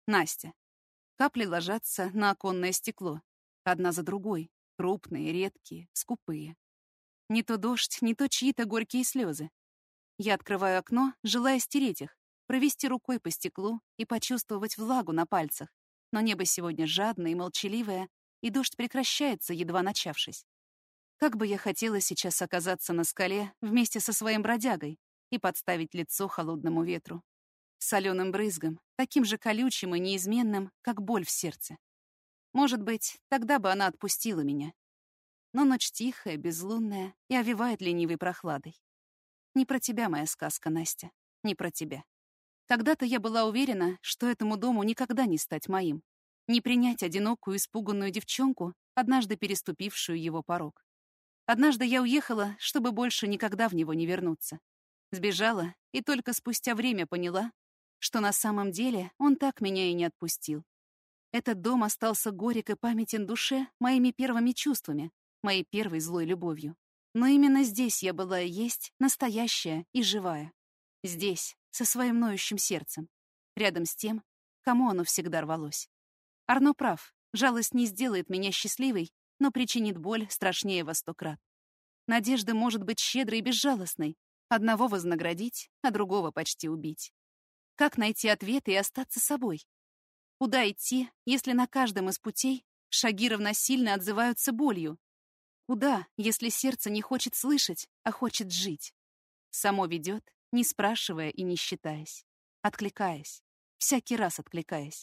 Настя. Капли ложатся на оконное стекло. Одна за другой. Крупные, редкие, скупые. Не то дождь, не то чьи-то горькие слезы. Я открываю окно, желая стереть их, провести рукой по стеклу и почувствовать влагу на пальцах. Но небо сегодня жадное и молчаливое, и дождь прекращается, едва начавшись. Как бы я хотела сейчас оказаться на скале вместе со своим бродягой и подставить лицо холодному ветру. Соленым брызгом, таким же колючим и неизменным, как боль в сердце. Может быть, тогда бы она отпустила меня. Но ночь тихая, безлунная и овевает ленивой прохладой. Не про тебя моя сказка, Настя, не про тебя. Когда-то я была уверена, что этому дому никогда не стать моим, не принять одинокую, испуганную девчонку, однажды переступившую его порог. Однажды я уехала, чтобы больше никогда в него не вернуться. Сбежала и только спустя время поняла, что на самом деле он так меня и не отпустил. Этот дом остался горек и памятен душе моими первыми чувствами, моей первой злой любовью. Но именно здесь я была и есть настоящая и живая. Здесь, со своим ноющим сердцем, рядом с тем, кому оно всегда рвалось. Арно прав, жалость не сделает меня счастливой, но причинит боль страшнее во 100 крат. Надежда может быть щедрой и безжалостной, одного вознаградить, а другого почти убить. Как найти ответы и остаться собой? Куда идти, если на каждом из путей шаги равносильно отзываются болью? Куда, если сердце не хочет слышать, а хочет жить? Само ведет, не спрашивая и не считаясь, откликаясь, всякий раз откликаясь.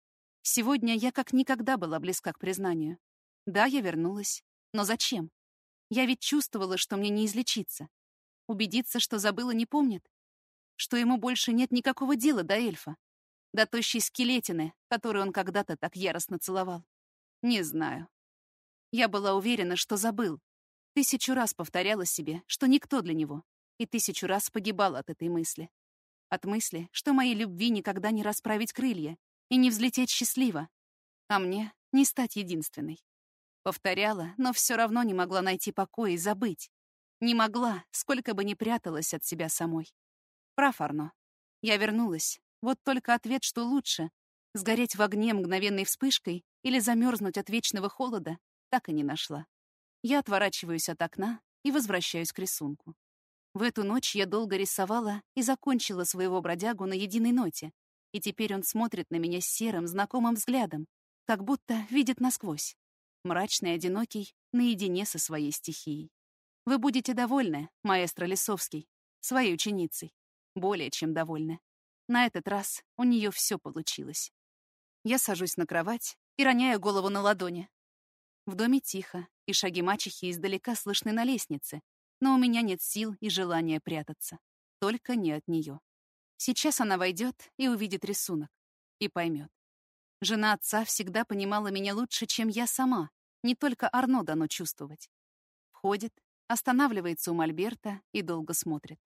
Сегодня я как никогда была близка к признанию. Да, я вернулась, но зачем? Я ведь чувствовала, что мне не излечиться. Убедиться, что забыла, не помнит? Что ему больше нет никакого дела до эльфа? До тощей скелетины, которую он когда-то так яростно целовал? Не знаю. Я была уверена, что забыл. 1000 раз повторяла себе, что никто для него, и 1000 раз погибала от этой мысли. От мысли, что моей любви никогда не расправить крылья и не взлететь счастливо, а мне не стать единственной. Повторяла, но все равно не могла найти покоя и забыть. Не могла, сколько бы ни пряталась от себя самой. Прав Арно. Я вернулась. Вот только ответ, что лучше — сгореть в огне мгновенной вспышкой или замерзнуть от вечного холода, так и не нашла. Я отворачиваюсь от окна и возвращаюсь к рисунку. В эту ночь я долго рисовала и закончила своего бродягу на единой ноте, и теперь он смотрит на меня серым, знакомым взглядом, как будто видит насквозь. Мрачный, одинокий, наедине со своей стихией. Вы будете довольны, маэстро Лисовский, своей ученицей. Более чем довольны. На этот раз у нее все получилось. Я сажусь на кровать и роняю голову на ладони. В доме тихо, и шаги мачехи издалека слышны на лестнице, но у меня нет сил и желания прятаться. Только не от нее. Сейчас она войдет и увидит рисунок. И поймет. Жена отца всегда понимала меня лучше, чем я сама. Не только Арно дано чувствовать. Входит, останавливается у мольберта и долго смотрит.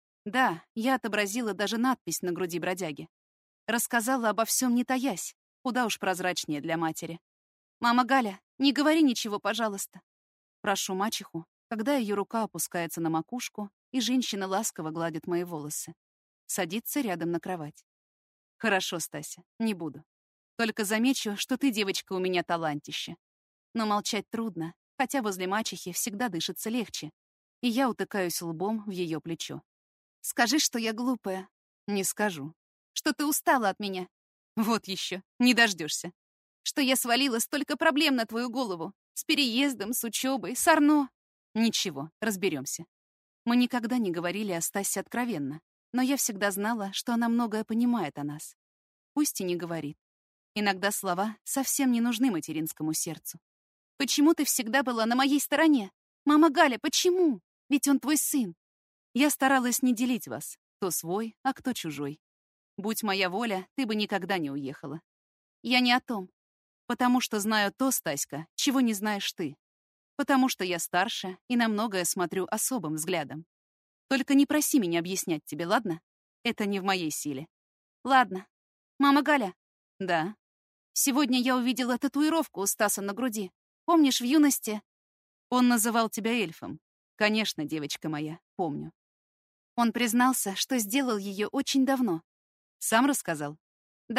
Да, я отобразила даже надпись на груди бродяги. Рассказала обо всем, не таясь, куда уж прозрачнее для матери. «Мама Галя, не говори ничего, пожалуйста». Прошу мачеху, когда ее рука опускается на макушку, и женщина ласково гладит мои волосы. Садится рядом на кровать. «Хорошо, Стася, не буду. Только замечу, что ты, девочка, у меня талантище. Но молчать трудно, хотя возле мачехи всегда дышится легче, и я утыкаюсь лбом в ее плечо. Скажи, что я глупая». «Не скажу». «Что ты устала от меня». «Вот еще, не дождешься». «Что я свалила столько проблем на твою голову. С переездом, с учебой, с Арно». «Ничего, разберемся». Мы никогда не говорили о Стасе откровенно, но я всегда знала, что она многое понимает о нас. Пусть и не говорит. Иногда слова совсем не нужны материнскому сердцу. «Почему ты всегда была на моей стороне? Мама Галя, почему? Ведь он твой сын». Я старалась не делить вас, кто свой, а кто чужой. Будь моя воля, ты бы никогда не уехала. Я не о том. Потому что знаю то, Стаська, чего не знаешь ты. Потому что я старше и на многое смотрю особым взглядом. Только не проси меня объяснять тебе, ладно? Это не в моей силе. Ладно. Мама Галя. Да. Сегодня я увидела татуировку у Стаса на груди. Помнишь, в юности? Он называл тебя эльфом. Конечно, девочка моя, помню. Он признался, что сделал ее очень давно. Сам рассказал? Да.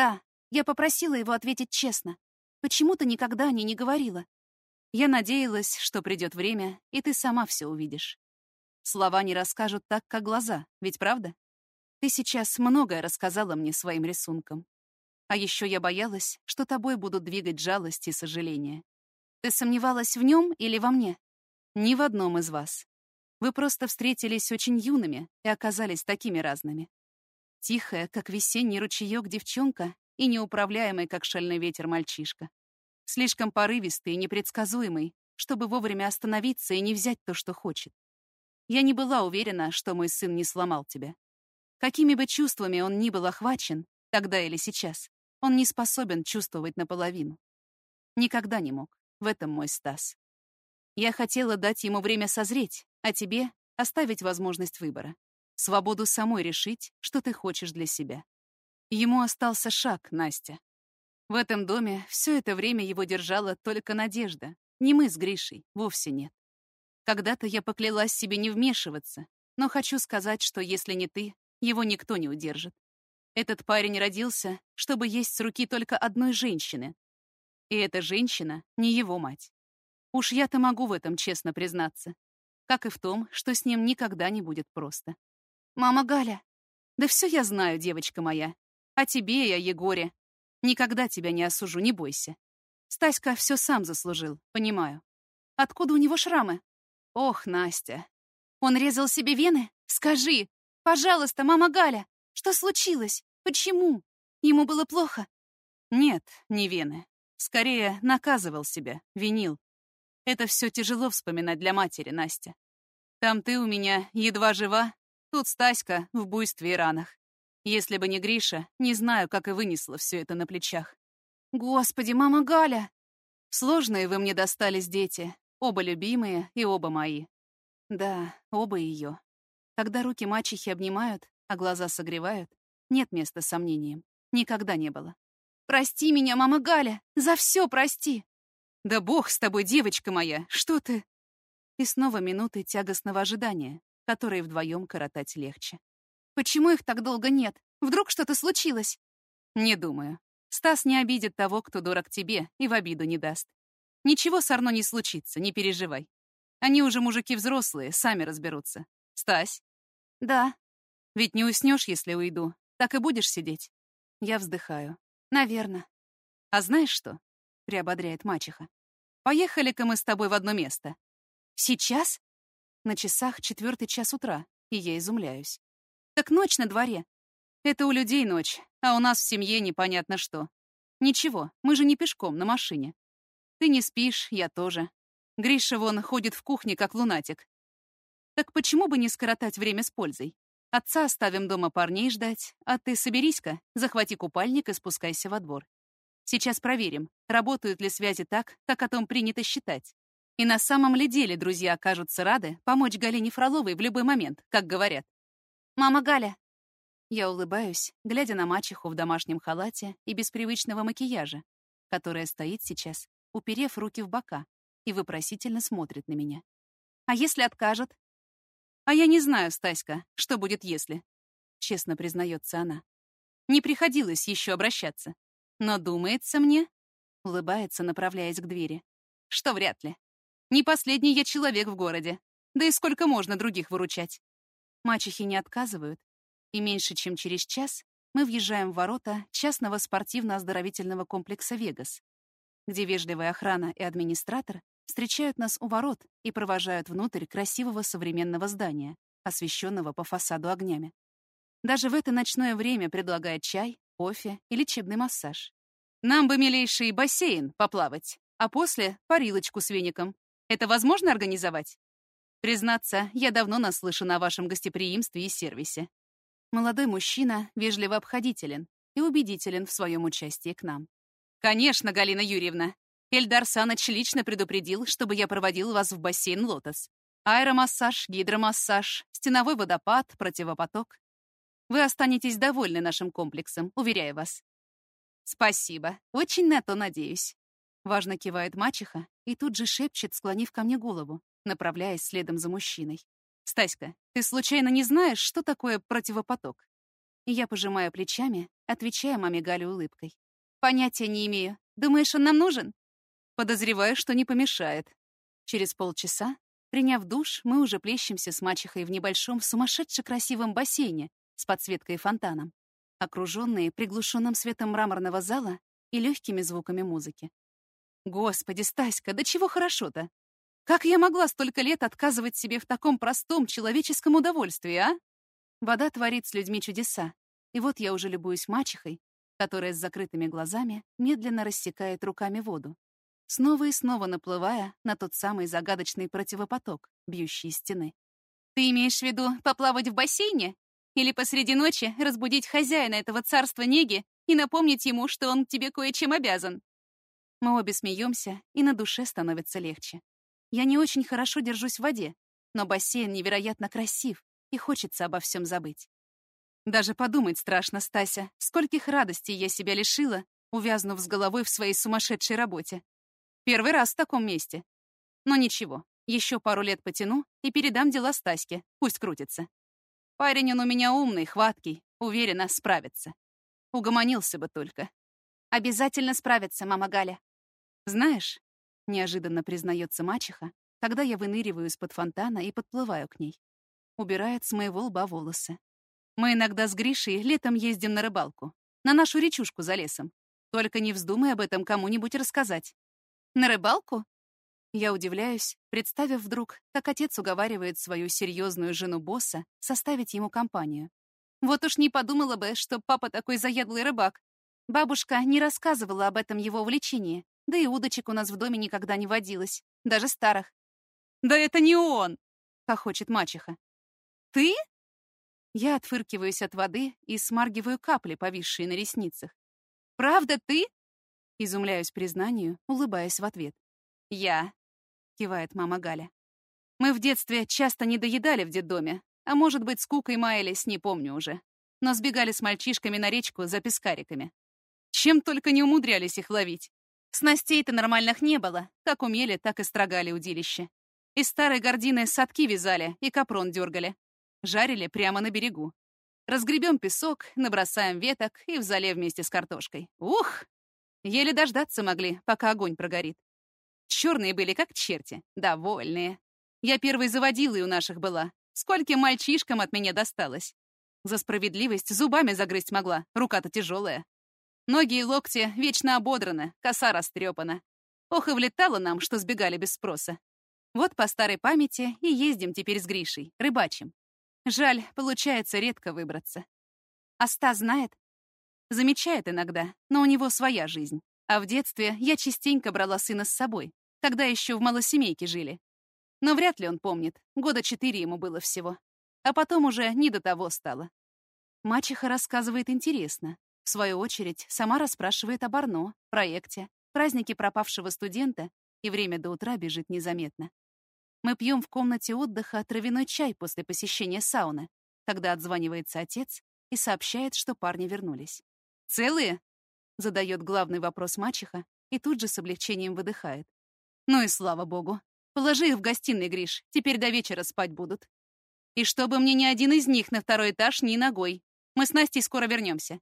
Я попросила его ответить честно. Почему ты никогда о ней не говорила? Я надеялась, что придет время, и ты сама все увидишь. Слова не расскажут так, как глаза, ведь правда? Ты сейчас многое рассказала мне своим рисунком. А еще я боялась, что тобой будут двигать жалость и сожаление. Ты сомневалась в нем или во мне? Ни в одном из вас. Вы просто встретились очень юными и оказались такими разными. Тихая, как весенний ручеек девчонка, и неуправляемый, как шальной ветер мальчишка. Слишком порывистый и непредсказуемый, чтобы вовремя остановиться и не взять то, что хочет. Я не была уверена, что мой сын не сломал тебя. Какими бы чувствами он ни был охвачен, тогда или сейчас, он не способен чувствовать наполовину. Никогда не мог. В этом мой Стас. Я хотела дать ему время созреть, а тебе оставить возможность выбора. Свободу самой решить, что ты хочешь для себя. Ему остался шаг, Настя. В этом доме все это время его держала только надежда. Не мы с Гришей, вовсе нет. Когда-то я поклялась себе не вмешиваться, но хочу сказать, что если не ты, его никто не удержит. Этот парень родился, чтобы есть с руки только одной женщины. И эта женщина не его мать. Уж я-то могу в этом честно признаться. Как и в том, что с ним никогда не будет просто. «Мама Галя!» «Да все я знаю, девочка моя. О тебе и о Егоре. Никогда тебя не осужу, не бойся. Стаська все сам заслужил, понимаю. Откуда у него шрамы?» «Ох, Настя! Он резал себе вены? Скажи! Пожалуйста, мама Галя! Что случилось? Почему? Ему было плохо?» «Нет, не вены. Скорее, наказывал себя, винил. Это все тяжело вспоминать для матери, Настя. Там ты у меня едва жива, тут Стаська в буйстве и ранах. Если бы не Гриша, не знаю, как и вынесла все это на плечах. Господи, мама Галя! Сложные вы мне достались дети, оба любимые и оба мои. Да, оба ее. Когда руки мачехи обнимают, а глаза согревают, нет места сомнениям. Никогда не было. Прости меня, мама Галя, за все прости. Да бог с тобой, девочка моя, что ты? И снова минуты тягостного ожидания, которые вдвоем коротать легче. Почему их так долго нет? Вдруг что-то случилось? Не думаю. Стас не обидит того, кто дорог тебе, и в обиду не даст. Ничего с Арно не случится, не переживай. Они уже мужики взрослые, сами разберутся. Стась? Да. Ведь не уснешь, если уйду. Так и будешь сидеть? Я вздыхаю. Наверно. А знаешь что? Приободряет мачеха. Поехали-ка мы с тобой в одно место. Сейчас? На часах 4 час утра, и я изумляюсь. Так ночь на дворе. Это у людей ночь, а у нас в семье непонятно что. Ничего, мы же не пешком, на машине. Ты не спишь, я тоже. Гриша вон ходит в кухне, как лунатик. Так почему бы не скоротать время с пользой? Отца оставим дома парней ждать, а ты соберись-ка, захвати купальник и спускайся во двор. Сейчас проверим, работают ли связи так, как о том принято считать. И на самом ли деле друзья окажутся рады помочь Галине Фроловой в любой момент, как говорят. «Мама Галя!» Я улыбаюсь, глядя на мачеху в домашнем халате и без привычного макияжа, которая стоит сейчас, уперев руки в бока, и вопросительно смотрит на меня. «А если откажут?» «А я не знаю, Стаська, что будет если», — честно признается она. «Не приходилось еще обращаться. Но думается мне...» — улыбается, направляясь к двери. «Что вряд ли. Не последний я человек в городе. Да и сколько можно других выручать?» Мачехи не отказывают, и меньше чем через час мы въезжаем в ворота частного спортивно-оздоровительного комплекса «Вегас», где вежливая охрана и администратор встречают нас у ворот и провожают внутрь красивого современного здания, освещенного по фасаду огнями. Даже в это ночное время предлагает чай, кофе и лечебный массаж. Нам бы, милейший, бассейн поплавать, а после — парилочку с веником. Это возможно организовать? Признаться, я давно наслышана о вашем гостеприимстве и сервисе. Молодой мужчина вежливо обходителен и убедителен в своем участии к нам. Конечно, Галина Юрьевна. Эльдар Саныч лично предупредил, чтобы я проводил вас в бассейн «Лотос». Аэромассаж, гидромассаж, стеновой водопад, противопоток. Вы останетесь довольны нашим комплексом, уверяю вас. Спасибо. Очень на то надеюсь. Важно кивает мачеха и тут же шепчет, склонив ко мне голову, направляясь следом за мужчиной. «Стаська, ты случайно не знаешь, что такое противопоток?» И я пожимаю плечами, отвечая маме Гале улыбкой. Понятия не имею. Думаешь, он нам нужен? Подозреваю, что не помешает. Через полчаса, приняв душ, мы уже плещемся с мачехой в небольшом, сумасшедше красивом бассейне с подсветкой и фонтаном, окруженные приглушенным светом мраморного зала и легкими звуками музыки. Господи, Стаська, да чего хорошо-то? Как я могла столько лет отказывать себе в таком простом человеческом удовольствии, а? Вода творит с людьми чудеса. И вот я уже любуюсь мачехой, которая с закрытыми глазами медленно рассекает руками воду, снова и снова наплывая на тот самый загадочный противопоток, бьющий из стены. Ты имеешь в виду поплавать в бассейне? Или посреди ночи разбудить хозяина этого царства неги и напомнить ему, что он тебе кое-чем обязан? Мы обе смеемся, и на душе становится легче. Я не очень хорошо держусь в воде, но бассейн невероятно красив, и хочется обо всем забыть. Даже подумать страшно, Стася, скольких радостей я себя лишила, увязнув с головой в своей сумасшедшей работе. Первый раз в таком месте. Но ничего, еще пару лет потяну и передам дела Стаське, пусть крутится. Парень он у меня умный, хваткий, уверена, справится. Угомонился бы только. Обязательно справится, мама Галя. Знаешь, неожиданно признается мачеха, когда я выныриваю из-под фонтана и подплываю к ней. Убирает с моего лба волосы. Мы иногда с Гришей летом ездим на рыбалку. На нашу речушку за лесом. Только не вздумай об этом кому-нибудь рассказать. На рыбалку? Я удивляюсь, представив вдруг, как отец уговаривает свою серьезную жену босса составить ему компанию. Вот уж не подумала бы, что папа такой заядлый рыбак. Бабушка не рассказывала об этом его увлечении, да и удочек у нас в доме никогда не водилось, даже старых. «Да это не он!» — хохочет мачеха. «Ты?» Я отфыркиваюсь от воды и смаргиваю капли, повисшие на ресницах. «Правда ты?» — изумляюсь признанию, улыбаясь в ответ. «Я», — кивает мама Галя. «Мы в детстве часто не доедали в детдоме, а может быть, скукой маялись, не помню уже. Но сбегали с мальчишками на речку за пескариками. Чем только не умудрялись их ловить. Снастей-то нормальных не было. Как умели, так и строгали удилище. Из старой гордины садки вязали и капрон дергали. Жарили прямо на берегу. Разгребем песок, набросаем веток и в зале вместе с картошкой. Ух! Еле дождаться могли, пока огонь прогорит. Черные были, как черти, довольные. Я первой заводилой у наших была. Скольким мальчишкам от меня досталось. За справедливость зубами загрызть могла, рука-то тяжелая. Ноги и локти вечно ободраны, коса растрепана. Ох, и влетало нам, что сбегали без спроса. Вот по старой памяти и ездим теперь с Гришей, рыбачим. Жаль, получается редко выбраться. А Стас знает? Замечает иногда, но у него своя жизнь. А в детстве я частенько брала сына с собой, когда еще в малосемейке жили. Но вряд ли он помнит, 4 года ему было всего. А потом уже не до того стало. Мачеха рассказывает интересно. В свою очередь, сама расспрашивает об Арно, проекте, празднике пропавшего студента, и время до утра бежит незаметно. Мы пьем в комнате отдыха травяной чай после посещения сауны, когда отзванивается отец и сообщает, что парни вернулись. «Целые?» — задает главный вопрос мачеха и тут же с облегчением выдыхает. «Ну и слава богу. Положи их в гостиной, Гриш, теперь до вечера спать будут. И чтобы мне ни один из них на 2-й этаж ни ногой. Мы с Настей скоро вернемся.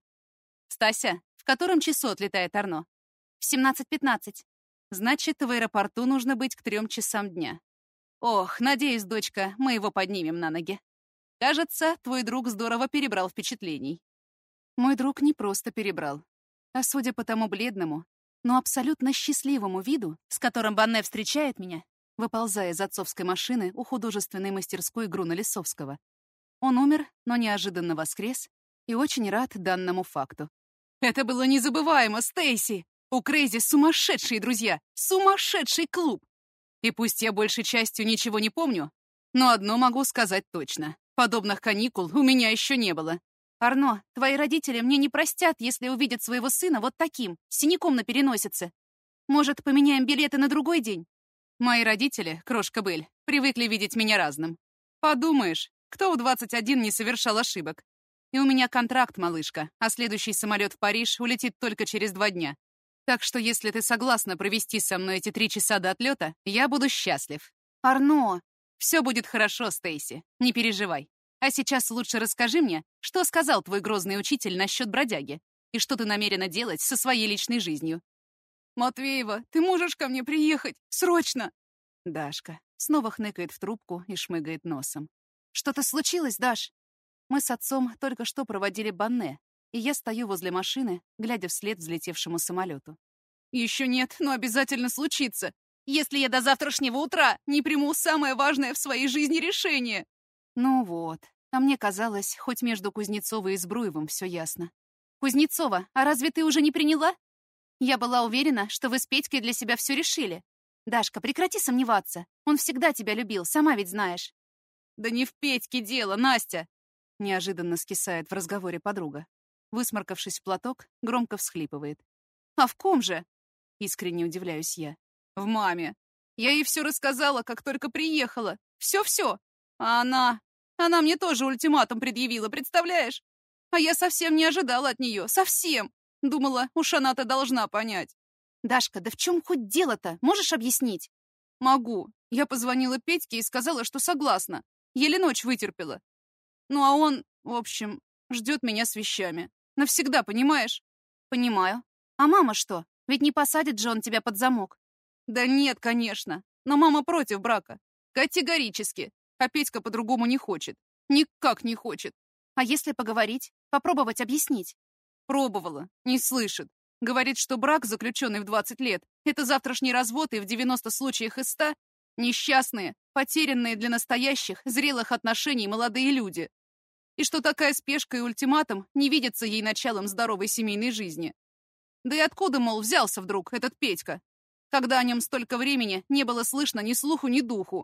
Стася, в котором часу отлетает Арно? В 17:15. Значит, в аэропорту нужно быть к 3 часам дня. Ох, надеюсь, дочка, мы его поднимем на ноги. Кажется, твой друг здорово перебрал впечатлений». Мой друг не просто перебрал, а судя по тому бледному, но абсолютно счастливому виду, с которым Банне встречает меня, выползая из отцовской машины у художественной мастерской Груна Лисовского. Он умер, но неожиданно воскрес и очень рад данному факту. «Это было незабываемо, Стейси! У Крейзи сумасшедшие друзья! Сумасшедший клуб! И пусть я большей частью ничего не помню, но одно могу сказать точно. Подобных каникул у меня еще не было. Арно, твои родители мне не простят, если увидят своего сына вот таким, с синяком на переносице. Может, поменяем билеты на другой день?» Мои родители, крошка Бель, привыкли видеть меня разным. Подумаешь, кто в 21 не совершал ошибок? И у меня контракт, малышка, а следующий самолет в Париж улетит только через 2 дня. Так что если ты согласна провести со мной эти 3 часа до отлета, я буду счастлив. Арно! Все будет хорошо, Стейси, не переживай. А сейчас лучше расскажи мне, что сказал твой грозный учитель насчет бродяги. И что ты намерена делать со своей личной жизнью? «Матвеева, ты можешь ко мне приехать? Срочно!» Дашка снова хныкает в трубку и шмыгает носом. Что-то случилось, Даш? Мы с отцом только что проводили банне, и я стою возле машины, глядя вслед взлетевшему самолету. «Еще нет, но обязательно случится, если я до завтрашнего утра не приму самое важное в своей жизни решение!» Ну вот, а мне казалось, хоть между Кузнецовой и Збруевым все ясно. «Кузнецова, а разве ты уже не приняла? Я была уверена, что вы с Петькой для себя все решили. Дашка, прекрати сомневаться. Он всегда тебя любил, сама ведь знаешь». «Да не в Петьке дело, Настя!» Неожиданно скисает в разговоре подруга. Высморкавшись в платок, громко всхлипывает. «А в ком же?» Искренне удивляюсь я. «В маме. Я ей все рассказала, как только приехала. Все-все. А она мне тоже ультиматум предъявила, представляешь? А я совсем не ожидала от нее, совсем. Думала, уж она-то должна понять». «Дашка, да в чем хоть дело-то? Можешь объяснить?» «Могу. Я позвонила Петьке и сказала, что согласна. Еле ночь вытерпела. Ну а он, в общем, ждет меня с вещами. Навсегда, понимаешь?» «Понимаю. А мама что? Ведь не посадит же он тебя под замок». «Да нет, конечно. Но мама против брака. Категорически. А Петька по-другому не хочет. Никак не хочет. А если поговорить? Попробовать объяснить?» Пробовала. Не слышит. Говорит, что брак, заключенный в 20 лет, это завтрашний развод, и в 90 случаях из 100 несчастные, потерянные для настоящих, зрелых отношений молодые люди. И что такая спешка и ультиматум не видятся ей началом здоровой семейной жизни. Да и откуда, мол, взялся вдруг этот Петька, когда о нем столько времени не было слышно ни слуху, ни духу?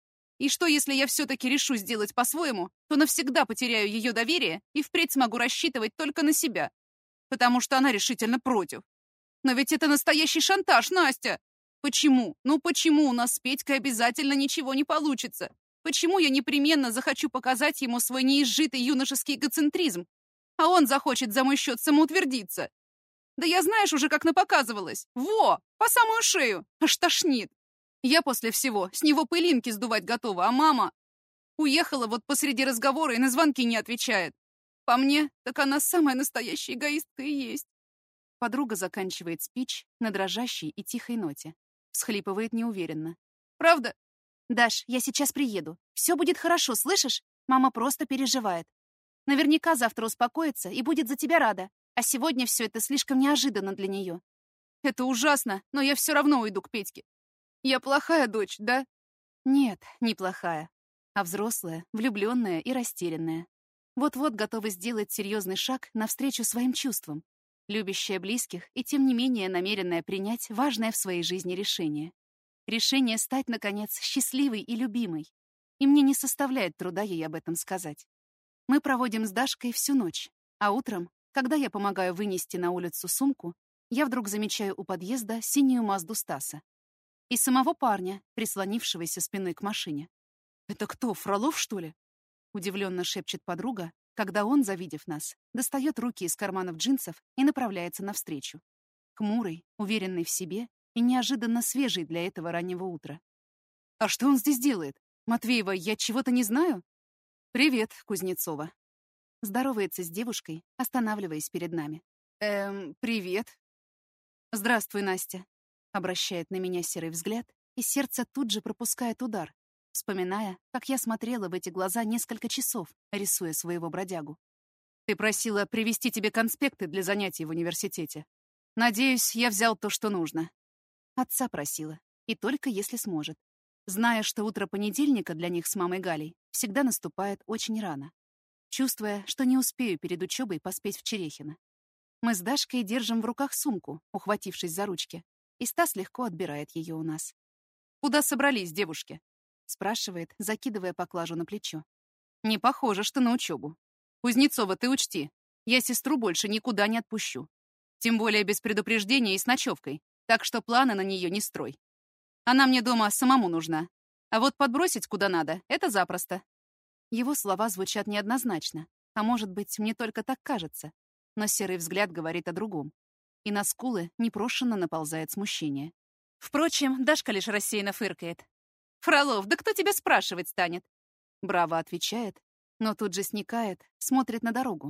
И что, если я все-таки решу сделать по-своему, то навсегда потеряю ее доверие и впредь смогу рассчитывать только на себя, потому что она решительно против. Но ведь это настоящий шантаж, Настя! Почему? Ну почему у нас с Петькой обязательно ничего не получится? Почему я непременно захочу показать ему свой неизжитый юношеский эгоцентризм, а он захочет за мой счет самоутвердиться? Да я, знаешь, уже как напоказывалась. Во! По самую шею! Аж тошнит. Я после всего с него пылинки сдувать готова, а мама уехала вот посреди разговора и на звонки не отвечает. По мне, так она самая настоящая эгоистка и есть. Подруга заканчивает спич на дрожащей и тихой ноте. Всхлипывает неуверенно. Правда? «Даш, я сейчас приеду. Все будет хорошо, слышишь? Мама просто переживает. Наверняка завтра успокоится и будет за тебя рада. А сегодня все это слишком неожиданно для нее». Это ужасно, но я все равно уйду к Петьке. Я плохая дочь, да? Нет, не плохая, а взрослая, влюбленная и растерянная. Вот-вот готова сделать серьезный шаг навстречу своим чувствам, любящая близких и тем не менее намеренная принять важное в своей жизни решение. Решение стать, наконец, счастливой и любимой. И мне не составляет труда ей об этом сказать. Мы проводим с Дашкой всю ночь, а утром, когда я помогаю вынести на улицу сумку, я вдруг замечаю у подъезда синюю Мазду Стаса и самого парня, прислонившегося спиной к машине. Это кто, Фролов, что ли? Удивленно шепчет подруга, когда он, завидев нас, достает руки из карманов джинсов и направляется навстречу. Хмурый, уверенный в себе и неожиданно свежий для этого раннего утра. А что он здесь делает? Матвеева, я чего-то не знаю? «Привет, Кузнецова». Здоровается с девушкой, останавливаясь перед нами. Привет. «Здравствуй, Настя». Обращает на меня серый взгляд, и сердце тут же пропускает удар, вспоминая, как я смотрела в эти глаза несколько часов, рисуя своего бродягу. Ты просила привезти тебе конспекты для занятий в университете. Надеюсь, я взял то, что нужно. Отца просила, и только если сможет, зная, что утро понедельника для них с мамой Галей всегда наступает очень рано, чувствуя, что не успею перед учебой поспеть в Черехино. Мы с Дашкой держим в руках сумку, ухватившись за ручки, и Стас легко отбирает ее у нас. «Куда собрались, девушки?» — спрашивает, закидывая поклажу на плечо. «Не похоже, что на учебу. Кузнецова, ты учти, я сестру больше никуда не отпущу. Тем более без предупреждения и с ночевкой, так что планы на нее не строй. Она мне дома самому нужна. А вот подбросить куда надо — это запросто». Его слова звучат неоднозначно, а может быть, мне только так кажется, но серый взгляд говорит о другом, и на скулы непрошенно наползает смущение. Впрочем, Дашка лишь рассеянно фыркает. «Фролов, да кто тебя спрашивать станет?» Браво отвечает, но тут же сникает, смотрит на дорогу.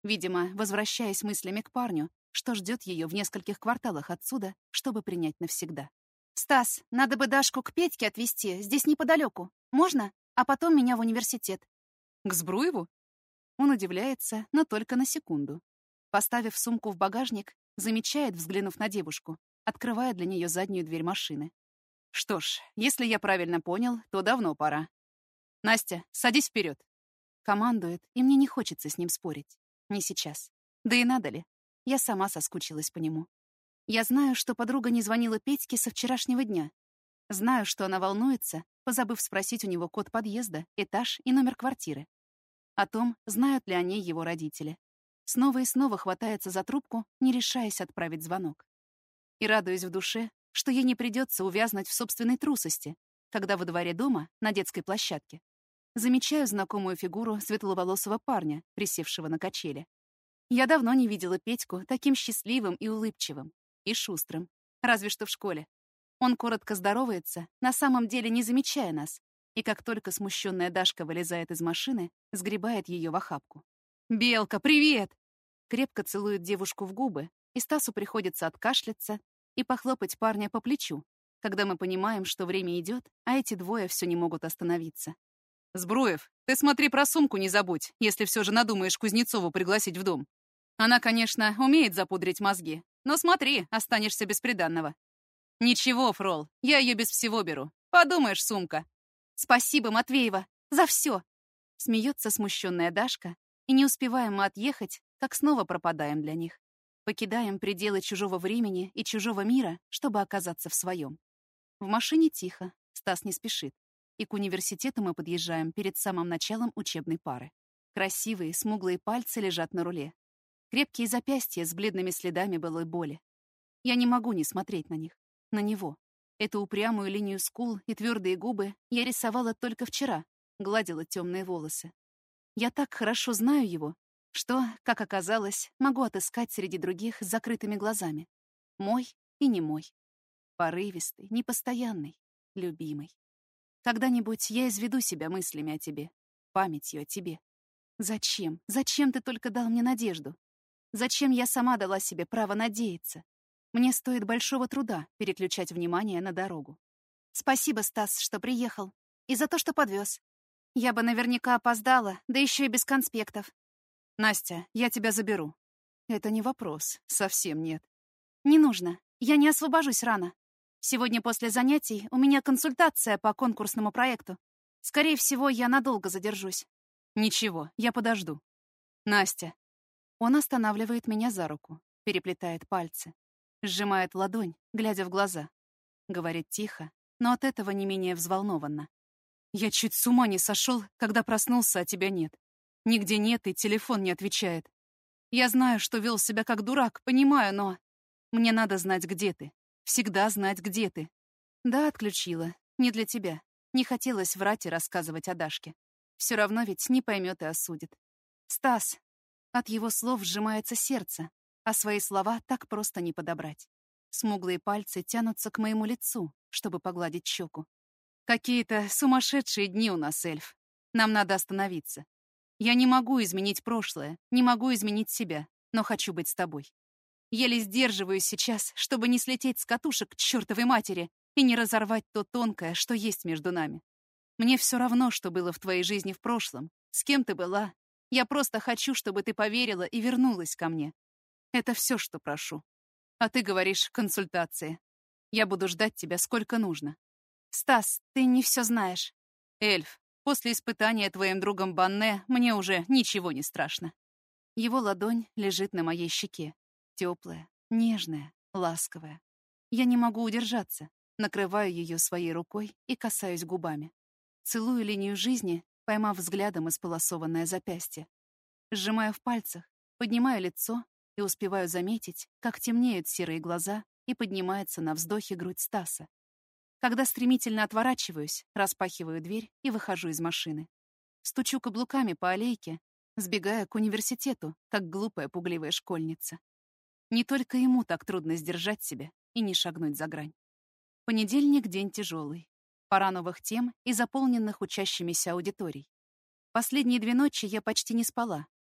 видимо, возвращаясь мыслями к парню, что ждет ее в нескольких кварталах отсюда, чтобы принять навсегда. «Стас, надо бы Дашку к Петьке отвезти, здесь неподалеку. Можно? А потом меня в университет». К Збруеву? Он удивляется, но только на секунду. Поставив сумку в багажник, замечает, взглянув на девушку, открывая для нее заднюю дверь машины. Что ж, если я правильно понял, то давно пора. Настя, садись вперед. Командует, и мне не хочется с ним спорить. Не сейчас. Да и надо ли? Я сама соскучилась по нему. Я знаю, что подруга не звонила Петьке со вчерашнего дня. Знаю, что она волнуется, позабыв спросить у него код подъезда, этаж и номер квартиры. О том, знают ли о ней его родители. Снова и снова хватается за трубку, не решаясь отправить звонок. И радуюсь в душе, что ей не придется увязнуть в собственной трусости, когда во дворе дома, на детской площадке, замечаю знакомую фигуру светловолосого парня, присевшего на качели. Я давно не видела Петьку таким счастливым и улыбчивым, и шустрым, разве что в школе. Он коротко здоровается, на самом деле не замечая нас, и как только смущенная Дашка вылезает из машины, сгребает ее в охапку. «Белка, привет!» Крепко целует девушку в губы, и Стасу приходится откашляться и похлопать парня по плечу, когда мы понимаем, что время идет, а эти двое все не могут остановиться. Збруев, ты смотри про сумку не забудь, если все же надумаешь Кузнецову пригласить в дом. Она, конечно, умеет запудрить мозги, но смотри, останешься без приданного. Ничего, Фрол, я ее без всего беру. Подумаешь, сумка. «Спасибо, Матвеева, за все!» Смеется смущенная Дашка, и не успеваем мы отъехать, как снова пропадаем для них. Покидаем пределы чужого времени и чужого мира, чтобы оказаться в своем. В машине тихо, Стас не спешит. И к университету мы подъезжаем перед самым началом учебной пары. Красивые, смуглые пальцы лежат на руле. Крепкие запястья с бледными следами былой боли. Я не могу не смотреть на них. На него. Эту упрямую линию скул и твердые губы я рисовала только вчера, гладила темные волосы. Я так хорошо знаю его, что, как оказалось, могу отыскать среди других с закрытыми глазами. Мой и не мой. Порывистый, непостоянный, любимый. Когда-нибудь я изведу себя мыслями о тебе, памятью о тебе. Зачем? Зачем ты только дал мне надежду? Зачем я сама дала себе право надеяться? Мне стоит большого труда переключать внимание на дорогу. Спасибо, Стас, что приехал. И за то, что подвез. Я бы наверняка опоздала, да еще и без конспектов. Настя, я тебя заберу. Это не вопрос, совсем нет. Не нужно, я не освобожусь рано. Сегодня после занятий у меня консультация по конкурсному проекту. Скорее всего, я надолго задержусь. Ничего, я подожду. Настя. Он останавливает меня за руку, переплетает пальцы, сжимает ладонь, глядя в глаза. Говорит тихо, но от этого не менее взволнованно. Я чуть с ума не сошел, когда проснулся, а тебя нет. Нигде нет, и телефон не отвечает. Я знаю, что вел себя как дурак, понимаю, но... Мне надо знать, где ты. Всегда знать, где ты. Да, отключила. Не для тебя. Не хотелось врать и рассказывать о Дашке. Все равно ведь не поймет и осудит. Стас. От его слов сжимается сердце, а свои слова так просто не подобрать. Смуглые пальцы тянутся к моему лицу, чтобы погладить щеку. Какие-то сумасшедшие дни у нас, Эльф. Нам надо остановиться. Я не могу изменить прошлое, не могу изменить себя, но хочу быть с тобой. Еле сдерживаюсь сейчас, чтобы не слететь с катушек к чертовой матери и не разорвать то тонкое, что есть между нами. Мне все равно, что было в твоей жизни в прошлом, с кем ты была. Я просто хочу, чтобы ты поверила и вернулась ко мне. Это все, что прошу. А ты говоришь консультации. Я буду ждать тебя сколько нужно. Стас, ты не все знаешь. Эльф, после испытания твоим другом Банне мне уже ничего не страшно. Его ладонь лежит на моей щеке. Теплая, нежная, ласковая. Я не могу удержаться. Накрываю ее своей рукой и касаюсь губами. Целую линию жизни, поймав взглядом исполосованное запястье. Сжимаю в пальцах, поднимаю лицо и успеваю заметить, как темнеют серые глаза и поднимается на вздохе грудь Стаса. Когда стремительно отворачиваюсь, распахиваю дверь и выхожу из машины. Стучу каблуками по аллейке, сбегая к университету, как глупая пугливая школьница. Не только ему так трудно сдержать себя и не шагнуть за грань. Понедельник — день тяжелый. Пора новых тем и заполненных учащимися аудиторий. Последние 2 ночи я почти не спала,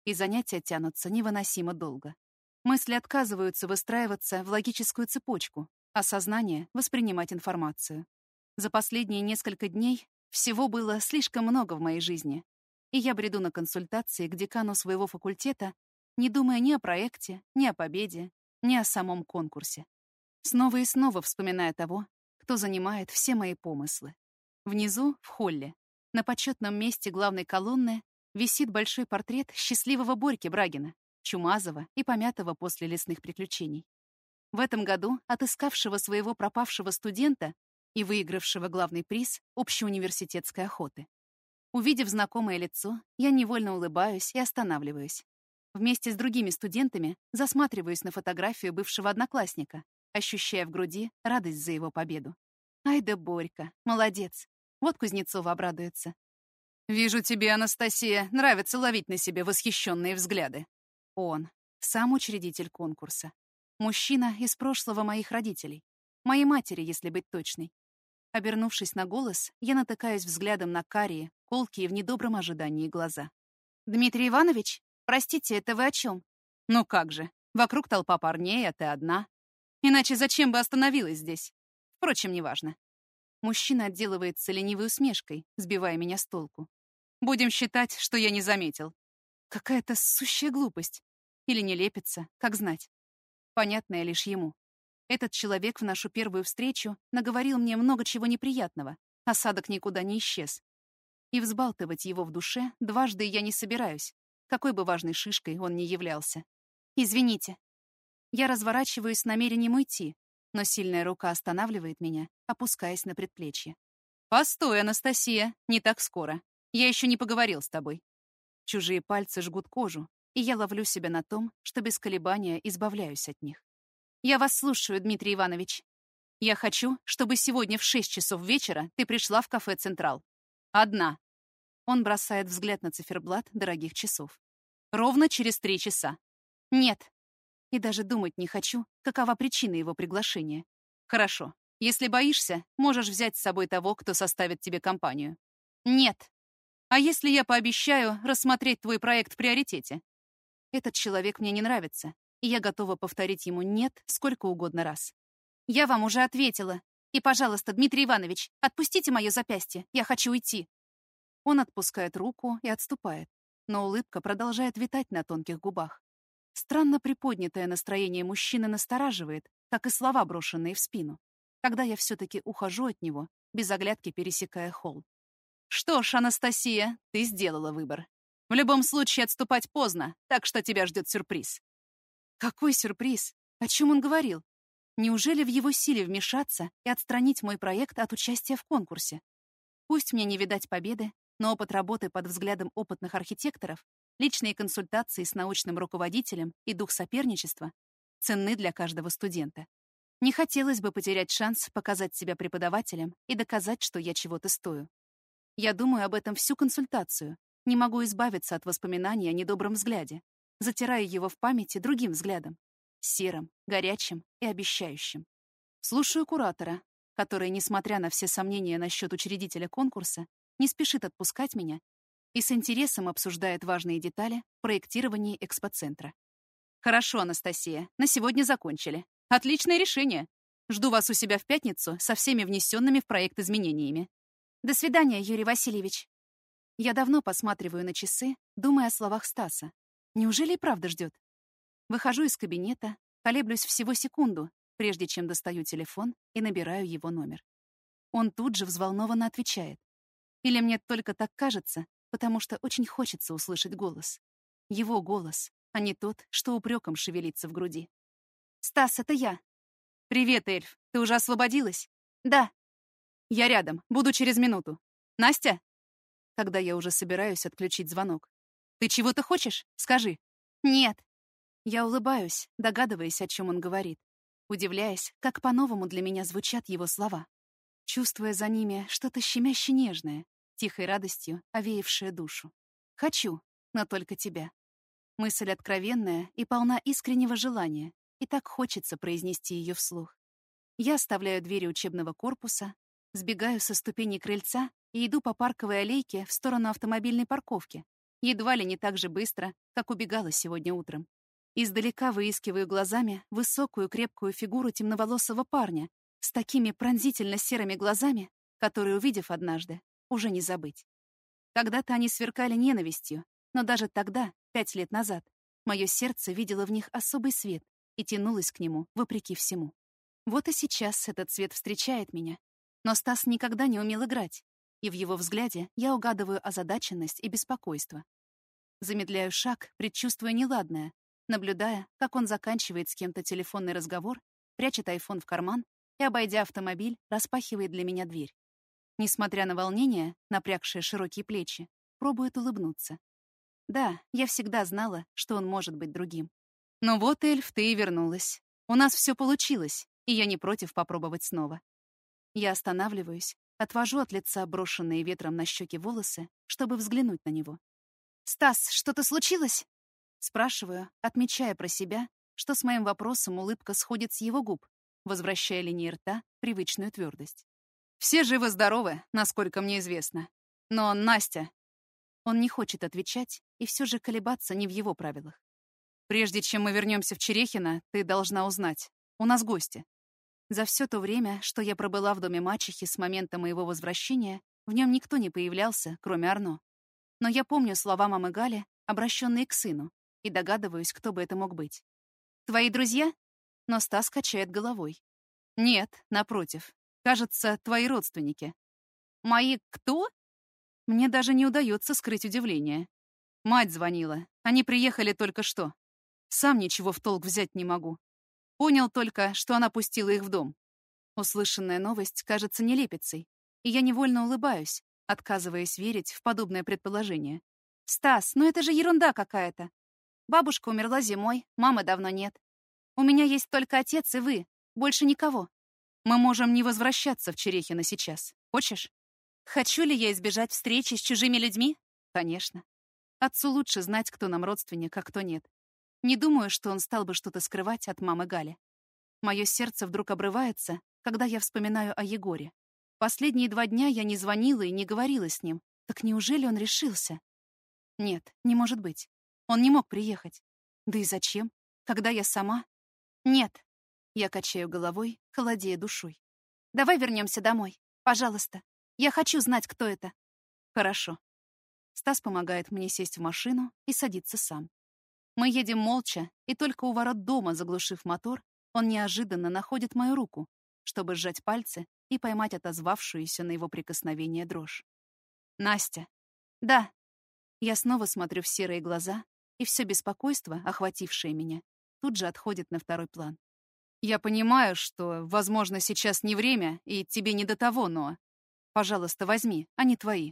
и занятия тянутся невыносимо долго. Мысли отказываются выстраиваться в логическую цепочку, а сознание — воспринимать информацию. За последние несколько дней всего было слишком много в моей жизни, и я бреду на консультации к декану своего факультета, не думая ни о проекте, ни о победе, ни о самом конкурсе. Снова и снова вспоминая того, кто занимает все мои помыслы. Внизу, в холле, на почетном месте главной колонны, висит большой портрет счастливого Борьки Брагина, чумазого и помятого после лесных приключений. В этом году отыскавшего своего пропавшего студента и выигравшего главный приз общеуниверситетской охоты. Увидев знакомое лицо, я невольно улыбаюсь и останавливаюсь. Вместе с другими студентами засматриваюсь на фотографию бывшего одноклассника, ощущая в груди радость за его победу. Ай да Борька, молодец. Вот Кузнецова обрадуется. «Вижу, тебе, Анастасия, нравится ловить на себе восхищенные взгляды». Он, сам учредитель конкурса. Мужчина из прошлого моих родителей. Моей матери, если быть точной. Обернувшись на голос, я натыкаюсь взглядом на карие, колкие в недобром ожидании глаза. «Дмитрий Иванович, простите, это вы о чем?» «Ну как же, вокруг толпа парней, а ты одна. Иначе зачем бы остановилась здесь? Впрочем, неважно». Мужчина отделывается ленивой усмешкой, сбивая меня с толку. «Будем считать, что я не заметил». Какая-то сущая глупость. Или нелепица, как знать. Понятное лишь ему. Этот человек в нашу первую встречу наговорил мне много чего неприятного, осадок никуда не исчез. И взбалтывать его в душе дважды я не собираюсь, какой бы важной шишкой он ни являлся. «Извините». Я разворачиваюсь с намерением уйти, но сильная рука останавливает меня, опускаясь на предплечье. «Постой, Анастасия, не так скоро. Я еще не поговорил с тобой». Чужие пальцы жгут кожу, и я ловлю себя на том, что без колебания избавляюсь от них. «Я вас слушаю, Дмитрий Иванович. Я хочу, чтобы сегодня в 6 часов вечера ты пришла в кафе «Централ». Одна». Он бросает взгляд на циферблат дорогих часов. «Ровно через 3 часа». «Нет». И даже думать не хочу, какова причина его приглашения. «Хорошо. Если боишься, можешь взять с собой того, кто составит тебе компанию». «Нет». «А если я пообещаю рассмотреть твой проект в приоритете?» Этот человек мне не нравится, и я готова повторить ему «нет» сколько угодно раз. «Я вам уже ответила. И, пожалуйста, Дмитрий Иванович, отпустите мое запястье. Я хочу уйти». Он отпускает руку и отступает, но улыбка продолжает витать на тонких губах. Странно приподнятое настроение мужчины настораживает, как и слова, брошенные в спину, когда я все-таки ухожу от него, без оглядки пересекая холл. «Что ж, Анастасия, ты сделала выбор. В любом случае отступать поздно, так что тебя ждет сюрприз». Какой сюрприз? О чем он говорил? Неужели в его силе вмешаться и отстранить мой проект от участия в конкурсе? Пусть мне не видать победы, но опыт работы под взглядом опытных архитекторов, личные консультации с научным руководителем и дух соперничества ценны для каждого студента. Не хотелось бы потерять шанс показать себя преподавателем и доказать, что я чего-то стою. Я думаю об этом всю консультацию, не могу избавиться от воспоминаний о недобром взгляде, затираю его в памяти другим взглядом, серым, горячим и обещающим. Слушаю куратора, который, несмотря на все сомнения насчет учредителя конкурса, не спешит отпускать меня и с интересом обсуждает важные детали проектирования экспоцентра. «Хорошо, Анастасия, на сегодня закончили. Отличное решение. Жду вас у себя в пятницу со всеми внесенными в проект изменениями». «До свидания, Юрий Васильевич». Я давно посматриваю на часы, думая о словах Стаса. Неужели и правда ждет? Выхожу из кабинета, колеблюсь всего секунду, прежде чем достаю телефон и набираю его номер. Он тут же взволнованно отвечает. Или мне только так кажется, потому что очень хочется услышать голос. Его голос, а не тот, что упреком шевелится в груди. «Стас, это я». «Привет, Эльф. Ты уже освободилась?» «Да». «Я рядом. Буду через минуту. Настя?» Когда я уже собираюсь отключить звонок. «Ты чего-то хочешь? Скажи». «Нет». Я улыбаюсь, догадываясь, о чем он говорит, удивляясь, как по-новому для меня звучат его слова, чувствуя за ними что-то щемяще нежное, тихой радостью, овеявшее душу. «Хочу, но только тебя». Мысль откровенная и полна искреннего желания, и так хочется произнести ее вслух. Я оставляю двери учебного корпуса, сбегаю со ступеней крыльца и иду по парковой аллейке в сторону автомобильной парковки, едва ли не так же быстро, как убегала сегодня утром. Издалека выискиваю глазами высокую крепкую фигуру темноволосого парня с такими пронзительно серыми глазами, которые, увидев однажды, уже не забыть. Когда-то они сверкали ненавистью, но даже тогда, 5 лет назад, мое сердце видело в них особый свет и тянулось к нему вопреки всему. Вот и сейчас этот свет встречает меня. Но Стас никогда не умел играть, и в его взгляде я угадываю озадаченность и беспокойство. Замедляю шаг, предчувствуя неладное, наблюдая, как он заканчивает с кем-то телефонный разговор, прячет айфон в карман и, обойдя автомобиль, распахивает для меня дверь. Несмотря на волнение, напрягшие широкие плечи, пробует улыбнуться. Да, я всегда знала, что он может быть другим. Но вот, Эльф, ты и вернулась. У нас все получилось, и я не против попробовать снова. Я останавливаюсь, отвожу от лица брошенные ветром на щеки волосы, чтобы взглянуть на него. «Стас, что-то случилось?» Спрашиваю, отмечая про себя, что с моим вопросом улыбка сходит с его губ, возвращая линии рта привычную твердость. «Все живы-здоровы, насколько мне известно. Но Настя...» Он не хочет отвечать, и все же колебаться не в его правилах. «Прежде чем мы вернемся в Черехино, ты должна узнать. У нас гости». За все то время, что я пробыла в доме мачехи с момента моего возвращения, в нем никто не появлялся, кроме Арно. Но я помню слова мамы Гали, обращенные к сыну, и догадываюсь, кто бы это мог быть. «Твои друзья?» Но Стас качает головой. «Нет, напротив. Кажется, твои родственники». «Мои кто?» Мне даже не удается скрыть удивление. Мать звонила. Они приехали только что. Сам ничего в толк взять не могу. Понял только, что она пустила их в дом. Услышанная новость кажется нелепицей, и я невольно улыбаюсь, отказываясь верить в подобное предположение. «Стас, ну это же ерунда какая-то. Бабушка умерла зимой, мамы давно нет. У меня есть только отец и вы, больше никого. Мы можем не возвращаться в Черехино сейчас. Хочешь? Хочу ли я избежать встречи с чужими людьми? Конечно. Отцу лучше знать, кто нам родственник, а кто нет. Не думаю, что он стал бы что-то скрывать от мамы Гали. Мое сердце вдруг обрывается, когда я вспоминаю о Егоре. Последние 2 дня я не звонила и не говорила с ним. Так неужели он решился? Нет, не может быть. Он не мог приехать. Да и зачем? Когда я сама? Нет. Я качаю головой, холодея душой. Давай вернемся домой. Пожалуйста. Я хочу знать, кто это. Хорошо. Стас помогает мне сесть в машину и садится сам. Мы едем молча, и только у ворот дома, заглушив мотор, он неожиданно находит мою руку, чтобы сжать пальцы и поймать отозвавшуюся на его прикосновение дрожь. «Настя». «Да». Я снова смотрю в серые глаза, и все беспокойство, охватившее меня, тут же отходит на второй план. «Я понимаю, что, возможно, сейчас не время, и тебе не до того, но... Пожалуйста, возьми, они твои».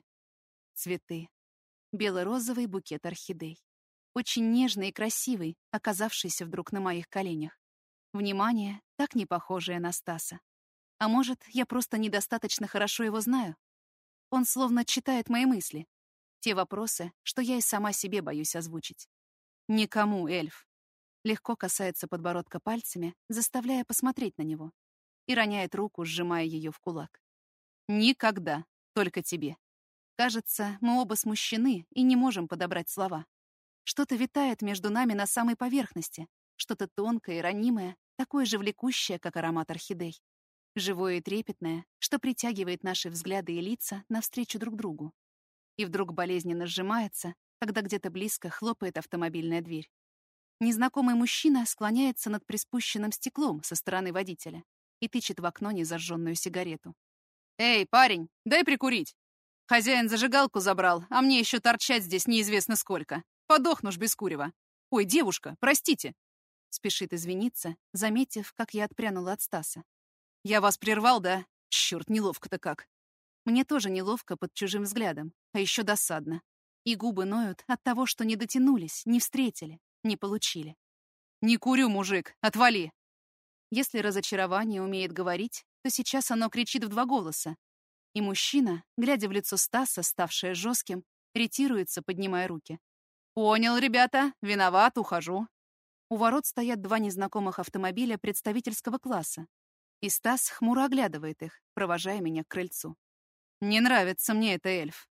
Цветы. Бело-розовый букет орхидей. Очень нежный и красивый, оказавшийся вдруг на моих коленях. Внимание, так не похожее на Стаса. А может, я просто недостаточно хорошо его знаю? Он словно читает мои мысли. Те вопросы, что я и сама себе боюсь озвучить. «Никому, эльф». Легко касается подбородка пальцами, заставляя посмотреть на него. И роняет руку, сжимая ее в кулак. «Никогда. Только тебе». Кажется, мы оба смущены и не можем подобрать слова. Что-то витает между нами на самой поверхности. Что-то тонкое и ранимое, такое же влекущее, как аромат орхидей. Живое и трепетное, что притягивает наши взгляды и лица навстречу друг другу. И вдруг болезненно сжимается, когда где-то близко хлопает автомобильная дверь. Незнакомый мужчина склоняется над приспущенным стеклом со стороны водителя и тычет в окно незажженную сигарету. «Эй, парень, дай прикурить! Хозяин зажигалку забрал, а мне еще торчать здесь неизвестно сколько. Подохну ж без курева. Ой, девушка, простите!» Спешит извиниться, заметив, как я отпрянула от Стаса. «Я вас прервал, да? Чёрт, неловко-то как!» Мне тоже неловко под чужим взглядом, а еще досадно. И губы ноют от того, что не дотянулись, не встретили, не получили. «Не курю, мужик, отвали!» Если разочарование умеет говорить, то сейчас оно кричит в 2 голоса. И мужчина, глядя в лицо Стаса, ставшее жестким, ретируется, поднимая руки. «Понял, ребята, виноват, ухожу». У ворот стоят 2 незнакомых автомобиля представительского класса. И Стас хмуро оглядывает их, провожая меня к крыльцу. «Не нравится мне это, эльф».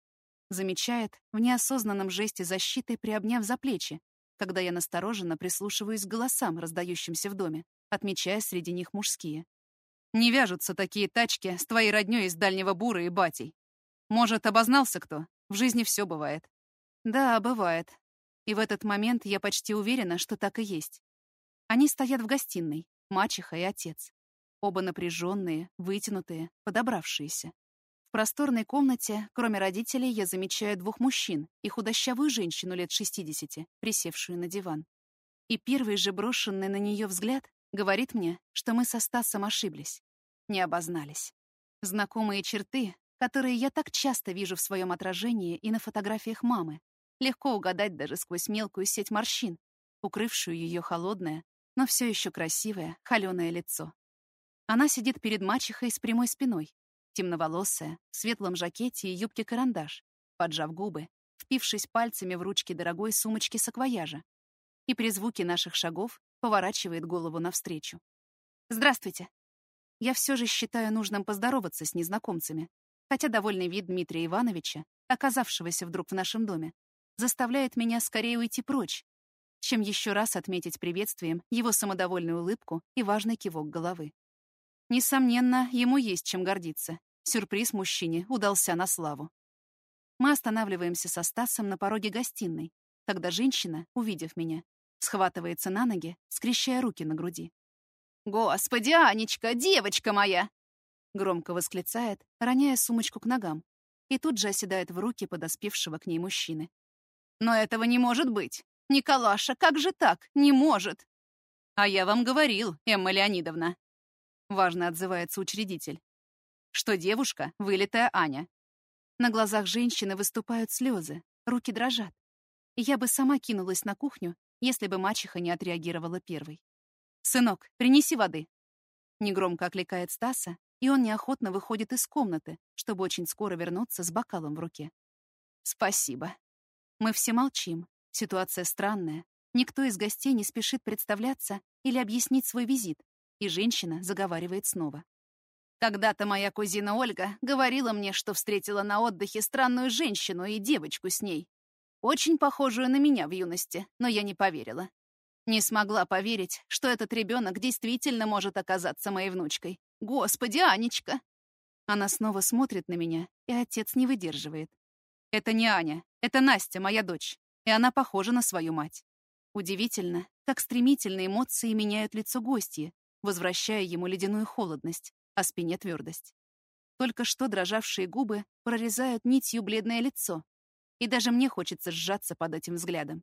Замечает в неосознанном жесте защиты, приобняв за плечи, когда я настороженно прислушиваюсь к голосам, раздающимся в доме, отмечая среди них мужские. «Не вяжутся такие тачки с твоей роднёй из Дальнего Бура и батей. Может, обознался кто? В жизни все бывает». Да, бывает. И в этот момент я почти уверена, что так и есть. Они стоят в гостиной, мачеха и отец. Оба напряженные, вытянутые, подобравшиеся. В просторной комнате, кроме родителей, я замечаю двух мужчин и худощавую женщину лет 60, присевшую на диван. И первый же брошенный на нее взгляд говорит мне, что мы со Стасом ошиблись, не обознались. Знакомые черты, которые я так часто вижу в своем отражении и на фотографиях мамы, легко угадать даже сквозь мелкую сеть морщин, укрывшую ее холодное, но все еще красивое, холеное лицо. Она сидит перед мачехой с прямой спиной, темноволосая, в светлом жакете и юбке-карандаш, поджав губы, впившись пальцами в ручки дорогой сумочки-саквояжа. И при звуке наших шагов поворачивает голову навстречу. «Здравствуйте». Я все же считаю нужным поздороваться с незнакомцами, хотя довольный вид Дмитрия Ивановича, оказавшегося вдруг в нашем доме, заставляет меня скорее уйти прочь, чем еще раз отметить приветствием его самодовольную улыбку и важный кивок головы. Несомненно, ему есть чем гордиться. Сюрприз мужчине удался на славу. Мы останавливаемся со Стасом на пороге гостиной, когда женщина, увидев меня, схватывается на ноги, скрещивая руки на груди. «Господи, Анечка, девочка моя!» Громко восклицает, роняя сумочку к ногам, и тут же оседает в руки подоспевшего к ней мужчины. «Но этого не может быть! Николаша, как же так? Не может!» «А я вам говорил, Эмма Леонидовна», — важно отзывается учредитель, что девушка — вылитая Аня. На глазах женщины выступают слезы, руки дрожат. И я бы сама кинулась на кухню, если бы мачеха не отреагировала первой. «Сынок, принеси воды!» Негромко окликает Стаса, и он неохотно выходит из комнаты, чтобы очень скоро вернуться с бокалом в руке. «Спасибо». Мы все молчим. Ситуация странная. Никто из гостей не спешит представляться или объяснить свой визит, и женщина заговаривает снова. «Когда-то моя кузина Ольга говорила мне, что встретила на отдыхе странную женщину и девочку с ней. Очень похожую на меня в юности, но я не поверила. Не смогла поверить, что этот ребенок действительно может оказаться моей внучкой. Господи, Анечка!» Она снова смотрит на меня, и отец не выдерживает. «Это не Аня, это Настя, моя дочь, и она похожа на свою мать». Удивительно, как стремительно эмоции меняют лицо гостья, возвращая ему ледяную холодность, а спине твердость. Только что дрожавшие губы прорезают нитью бледное лицо, и даже мне хочется сжаться под этим взглядом.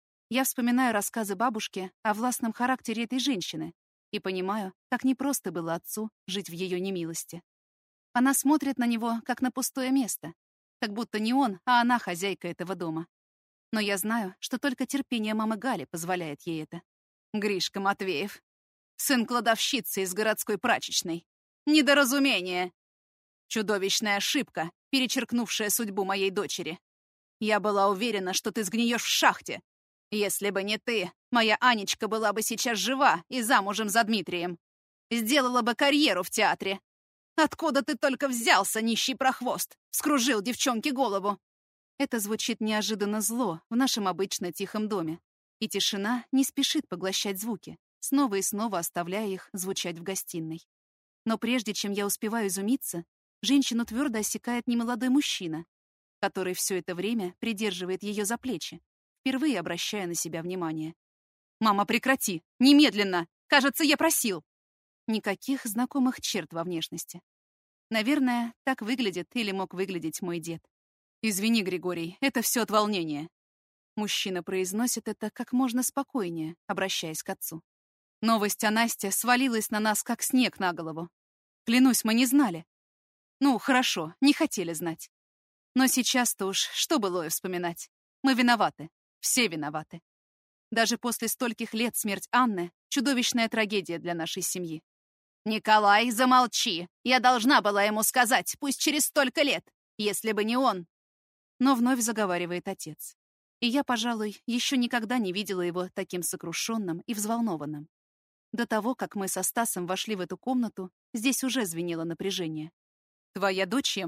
Я вспоминаю рассказы бабушки о властном характере этой женщины и понимаю, как непросто было отцу жить в ее немилости. Она смотрит на него, как на пустое место, как будто не он, а она хозяйка этого дома. Но я знаю, что только терпение мамы Гали позволяет ей это. Гришка Матвеев. Сын кладовщицы из городской прачечной. Недоразумение. Чудовищная ошибка, перечеркнувшая судьбу моей дочери. Я была уверена, что ты сгниешь в шахте. Если бы не ты, моя Анечка была бы сейчас жива и замужем за Дмитрием. Сделала бы карьеру в театре. Откуда ты только взялся, нищий прохвост? Скружил девчонке голову. Это звучит неожиданно зло в нашем обычно тихом доме. И тишина не спешит поглощать звуки, снова и снова оставляя их звучать в гостиной. Но прежде чем я успеваю изумиться, женщину твердо осекает немолодой мужчина, который все это время придерживает ее за плечи, впервые обращая на себя внимание. «Мама, прекрати! Немедленно! Кажется, я просил!» Никаких знакомых черт во внешности. Наверное, так выглядит или мог выглядеть мой дед. «Извини, Григорий, это все от волнения». Мужчина произносит это как можно спокойнее, обращаясь к отцу. Новость о Насте свалилась на нас, как снег на голову. Клянусь, мы не знали. Ну, хорошо, не хотели знать. Но сейчас-то уж что былое вспоминать. Мы виноваты. Все виноваты. Даже после стольких лет смерть Анны — чудовищная трагедия для нашей семьи. «Николай, замолчи! Я должна была ему сказать, пусть через столько лет, если бы не он!» Но вновь заговаривает отец. И я, пожалуй, еще никогда не видела его таким сокрушенным и взволнованным. До того, как мы со Стасом вошли в эту комнату, здесь уже звенело напряжение. «Твоя дочь, Эмма,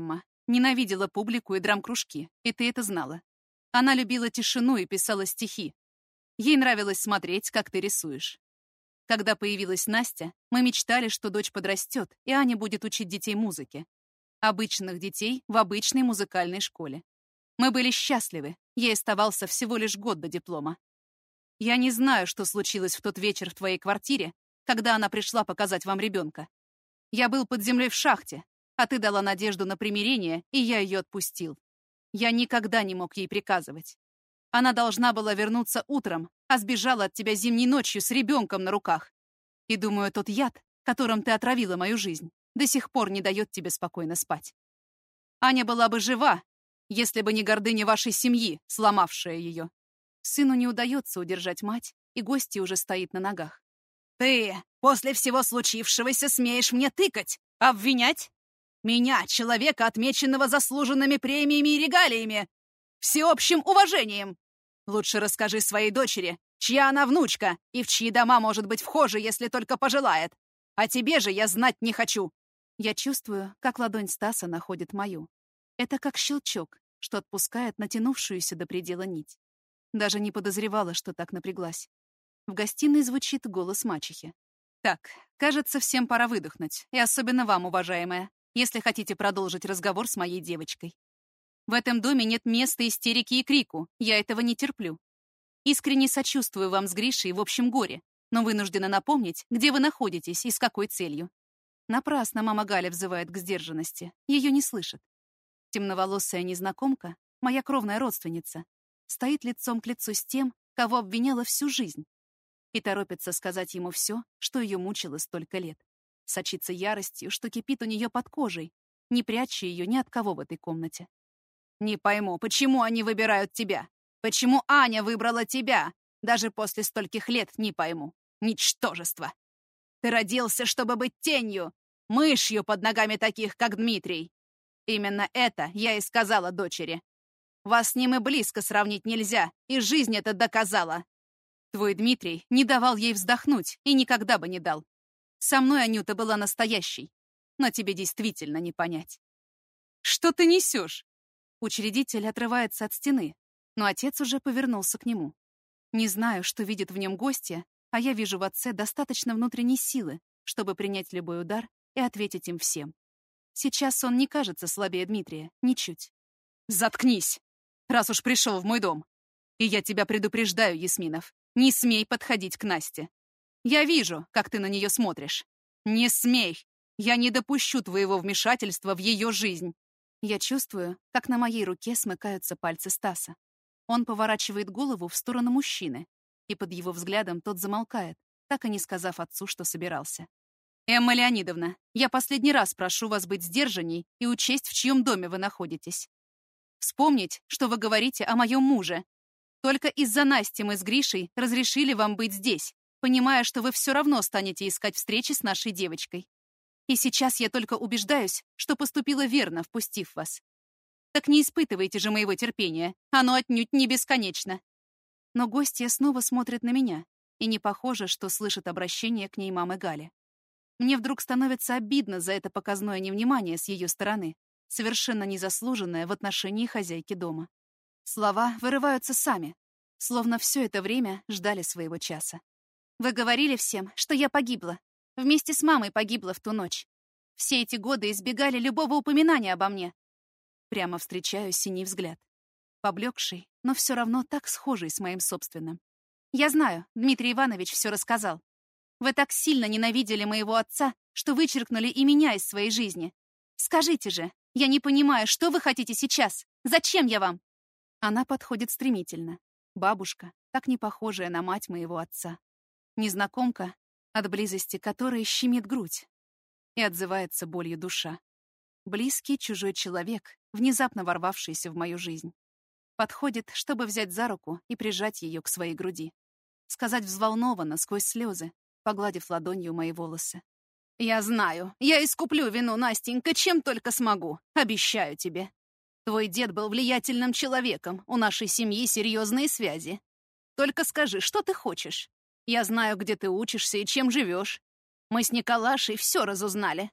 Ненавидела публику и драм-кружки, и ты это знала. Она любила тишину и писала стихи. Ей нравилось смотреть, как ты рисуешь. Когда появилась Настя, мы мечтали, что дочь подрастет, и Аня будет учить детей музыке. Обычных детей в обычной музыкальной школе. Мы были счастливы, ей оставался всего лишь год до диплома. Я не знаю, что случилось в тот вечер в твоей квартире, когда она пришла показать вам ребенка. Я был под землей в шахте, а ты дала надежду на примирение, и я ее отпустил. Я никогда не мог ей приказывать. Она должна была вернуться утром, а сбежала от тебя зимней ночью с ребенком на руках. И думаю, тот яд, которым ты отравила мою жизнь, до сих пор не дает тебе спокойно спать. Аня была бы жива, если бы не гордыня вашей семьи, сломавшая ее. Сыну не удается удержать мать, и гостья уже стоит на ногах. Ты после всего случившегося смеешь мне тыкать, обвинять? Меня, человека, отмеченного заслуженными премиями и регалиями, всеобщим уважением. Лучше расскажи своей дочери, чья она внучка и в чьи дома может быть вхожа, если только пожелает. А тебе же я знать не хочу. Я чувствую, как ладонь Стаса находит мою. Это как щелчок, что отпускает натянувшуюся до предела нить. Даже не подозревала, что так напряглась. В гостиной звучит голос мачехи. «Так, кажется, всем пора выдохнуть, и особенно вам, уважаемая, если хотите продолжить разговор с моей девочкой. В этом доме нет места истерике и крику, я этого не терплю. Искренне сочувствую вам с Гришей в общем горе, но вынуждена напомнить, где вы находитесь и с какой целью. Напрасно мама Галя взывает к сдержанности, ее не слышит. Темноволосая незнакомка, моя кровная родственница, стоит лицом к лицу с тем, кого обвиняла всю жизнь, и торопится сказать ему все, что ее мучило столько лет. Сочится яростью, что кипит у нее под кожей, не пряча ее ни от кого в этой комнате. Не пойму, почему они выбирают тебя? Почему Аня выбрала тебя? Даже после стольких лет не пойму. Ничтожество. Ты родился, чтобы быть тенью, мышью под ногами таких, как Дмитрий. Именно это я и сказала дочери. Вас с ним и близко сравнить нельзя, и жизнь это доказала. Твой Дмитрий не давал ей вздохнуть и никогда бы не дал. Со мной Анюта была настоящей, но тебе действительно не понять. Что ты несешь? Учредитель отрывается от стены, но отец уже повернулся к нему. Не знаю, что видит в нем гостья, а я вижу в отце достаточно внутренней силы, чтобы принять любой удар и ответить им всем. Сейчас он не кажется слабее Дмитрия, ничуть. Заткнись, раз уж пришел в мой дом. И я тебя предупреждаю, Ясминов, не смей подходить к Насте. Я вижу, как ты на нее смотришь. Не смей! Я не допущу твоего вмешательства в ее жизнь. Я чувствую, как на моей руке смыкаются пальцы Стаса. Он поворачивает голову в сторону мужчины, и под его взглядом тот замолкает, так и не сказав отцу, что собирался. «Эмма Леонидовна, я последний раз прошу вас быть сдержанней и учесть, в чьем доме вы находитесь. Вспомнить, что вы говорите о моем муже. Только из-за Насти мы с Гришей разрешили вам быть здесь, понимая, что вы все равно станете искать встречи с нашей девочкой. И сейчас я только убеждаюсь, что поступила верно, впустив вас. Так не испытывайте же моего терпения, оно отнюдь не бесконечно». Но гостья снова смотрит на меня, и не похоже, что слышит обращение к ней мамы Гали. Мне вдруг становится обидно за это показное невнимание с ее стороны, совершенно незаслуженное в отношении хозяйки дома. Слова вырываются сами, словно все это время ждали своего часа. «Вы говорили всем, что я погибла. Вместе с мамой погибла в ту ночь. Все эти годы избегали любого упоминания обо мне». Прямо встречаю синий взгляд. Поблекший, но все равно так схожий с моим собственным. «Я знаю, Дмитрий Иванович все рассказал. Вы так сильно ненавидели моего отца, что вычеркнули и меня из своей жизни. Скажите же, я не понимаю, что вы хотите сейчас? Зачем я вам?» Она подходит стремительно. Бабушка, так не похожая на мать моего отца. Незнакомка, от близости которой щемит грудь. И отзывается болью душа. Близкий чужой человек, внезапно ворвавшийся в мою жизнь. Подходит, чтобы взять за руку и прижать ее к своей груди. Сказать взволнованно, сквозь слезы, погладив ладонью мои волосы. «Я знаю, я искуплю вину, Настенька, чем только смогу. Обещаю тебе. Твой дед был влиятельным человеком, у нашей семьи серьезные связи. Только скажи, что ты хочешь? Я знаю, где ты учишься и чем живешь. Мы с Николашей все разузнали.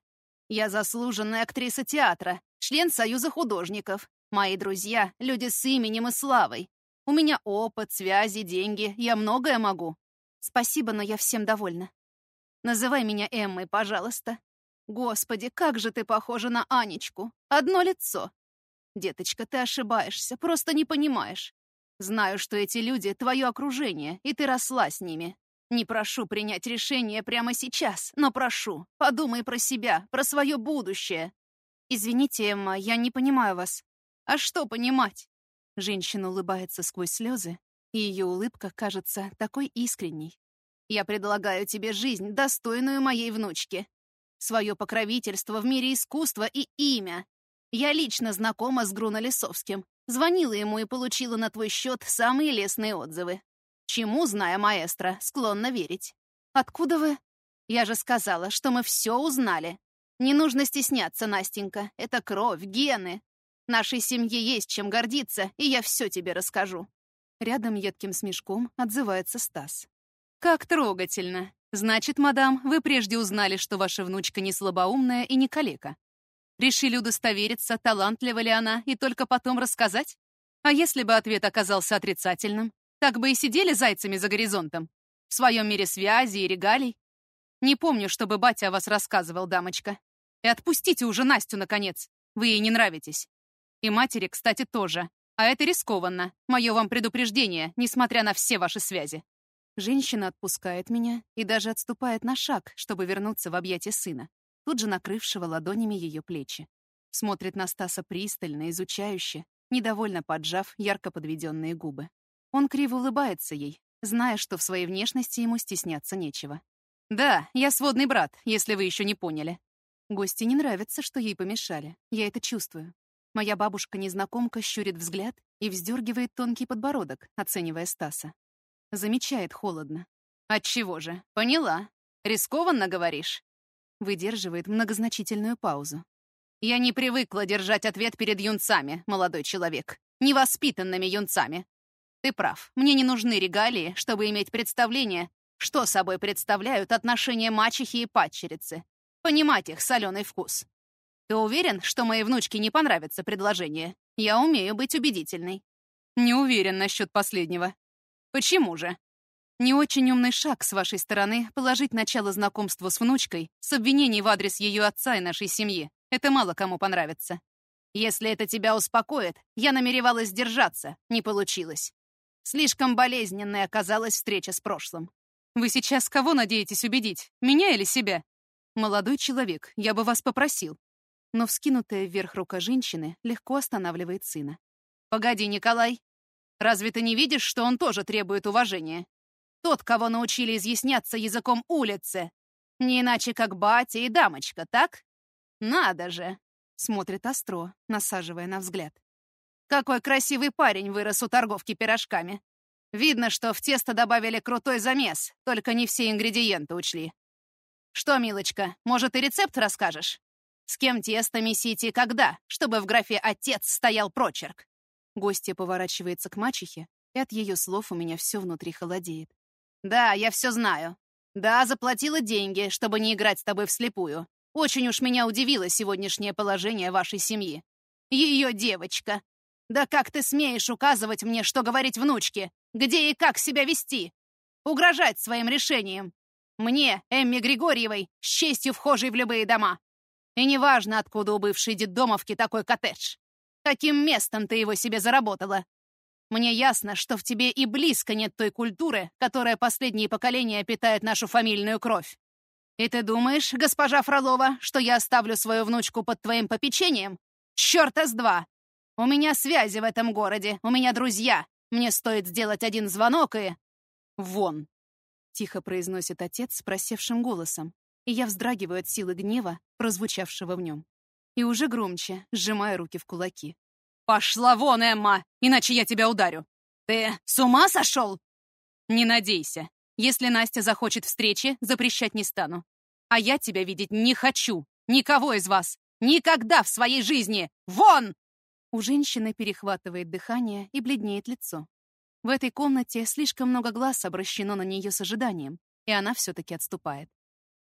Я заслуженная актриса театра, член Союза художников. Мои друзья — люди с именем и славой. У меня опыт, связи, деньги. Я многое могу. Спасибо, но я всем довольна. Называй меня Эммой, пожалуйста. Господи, как же ты похожа на Анечку. Одно лицо. Деточка, ты ошибаешься, просто не понимаешь. Знаю, что эти люди — твое окружение, и ты росла с ними. Не прошу принять решение прямо сейчас, но прошу, подумай про себя, про свое будущее. Извините, Эмма, я не понимаю вас. А что понимать? Женщина улыбается сквозь слезы, и ее улыбка кажется такой искренней. Я предлагаю тебе жизнь, достойную моей внучки. Свое покровительство в мире искусства и имя. Я лично знакома с Груно Лисовским. Звонила ему и получила на твой счет самые лестные отзывы. Чему, зная маэстро, склонна верить. Откуда вы? Я же сказала, что мы все узнали. Не нужно стесняться, Настенька. Это кровь, гены. Нашей семье есть чем гордиться, и я все тебе расскажу. Рядом едким смешком отзывается Стас. Как трогательно. Значит, мадам, вы прежде узнали, что ваша внучка не слабоумная и не калека. Решили удостовериться, талантлива ли она, и только потом рассказать? А если бы ответ оказался отрицательным, так бы и сидели зайцами за горизонтом, в своем мире связи и регалий? Не помню, чтобы батя о вас рассказывал, дамочка. И отпустите уже Настю, наконец. Вы ей не нравитесь. И матери, кстати, тоже. А это рискованно. Мое вам предупреждение, несмотря на все ваши связи. Женщина отпускает меня и даже отступает на шаг, чтобы вернуться в объятия сына, тут же накрывшего ладонями ее плечи. Смотрит на Стаса пристально, изучающе, недовольно поджав ярко подведенные губы. Он криво улыбается ей, зная, что в своей внешности ему стесняться нечего. «Да, я сводный брат, если вы еще не поняли». Гости не нравится, что ей помешали. Я это чувствую. Моя бабушка-незнакомка щурит взгляд и вздергивает тонкий подбородок, оценивая Стаса. Замечает холодно. «Отчего же? Поняла. Рискованно, говоришь?» Выдерживает многозначительную паузу. «Я не привыкла держать ответ перед юнцами, молодой человек. Невоспитанными юнцами. Ты прав, мне не нужны регалии, чтобы иметь представление, что собой представляют отношения мачехи и падчерицы. Понимать их соленый вкус. Ты уверен, что моей внучке не понравится предложение? Я умею быть убедительной». Не уверен насчет последнего. Почему же? Не очень умный шаг с вашей стороны положить начало знакомству с внучкой с обвинений в адрес ее отца и нашей семьи. Это мало кому понравится. Если это тебя успокоит, я намеревалась сдержаться, не получилось. Слишком болезненной оказалась встреча с прошлым. Вы сейчас кого надеетесь убедить, меня или себя? Молодой человек, я бы вас попросил. Но вскинутая вверх рука женщины легко останавливает сына. Погоди, Николай. Разве ты не видишь, что он тоже требует уважения? Тот, кого научили изъясняться языком улицы. Не иначе, как батя и дамочка, так? Надо же. Смотрит остро, насаживая на взгляд. Какой красивый парень вырос у торговки пирожками. Видно, что в тесто добавили крутой замес, только не все ингредиенты учли. Что, милочка, может, и рецепт расскажешь? С кем тесто месить и когда, чтобы в графе «отец» стоял прочерк? Гостья поворачивается к мачехе, и от ее слов у меня все внутри холодеет. Да, я все знаю. Да, заплатила деньги, чтобы не играть с тобой вслепую. Очень уж меня удивило сегодняшнее положение вашей семьи. Ее девочка. Да как ты смеешь указывать мне, что говорить внучке? Где и как себя вести? Угрожать своим решением. Мне, Эмме Григорьевой, с честью вхожей в любые дома. И неважно, откуда у бывшей детдомовки такой коттедж. Каким местом ты его себе заработала? Мне ясно, что в тебе и близко нет той культуры, которая последние поколения питает нашу фамильную кровь. И ты думаешь, госпожа Фролова, что я оставлю свою внучку под твоим попечением? Чёрта с два! У меня связи в этом городе, у меня друзья. Мне стоит сделать один звонок и... Вон! Тихо произносит отец с просевшим голосом, и я вздрагиваю от силы гнева, прозвучавшего в нем. И уже громче, сжимая руки в кулаки. «Пошла вон, Эмма, иначе я тебя ударю! Ты с ума сошел?» «Не надейся. Если Настя захочет встречи, запрещать не стану. А я тебя видеть не хочу. Никого из вас. Никогда в своей жизни! Вон!» У женщины перехватывает дыхание и бледнеет лицо. В этой комнате слишком много глаз обращено на нее с ожиданием, и она все-таки отступает.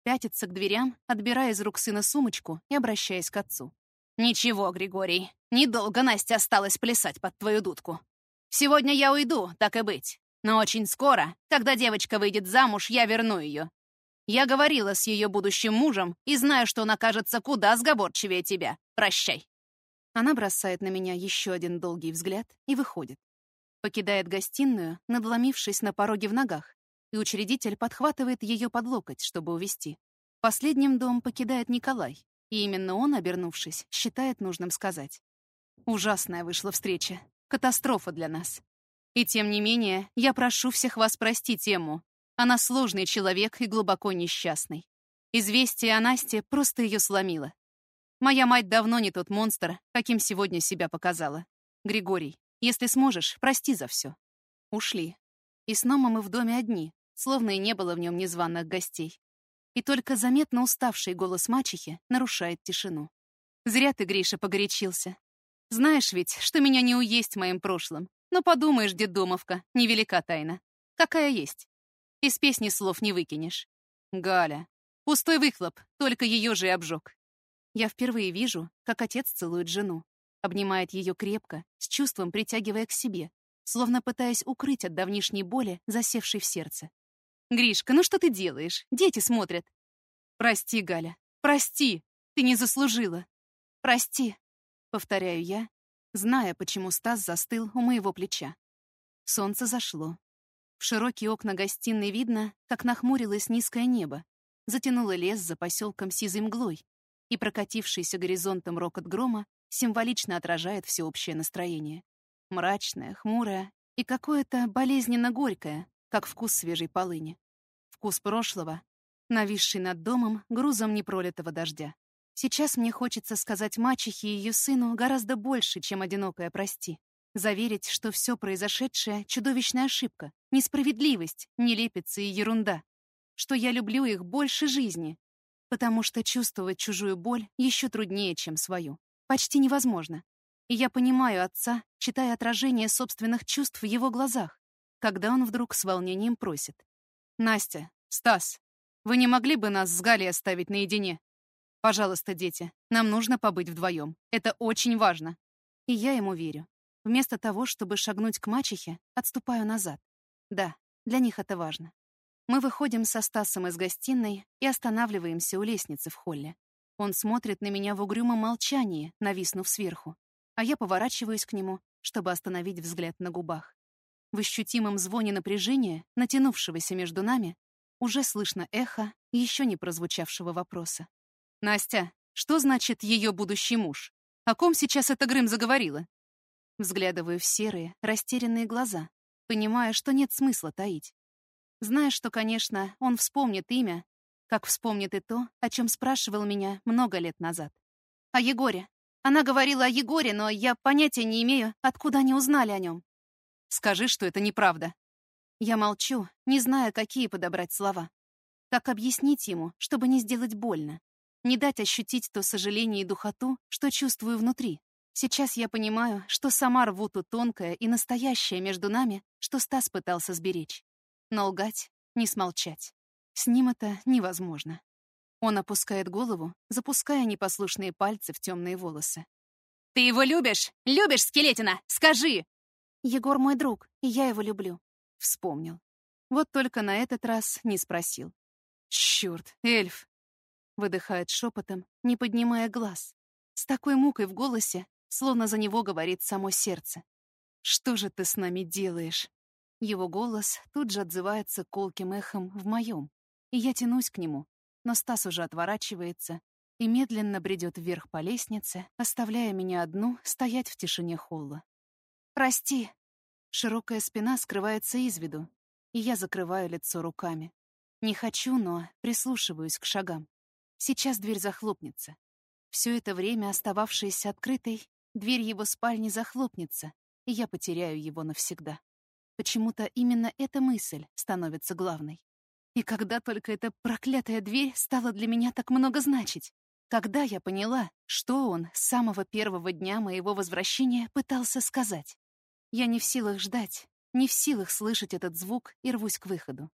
Пятится к дверям, отбирая из рук сына сумочку и обращаясь к отцу. «Ничего, Григорий, недолго Настя осталась плясать под твою дудку. Сегодня я уйду, так и быть. Но очень скоро, когда девочка выйдет замуж, я верну ее. Я говорила с ее будущим мужем и знаю, что он окажется куда сговорчивее тебя. Прощай». Она бросает на меня еще один долгий взгляд и выходит. Покидает гостиную, надломившись на пороге в ногах, и учредитель подхватывает ее под локоть, чтобы увести. Последним дом покидает Николай, и именно он, обернувшись, считает нужным сказать. Ужасная вышла встреча. Катастрофа для нас. И тем не менее, я прошу всех вас простить Эмму. Она сложный человек и глубоко несчастный. Известие о Насте просто ее сломило. Моя мать давно не тот монстр, каким сегодня себя показала. Григорий, если сможешь, прости за все. Ушли. И снова мы в доме одни, словно и не было в нем незваных гостей. И только заметно уставший голос мачехи нарушает тишину. «Зря ты, Гриша, погорячился. Знаешь ведь, что меня не уесть моим прошлым. Но подумаешь, детдомовка, невелика тайна. Какая есть. Из песни слов не выкинешь. Галя. Пустой выхлоп, только ее же и обжег». Я впервые вижу, как отец целует жену. Обнимает ее крепко, с чувством притягивая к себе, словно пытаясь укрыть от давнишней боли, засевшей в сердце. «Гришка, ну что ты делаешь? Дети смотрят». «Прости, Галя, прости, ты не заслужила». «Прости», — повторяю я, зная, почему Стас застыл у моего плеча. Солнце зашло. В широкие окна гостиной видно, как нахмурилось низкое небо, затянуло лес за поселком сизой мглой, и прокатившийся горизонтом рокот грома символично отражает всеобщее настроение. Мрачное, хмурое и какое-то болезненно горькое, как вкус свежей полыни. Вкус прошлого, нависший над домом грузом непролитого дождя. Сейчас мне хочется сказать мачехе и ее сыну гораздо больше, чем одинокое «прости». Заверить, что все произошедшее — чудовищная ошибка, несправедливость, нелепица и ерунда. Что я люблю их больше жизни, потому что чувствовать чужую боль еще труднее, чем свою. Почти невозможно. И я понимаю отца, читая отражение собственных чувств в его глазах, когда он вдруг с волнением просит. «Настя, Стас, вы не могли бы нас с Галей оставить наедине? Пожалуйста, дети, нам нужно побыть вдвоем. Это очень важно». И я ему верю. Вместо того, чтобы шагнуть к мачехе, отступаю назад. Да, для них это важно. Мы выходим со Стасом из гостиной и останавливаемся у лестницы в холле. Он смотрит на меня в угрюмом молчании, нависнув сверху, а я поворачиваюсь к нему, чтобы остановить взгляд на губах. В ощутимом звоне напряжения, натянувшегося между нами, уже слышно эхо еще не прозвучавшего вопроса. «Настя, что значит ее будущий муж? О ком сейчас эта Грым заговорила?» Взглядываю в серые, растерянные глаза, понимая, что нет смысла таить. Зная, что, конечно, он вспомнит имя, как вспомнит и то, о чем спрашивал меня много лет назад. О Егоре. Она говорила о Егоре, но я понятия не имею, откуда они узнали о нем. Скажи, что это неправда. Я молчу, не зная, какие подобрать слова. Как объяснить ему, чтобы не сделать больно? Не дать ощутить то сожаление и духоту, что чувствую внутри. Сейчас я понимаю, что сама рву то тонкое и настоящее между нами, что Стас пытался сберечь. Но лгать, не смолчать. С ним это невозможно. Он опускает голову, запуская непослушные пальцы в темные волосы. «Ты его любишь? Любишь, скелетина? Скажи!» «Егор мой друг, и я его люблю». Вспомнил. Вот только на этот раз не спросил. «Чёрт, эльф!» Выдыхает шепотом, не поднимая глаз. С такой мукой в голосе, словно за него говорит само сердце. «Что же ты с нами делаешь?» Его голос тут же отзывается колким эхом в моем, и я тянусь к нему, но Стас уже отворачивается и медленно бредет вверх по лестнице, оставляя меня одну стоять в тишине холла. «Прости!» Широкая спина скрывается из виду, и я закрываю лицо руками. Не хочу, но прислушиваюсь к шагам. Сейчас дверь захлопнется. Все это время, остававшаяся открытой, дверь его спальни захлопнется, и я потеряю его навсегда. Почему-то именно эта мысль становится главной. И когда только эта проклятая дверь стала для меня так много значить? Когда я поняла, что он с самого первого дня моего возвращения пытался сказать? Я не в силах ждать, не в силах слышать этот звук и рвусь к выходу.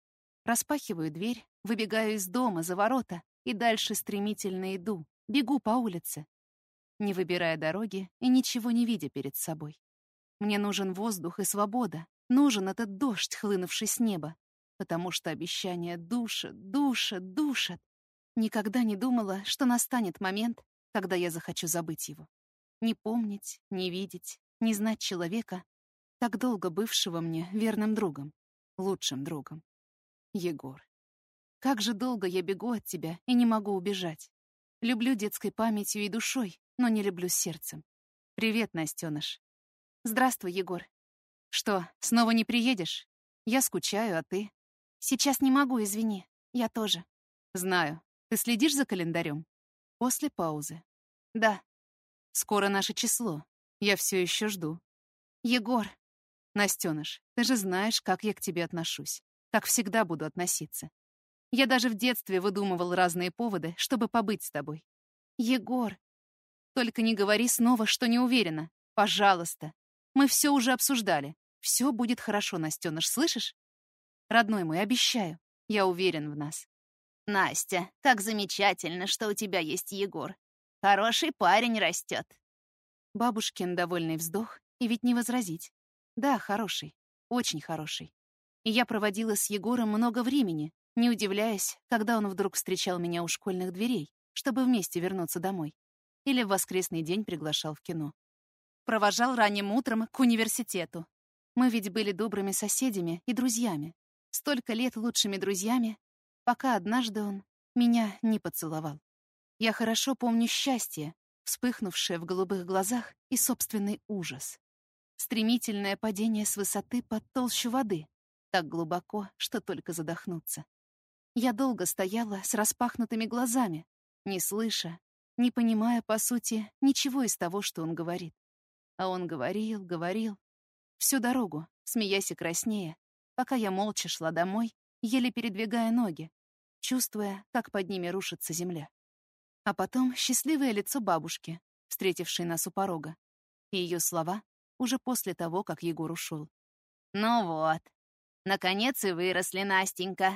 Распахиваю дверь, выбегаю из дома за ворота и дальше стремительно иду, бегу по улице, не выбирая дороги и ничего не видя перед собой. Мне нужен воздух и свобода, нужен этот дождь, хлынувший с неба, потому что обещания душат, душат, душат. Никогда не думала, что настанет момент, когда я захочу забыть его. Не помнить, не видеть, не знать человека, так долго бывшего мне верным другом, лучшим другом. Егор. Как же долго я бегу от тебя и не могу убежать. Люблю детской памятью и душой, но не люблю сердцем. Привет, Настёныш. Здравствуй, Егор. Что, снова не приедешь? Я скучаю, а ты? Сейчас не могу, извини. Я тоже. Знаю. Ты следишь за календарем? После паузы. Да. Скоро наше число. Я все еще жду. Егор. Настёныш, ты же знаешь, как я к тебе отношусь. Как всегда буду относиться. Я даже в детстве выдумывал разные поводы, чтобы побыть с тобой. Егор. Только не говори снова, что не уверена. Пожалуйста. Мы все уже обсуждали. Все будет хорошо, Настёныш, слышишь? Родной мой, обещаю. Я уверен в нас. Настя, как замечательно, что у тебя есть Егор. Хороший парень растет. Бабушкин довольный вздох, и ведь не возразить. Да, хороший. Очень хороший. И я проводила с Егором много времени, не удивляясь, когда он вдруг встречал меня у школьных дверей, чтобы вместе вернуться домой. Или в воскресный день приглашал в кино. Провожал ранним утром к университету. Мы ведь были добрыми соседями и друзьями. Столько лет лучшими друзьями, пока однажды он меня не поцеловал. Я хорошо помню счастье, вспыхнувшее в голубых глазах, и собственный ужас. Стремительное падение с высоты под толщу воды, так глубоко, что только задохнуться. Я долго стояла с распахнутыми глазами, не слыша, не понимая, по сути, ничего из того, что он говорит. А он говорил, говорил. Всю дорогу, смеясь и краснея, пока я молча шла домой, еле передвигая ноги, чувствуя, как под ними рушится земля. А потом счастливое лицо бабушки, встретившей нас у порога, и ее слова уже после того, как Егор ушел. Ну вот, наконец и выросли, Настенька.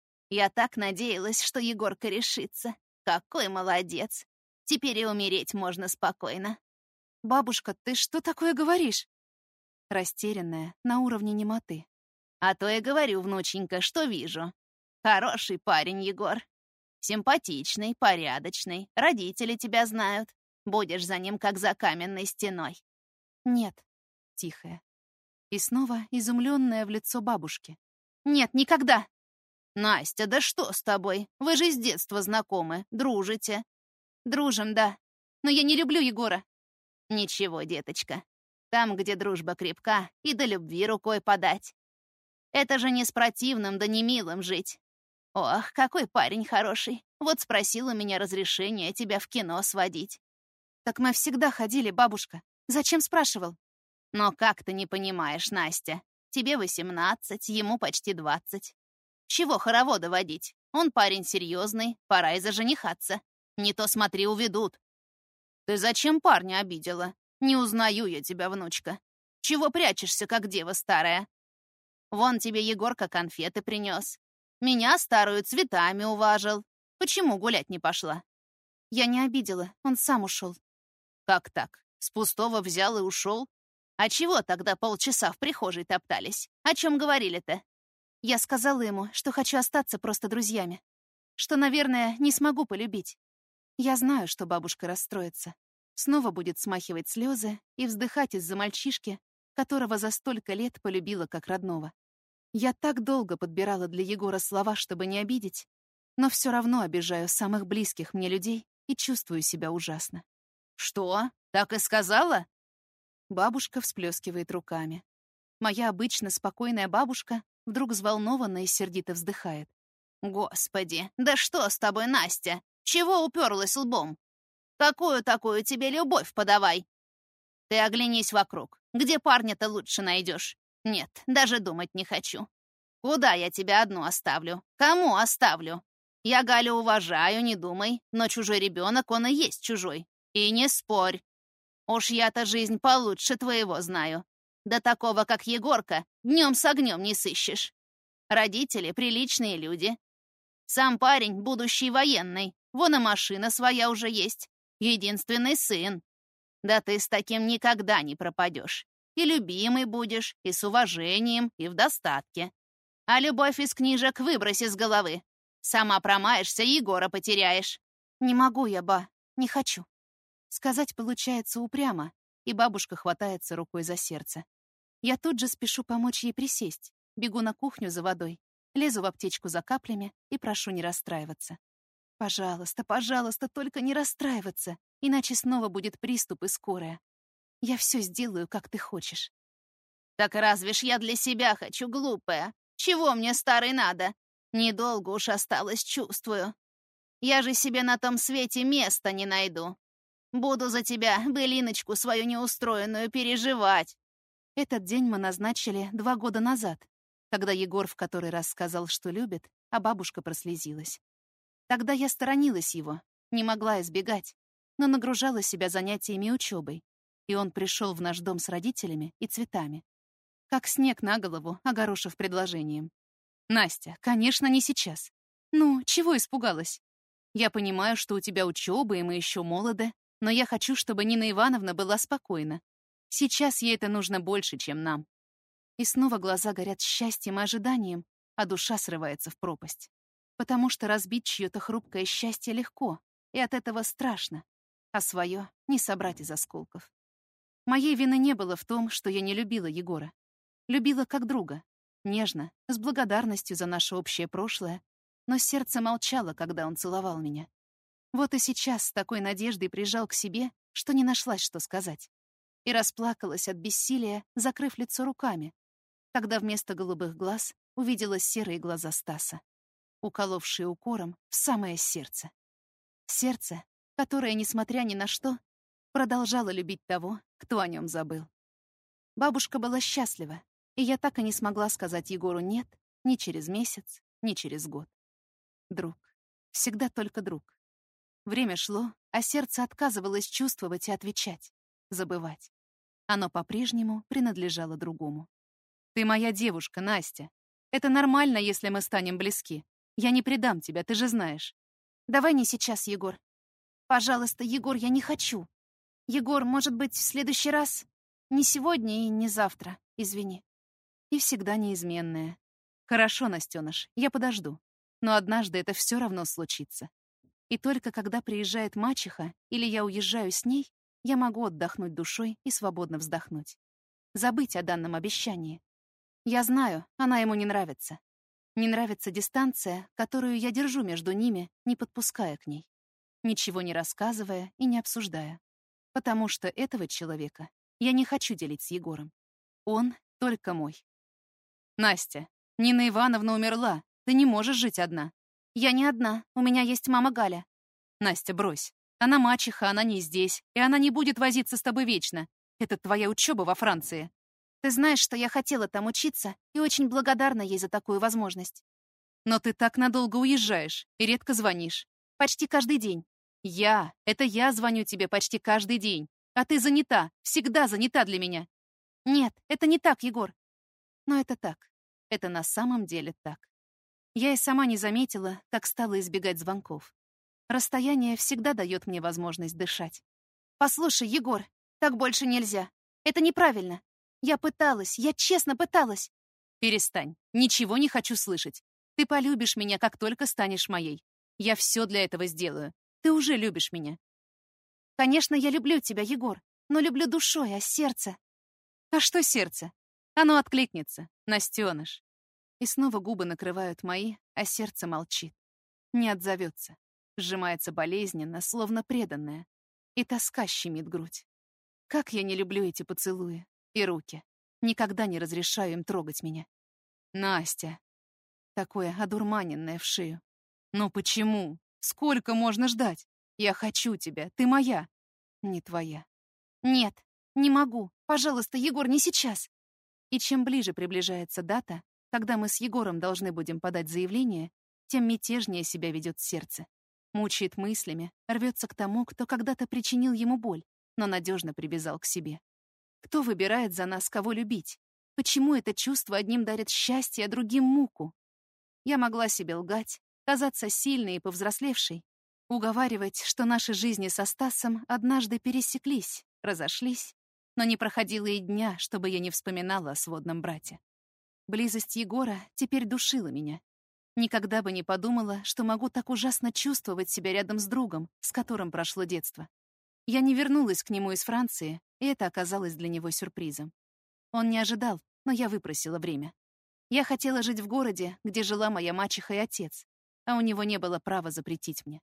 Я так надеялась, что Егорка решится. Какой молодец. Теперь и умереть можно спокойно. «Бабушка, ты что такое говоришь?» Растерянная, на уровне немоты. А то и говорю, внученька, что вижу. Хороший парень, Егор. Симпатичный, порядочный. Родители тебя знают. Будешь за ним, как за каменной стеной. «Нет», — тихая. И снова изумленная в лицо бабушки. «Нет, никогда!» «Настя, да что с тобой? Вы же с детства знакомы, дружите». «Дружим, да. Но я не люблю Егора». «Ничего, деточка. Там, где дружба крепка, и до любви рукой подать. Это же не с противным да не милым жить. Ох, какой парень хороший. Вот спросил у меня разрешения тебя в кино сводить». «Так мы всегда ходили, бабушка. Зачем спрашивал?» «Но как ты не понимаешь, Настя? Тебе 18, ему почти 20. Чего хоровода водить? Он парень серьезный, пора и заженихаться. Не то, смотри, уведут». «Ты зачем парня обидела? Не узнаю я тебя, внучка. Чего прячешься, как дева старая? Вон тебе Егорка конфеты принес. Меня старую цветами уважил. Почему гулять не пошла?» «Я не обидела, он сам ушел». «Как так? С пустого взял и ушел? А чего тогда полчаса в прихожей топтались? О чем говорили-то?» Я сказала ему, что хочу остаться просто друзьями. Что, наверное, не смогу полюбить. Я знаю, что бабушка расстроится. Снова будет смахивать слезы и вздыхать из-за мальчишки, которого за столько лет полюбила как родного. Я так долго подбирала для Егора слова, чтобы не обидеть, но все равно обижаю самых близких мне людей и чувствую себя ужасно. «Что? Так и сказала?» Бабушка всплескивает руками. Моя обычно спокойная бабушка вдруг взволнованно и сердито вздыхает. «Господи, да что с тобой, Настя? Чего уперлась лбом? Какую такую тебе любовь подавай? Ты оглянись вокруг. Где парня-то лучше найдешь? Нет, даже думать не хочу. Куда я тебя одну оставлю? Кому оставлю? Я Галю уважаю, не думай, но чужой ребенок, он и есть чужой. И не спорь. Уж я-то жизнь получше твоего знаю. Да такого, как Егорка, днем с огнем не сыщешь. Родители приличные люди. Сам парень будущий военный. Вон и машина своя уже есть. Единственный сын. Да ты с таким никогда не пропадешь. И любимый будешь, и с уважением, и в достатке. А любовь из книжек выбрось из головы. Сама промаешься, Егора потеряешь. Не могу я, ба, не хочу. Сказать получается упрямо, и бабушка хватается рукой за сердце. Я тут же спешу помочь ей присесть, бегу на кухню за водой, лезу в аптечку за каплями и прошу не расстраиваться. Пожалуйста, пожалуйста, только не расстраиваться, иначе снова будет приступ и скорая. Я все сделаю, как ты хочешь. Так разве ж я для себя хочу, глупая? Чего мне, старый, надо? Недолго уж осталось, чувствую. Я же себе на том свете места не найду. Буду за тебя, былиночку свою неустроенную, переживать. Этот день мы назначили 2 года назад, когда Егор в который раз сказал, что любит, а бабушка прослезилась. Тогда я сторонилась его, не могла избегать, но нагружала себя занятиями и учебой, и он пришел в наш дом с родителями и цветами. Как снег на голову, огорошив предложением. «Настя, конечно, не сейчас. Ну, чего испугалась? Я понимаю, что у тебя учеба, и мы еще молоды, но я хочу, чтобы Нина Ивановна была спокойна. Сейчас ей это нужно больше, чем нам». И снова глаза горят счастьем и ожиданием, а душа срывается в пропасть. Потому что разбить чье-то хрупкое счастье легко, и от этого страшно, а свое не собрать из осколков. Моей вины не было в том, что я не любила Егора. Любила как друга, нежно, с благодарностью за наше общее прошлое, но сердце молчало, когда он целовал меня. Вот и сейчас с такой надеждой прижал к себе, что не нашлась, что сказать. И расплакалась от бессилия, закрыв лицо руками, когда вместо голубых глаз увидела серые глаза Стаса, уколовшие укором в самое сердце. Сердце, которое, несмотря ни на что, продолжало любить того, кто о нем забыл. Бабушка была счастлива, и я так и не смогла сказать Егору «нет» ни через месяц, ни через год. Друг. Всегда только друг. Время шло, а сердце отказывалось чувствовать и отвечать, забывать. Оно по-прежнему принадлежало другому. «Ты моя девушка, Настя. Это нормально, если мы станем близки. Я не предам тебя, ты же знаешь». «Давай не сейчас, Егор. Пожалуйста, Егор, я не хочу. Егор, может быть, в следующий раз? Не сегодня и не завтра, извини». И всегда неизменная. «Хорошо, Настеныш, я подожду. Но однажды это все равно случится. И только когда приезжает мачеха или я уезжаю с ней, я могу отдохнуть душой и свободно вздохнуть. Забыть о данном обещании. Я знаю, она ему не нравится. Не нравится дистанция, которую я держу между ними, не подпуская к ней, ничего не рассказывая и не обсуждая. Потому что этого человека я не хочу делить с Егором. Он только мой. «Настя, Нина Ивановна умерла. Ты не можешь жить одна». «Я не одна. У меня есть мама Галя». «Настя, брось. Она мачеха, она не здесь, и она не будет возиться с тобой вечно. Это твоя учеба во Франции». «Ты знаешь, что я хотела там учиться, и очень благодарна ей за такую возможность». «Но ты так надолго уезжаешь и редко звонишь». «Почти каждый день». Это я звоню тебе почти каждый день. А ты занята, всегда занята для меня». «Нет, это не так, Егор». Но это так. Это на самом деле так. Я и сама не заметила, как стала избегать звонков. Расстояние всегда дает мне возможность дышать. «Послушай, Егор, так больше нельзя. Это неправильно. Я пыталась, я честно пыталась». «Перестань. Ничего не хочу слышать. Ты полюбишь меня, как только станешь моей. Я все для этого сделаю. Ты уже любишь меня». «Конечно, я люблю тебя, Егор, но люблю душой, а сердце...» «А что сердце? Оно откликнется, Настеныш». И снова губы накрывают мои, а сердце молчит. Не отзовется. Сжимается болезненно, словно преданная. И тоска щемит грудь. Как я не люблю эти поцелуи и руки. Никогда не разрешаю им трогать меня. «Настя!» Такое одурманенное в шею. «Но почему? Сколько можно ждать? Я хочу тебя, ты моя». Не твоя. «Нет, не могу. Пожалуйста, Егор, не сейчас». И чем ближе приближается дата, когда мы с Егором должны будем подать заявление, тем мятежнее себя ведет сердце. Мучает мыслями, рвется к тому, кто когда-то причинил ему боль, но надежно привязал к себе. Кто выбирает за нас, кого любить? Почему это чувство одним дарит счастье, а другим муку? Я могла себе лгать, казаться сильной и повзрослевшей, уговаривать, что наши жизни со Стасом однажды пересеклись, разошлись, но не проходило и дня, чтобы я не вспоминала о сводном брате. Близость Егора теперь душила меня. Никогда бы не подумала, что могу так ужасно чувствовать себя рядом с другом, с которым прошло детство. Я не вернулась к нему из Франции, и это оказалось для него сюрпризом. Он не ожидал, но я выпросила время. Я хотела жить в городе, где жила моя мачеха и отец, а у него не было права запретить мне.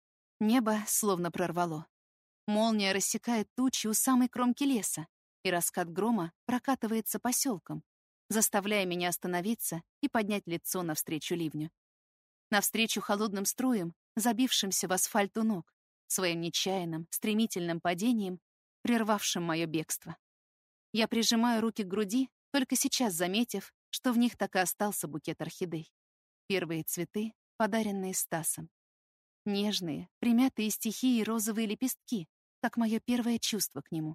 Небо словно прорвало. Молния рассекает тучи у самой кромки леса, и раскат грома прокатывается поселком, заставляя меня остановиться и поднять лицо навстречу ливню. Навстречу холодным струям, забившимся в асфальт у ног, своим нечаянным, стремительным падением, прервавшим мое бегство. Я прижимаю руки к груди, только сейчас заметив, что в них так и остался букет орхидей. Первые цветы, подаренные Стасом. Нежные, примятые стихии розовые лепестки, как мое первое чувство к нему.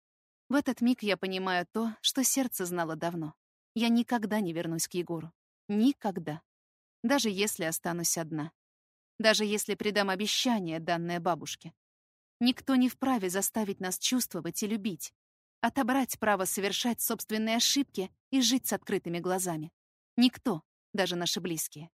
В этот миг я понимаю то, что сердце знало давно. Я никогда не вернусь к Егору. Никогда. Даже если останусь одна. Даже если предам обещание, данное бабушке. Никто не вправе заставить нас чувствовать и любить, отобрать право совершать собственные ошибки и жить с открытыми глазами. Никто, даже наши близкие.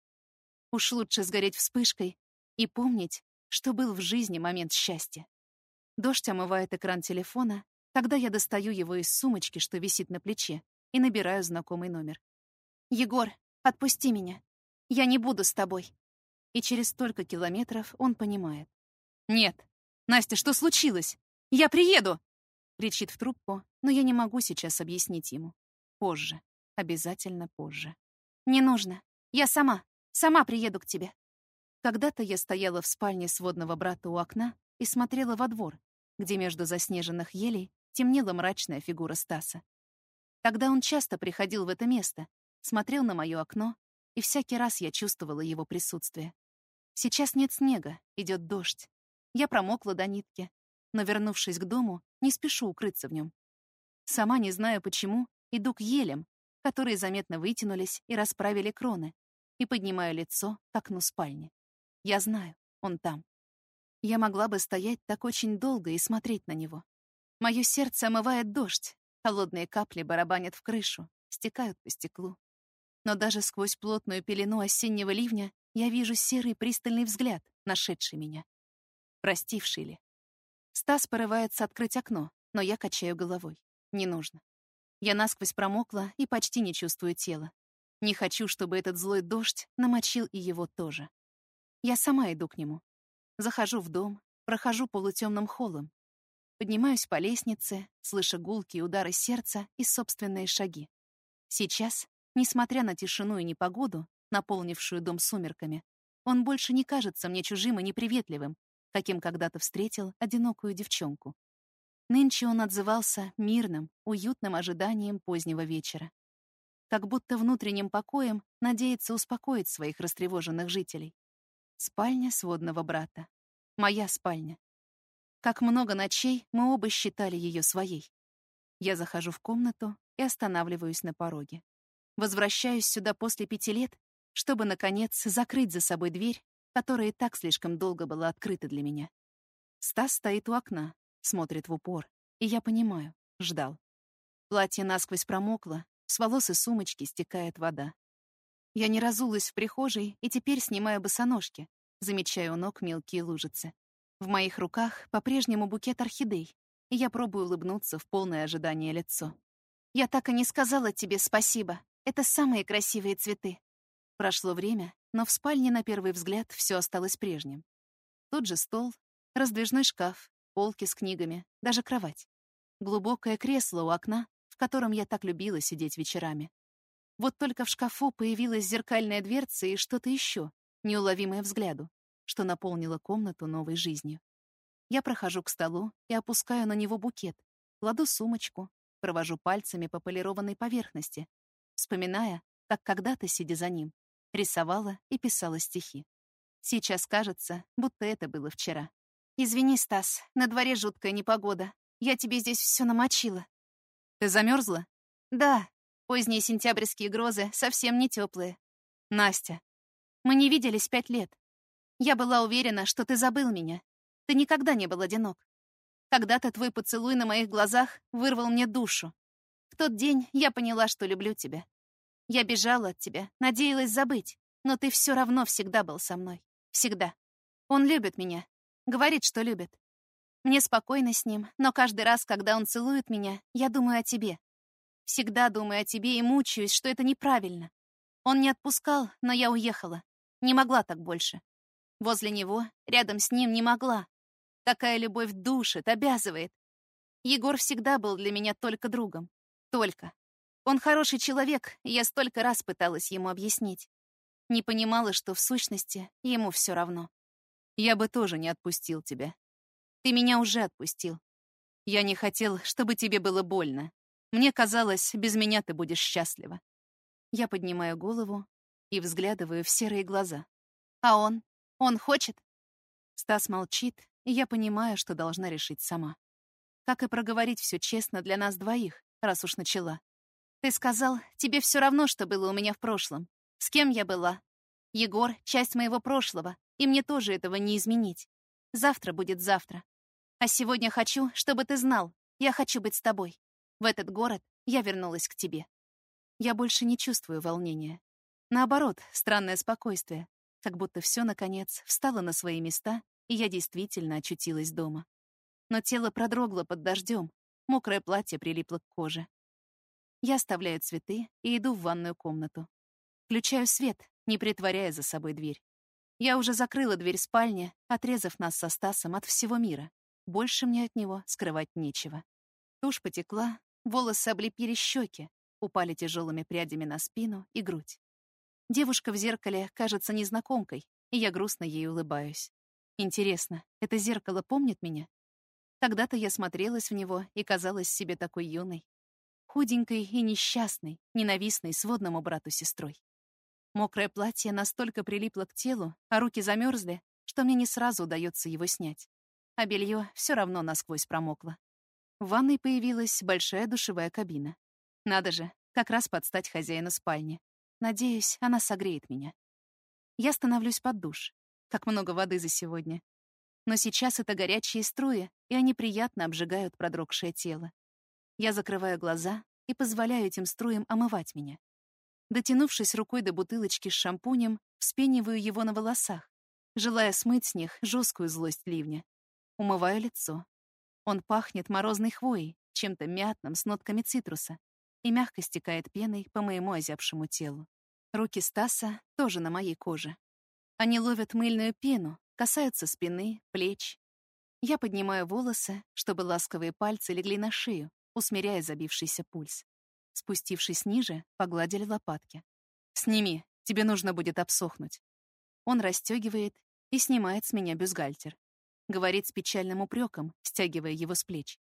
Уж лучше сгореть вспышкой и помнить, что был в жизни момент счастья. Дождь омывает экран телефона, когда я достаю его из сумочки, что висит на плече, и набираю знакомый номер. «Егор, отпусти меня. Я не буду с тобой». И через столько километров он понимает. «Нет. Настя, что случилось? Я приеду!» Кричит в трубку, но я не могу сейчас объяснить ему. Позже. Обязательно позже. «Не нужно. Я сама приеду к тебе». Когда-то я стояла в спальне сводного брата у окна и смотрела во двор, где между заснеженных елей темнела мрачная фигура Стаса. Тогда он часто приходил в это место, смотрел на мое окно, и всякий раз я чувствовала его присутствие. Сейчас нет снега, идет дождь. Я промокла до нитки, но, вернувшись к дому, не спешу укрыться в нем. Сама не знаю почему, иду к елям, которые заметно вытянулись и расправили кроны, и поднимаю лицо к окну спальни. Я знаю, он там. Я могла бы стоять так очень долго и смотреть на него. Мое сердце омывает дождь, холодные капли барабанят в крышу, стекают по стеклу. Но даже сквозь плотную пелену осеннего ливня я вижу серый пристальный взгляд, нашедший меня. Простивший ли? Стас порывается открыть окно, но я качаю головой. Не нужно. Я насквозь промокла и почти не чувствую тела. Не хочу, чтобы этот злой дождь намочил и его тоже. Я сама иду к нему. Захожу в дом, прохожу полутемным холлом. Поднимаюсь по лестнице, слыша гулкие удары сердца и собственные шаги. Сейчас, несмотря на тишину и непогоду, наполнившую дом сумерками, он больше не кажется мне чужим и неприветливым, каким когда-то встретил одинокую девчонку. Нынче он отзывался мирным, уютным ожиданием позднего вечера. Как будто внутренним покоем надеется успокоить своих растревоженных жителей. Спальня сводного брата. Моя спальня. Как много ночей мы оба считали ее своей. Я захожу в комнату и останавливаюсь на пороге. Возвращаюсь сюда после 5 лет, чтобы, наконец, закрыть за собой дверь, которая и так слишком долго была открыта для меня. Стас стоит у окна, смотрит в упор, и я понимаю, ждал. Платье насквозь промокло, с волос и сумочки стекает вода. Я не разулась в прихожей и теперь снимаю босоножки, замечая у ног мелкие лужицы. В моих руках по-прежнему букет орхидей, и я пробую улыбнуться в полное ожидание лицо. «Я так и не сказала тебе спасибо. Это самые красивые цветы». Прошло время, но в спальне на первый взгляд все осталось прежним. Тот же стол, раздвижной шкаф, полки с книгами, даже кровать. Глубокое кресло у окна, в котором я так любила сидеть вечерами. Вот только в шкафу появилась зеркальная дверца и что-то еще, неуловимое взгляду, что наполнило комнату новой жизнью. Я прохожу к столу и опускаю на него букет, кладу сумочку, провожу пальцами по полированной поверхности, вспоминая, как когда-то, сидя за ним, рисовала и писала стихи. Сейчас кажется, будто это было вчера. «Извини, Стас, на дворе жуткая непогода. Я тебе здесь все намочила». «Ты замерзла?» «Да». Поздние сентябрьские грозы совсем не теплые. Настя, Мы не виделись 5 лет. Я была уверена, что ты забыл меня. Ты никогда не был одинок. Когда-то твой поцелуй на моих глазах вырвал мне душу. В тот день я поняла, что люблю тебя. Я бежала от тебя, надеялась забыть, но ты все равно всегда был со мной. Всегда. Он любит меня. Говорит, что любит. Мне спокойно с ним, но каждый раз, когда он целует меня, я думаю о тебе. Всегда думаю о тебе и мучаюсь, что это неправильно. Он не отпускал, но я уехала. Не могла так больше. Возле него, рядом с ним не могла. Такая любовь душит, обязывает. Егор всегда был для меня только другом. Только. Он хороший человек, и я столько раз пыталась ему объяснить. Не понимала, что в сущности ему все равно. я бы тоже не отпустил тебя. Ты меня уже отпустил. Я не хотел, чтобы тебе было больно. Мне казалось, без меня ты будешь счастлива. Я поднимаю голову и взглядываю в серые глаза. А он? Он хочет? Стас молчит, и я понимаю, что должна решить сама. Как и проговорить все честно для нас двоих, раз уж начала. Ты сказал, тебе все равно, что было у меня в прошлом. С кем я была? Егор — часть моего прошлого, и мне тоже этого не изменить. Завтра будет завтра. А сегодня хочу, чтобы ты знал, я хочу быть с тобой. В этот город я вернулась к тебе. Я больше не чувствую волнения. Наоборот, странное спокойствие, как будто все, наконец, встало на свои места, и я действительно очутилась дома. Но тело продрогло под дождем, мокрое платье прилипло к коже. Я оставляю цветы и иду в ванную комнату. Включаю свет, не притворяя за собой дверь. Я уже закрыла дверь спальни, отрезав нас со Стасом от всего мира. Больше мне от него скрывать нечего. Тушь потекла, волосы облепили щеки, упали тяжелыми прядями на спину и грудь. Девушка в зеркале кажется незнакомкой, и я грустно ей улыбаюсь. Интересно, это зеркало помнит меня? Когда-то я смотрелась в него и казалась себе такой юной. Худенькой и несчастной, ненавистной сводному брату-сестрой. Мокрое платье настолько прилипло к телу, а руки замерзли, что мне не сразу удается его снять. А белье все равно насквозь промокло. В ванной появилась большая душевая кабина. Надо же, как раз под стать хозяину спальни. Надеюсь, она согреет меня. Я становлюсь под душ. Как много воды за сегодня. Но сейчас это горячие струи, и они приятно обжигают продрогшее тело. Я закрываю глаза и позволяю этим струям омывать меня. Дотянувшись рукой до бутылочки с шампунем, вспениваю его на волосах, желая смыть с них жесткую злость ливня. Умываю лицо. Он пахнет морозной хвоей, чем-то мятным с нотками цитруса, и мягко стекает пеной по моему озябшему телу. Руки Стаса тоже на моей коже. Они ловят мыльную пену, касаются спины, плеч. Я поднимаю волосы, чтобы ласковые пальцы легли на шею, усмиряя забившийся пульс. Спустившись ниже, погладили лопатки. «Сними, тебе нужно будет обсохнуть». Он расстегивает и снимает с меня бюстгальтер. Говорит с печальным упреком, стягивая его с плеч.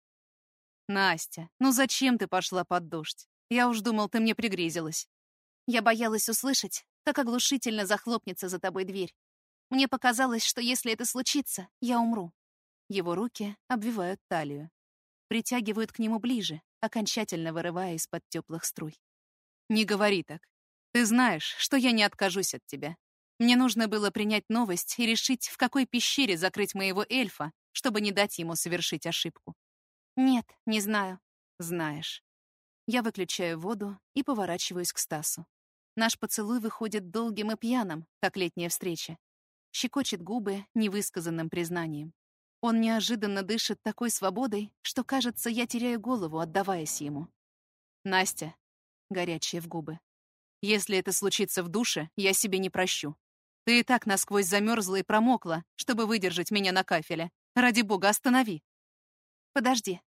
«Настя, ну зачем ты пошла под дождь? Я уж думал, ты мне пригрезилась». Я боялась услышать, как оглушительно захлопнется за тобой дверь. Мне показалось, что если это случится, я умру. Его руки обвивают талию. Притягивают к нему ближе, окончательно вырывая из-под теплых струй. «Не говори так. Ты знаешь, что я не откажусь от тебя. Мне нужно было принять новость и решить, в какой пещере закрыть моего эльфа, чтобы не дать ему совершить ошибку». Нет, не знаю. Знаешь. Я выключаю воду и поворачиваюсь к Стасу. Наш поцелуй выходит долгим и пьяным, как летняя встреча. Щекочет губы невысказанным признанием. Он неожиданно дышит такой свободой, что, кажется, я теряю голову, отдаваясь ему. «Настя», горячие в губы, «если это случится в душе, я себе не прощу. Ты и так насквозь замерзла и промокла, чтобы выдержать меня на кафеле. Ради бога, останови». Подожди.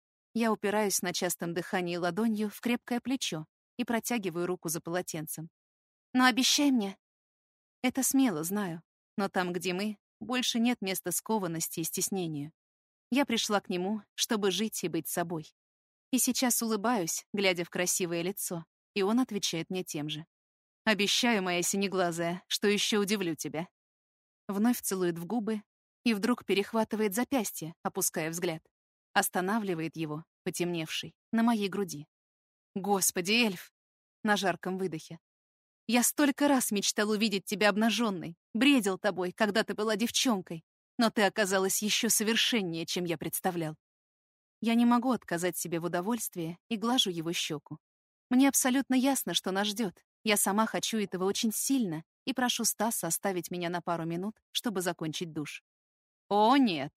Я упираюсь на частом дыхании ладонью в крепкое плечо и протягиваю руку за полотенцем. Но обещай мне. Это смело, знаю, но там, где мы, больше нет места скованности и стеснению. Я пришла к нему, чтобы жить и быть собой. И сейчас улыбаюсь, глядя в красивое лицо, и он отвечает мне тем же. «Обещаю, моя синеглазая, что еще удивлю тебя». Вновь целует в губы и вдруг перехватывает запястье, опуская взгляд. Останавливает его, потемневший, на моей груди. «Господи, эльф!» на жарком выдохе. Я столько раз мечтал увидеть тебя обнаженной, бредил тобой, когда ты была девчонкой, но ты оказалась еще совершеннее, чем я представлял. Я не могу отказать себе в удовольствии и глажу его щеку. Мне абсолютно ясно, что нас ждет. Я сама хочу этого очень сильно и прошу Стаса оставить меня на пару минут, чтобы закончить душ. О, нет.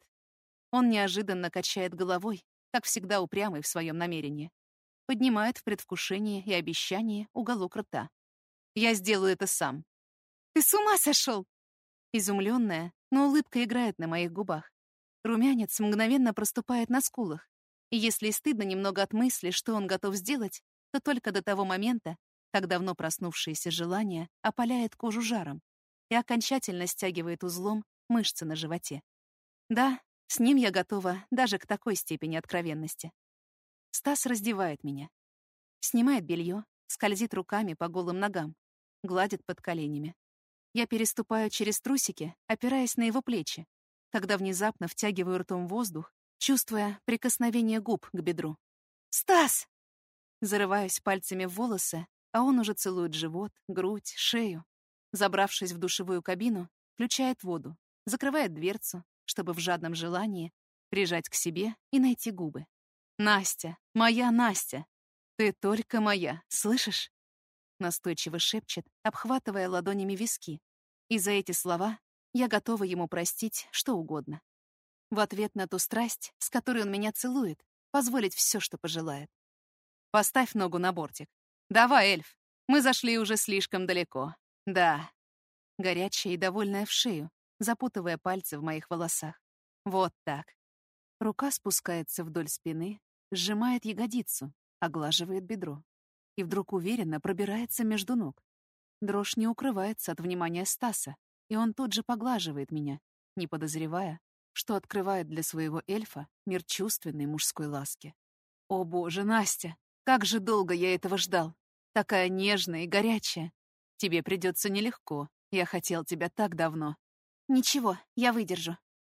Он неожиданно качает головой, как всегда упрямый в своем намерении. Поднимает в предвкушении и обещании уголок рта. Я сделаю это сам. Ты с ума сошел? Изумленная, но улыбка играет на моих губах. Румянец мгновенно проступает на скулах. И если и стыдно немного от мысли, что он готов сделать, то только до того момента, как давно проснувшееся желание опаляет кожу жаром и окончательно стягивает узлом мышцы на животе. Да, с ним я готова даже к такой степени откровенности. Стас раздевает меня. Снимает белье, скользит руками по голым ногам, гладит под коленями. Я переступаю через трусики, опираясь на его плечи, когда внезапно втягиваю ртом воздух, чувствуя прикосновение губ к бедру. «Стас!» Зарываюсь пальцами в волосы, а он уже целует живот, грудь, шею. Забравшись в душевую кабину, включает воду, закрывает дверцу, чтобы в жадном желании прижать к себе и найти губы. «Настя, моя Настя, ты только моя, слышишь?» Настойчиво шепчет, обхватывая ладонями виски. И за эти слова я готова ему простить что угодно. В ответ на ту страсть, с которой он меня целует, позволить все, что пожелает. «Поставь ногу на бортик. Давай, эльф, мы зашли уже слишком далеко. Да». Горячая и довольная в шею, запутывая пальцы в моих волосах. Вот так. Рука спускается вдоль спины, сжимает ягодицу, оглаживает бедро. И вдруг уверенно пробирается между ног. Дрожь не укрывается от внимания Стаса, и он тут же поглаживает меня, не подозревая, что открывает для своего эльфа мир чувственной мужской ласки. О боже, Настя, как же долго я этого ждал! Такая нежная и горячая. Тебе придется нелегко. Я хотел тебя так давно. Ничего, я выдержу.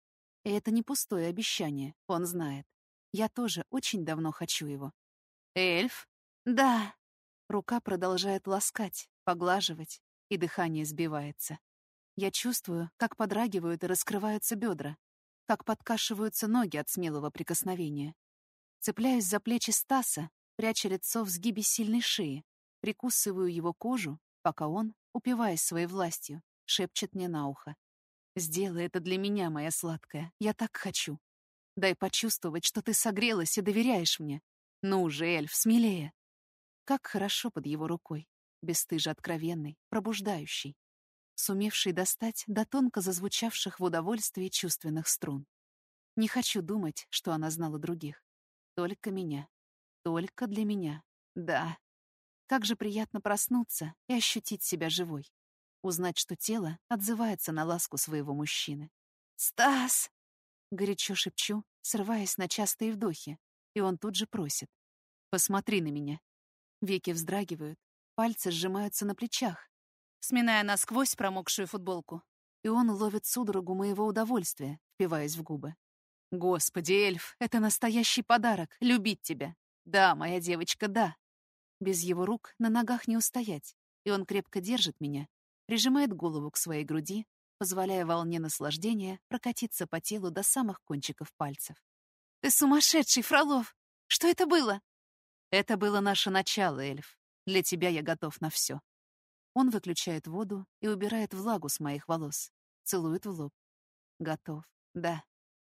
И это не пустое обещание, он знает. Я тоже очень давно хочу его. Эльф? Да. Рука продолжает ласкать, поглаживать, и дыхание сбивается. Я чувствую, как подрагивают и раскрываются бедра, как подкашиваются ноги от смелого прикосновения. Цепляюсь за плечи Стаса, пряча лицо в сгибе сильной шеи, прикусываю его кожу, пока он, упиваясь своей властью, шепчет мне на ухо. «Сделай это для меня, моя сладкая, я так хочу. Дай почувствовать, что ты согрелась и доверяешь мне. Ну же, эльф, смелее!» Как хорошо под его рукой, бесстыже откровенный, пробуждающий, сумевший достать до тонко зазвучавших в удовольствии чувственных струн. Не хочу думать, что она знала других. Только меня. Только для меня. Да. Как же приятно проснуться и ощутить себя живой. Узнать, что тело отзывается на ласку своего мужчины. «Стас!» Горячо шепчу, срываясь на частые вдохи, и он тут же просит. «Посмотри на меня». Веки вздрагивают, пальцы сжимаются на плечах, сминая насквозь промокшую футболку. И он ловит судорогу моего удовольствия, впиваясь в губы. «Господи, эльф, это настоящий подарок — любить тебя. Да, моя девочка, да». Без его рук на ногах не устоять, и он крепко держит меня, прижимает голову к своей груди, позволяя волне наслаждения прокатиться по телу до самых кончиков пальцев. «Ты сумасшедший, Фролов! Что это было?» «Это было наше начало, эльф. Для тебя я готов на все». Он выключает воду и убирает влагу с моих волос, целует в лоб. Готов, да.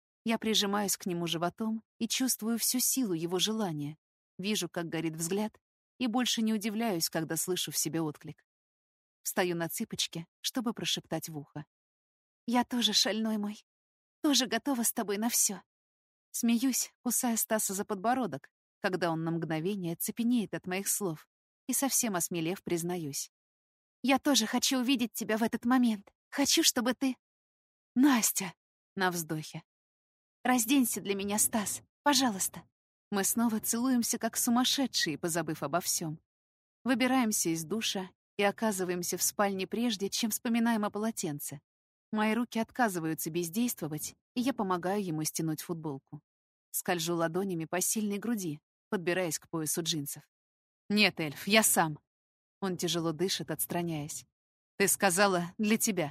Я прижимаюсь к нему животом и чувствую всю силу его желания. Вижу, как горит взгляд, и больше не удивляюсь, когда слышу в себе отклик. Встаю на цыпочки, чтобы прошептать в ухо. «Я тоже, шальной мой. Тоже готова с тобой на все». Смеюсь, кусая Стаса за подбородок, когда он на мгновение цепенеет от моих слов, и совсем осмелев признаюсь. «Я тоже хочу увидеть тебя в этот момент. Хочу, чтобы ты...» «Настя!» — на вздохе. «Разденься для меня, Стас. Пожалуйста». Мы снова целуемся, как сумасшедшие, позабыв обо всем. Выбираемся из душа и оказываемся в спальне прежде, чем вспоминаем о полотенце. Мои руки отказываются бездействовать, и я помогаю ему стянуть футболку. Скольжу ладонями по сильной груди, подбираясь к поясу джинсов. «Нет, эльф, я сам». Он тяжело дышит, отстраняясь. Ты сказала «для тебя».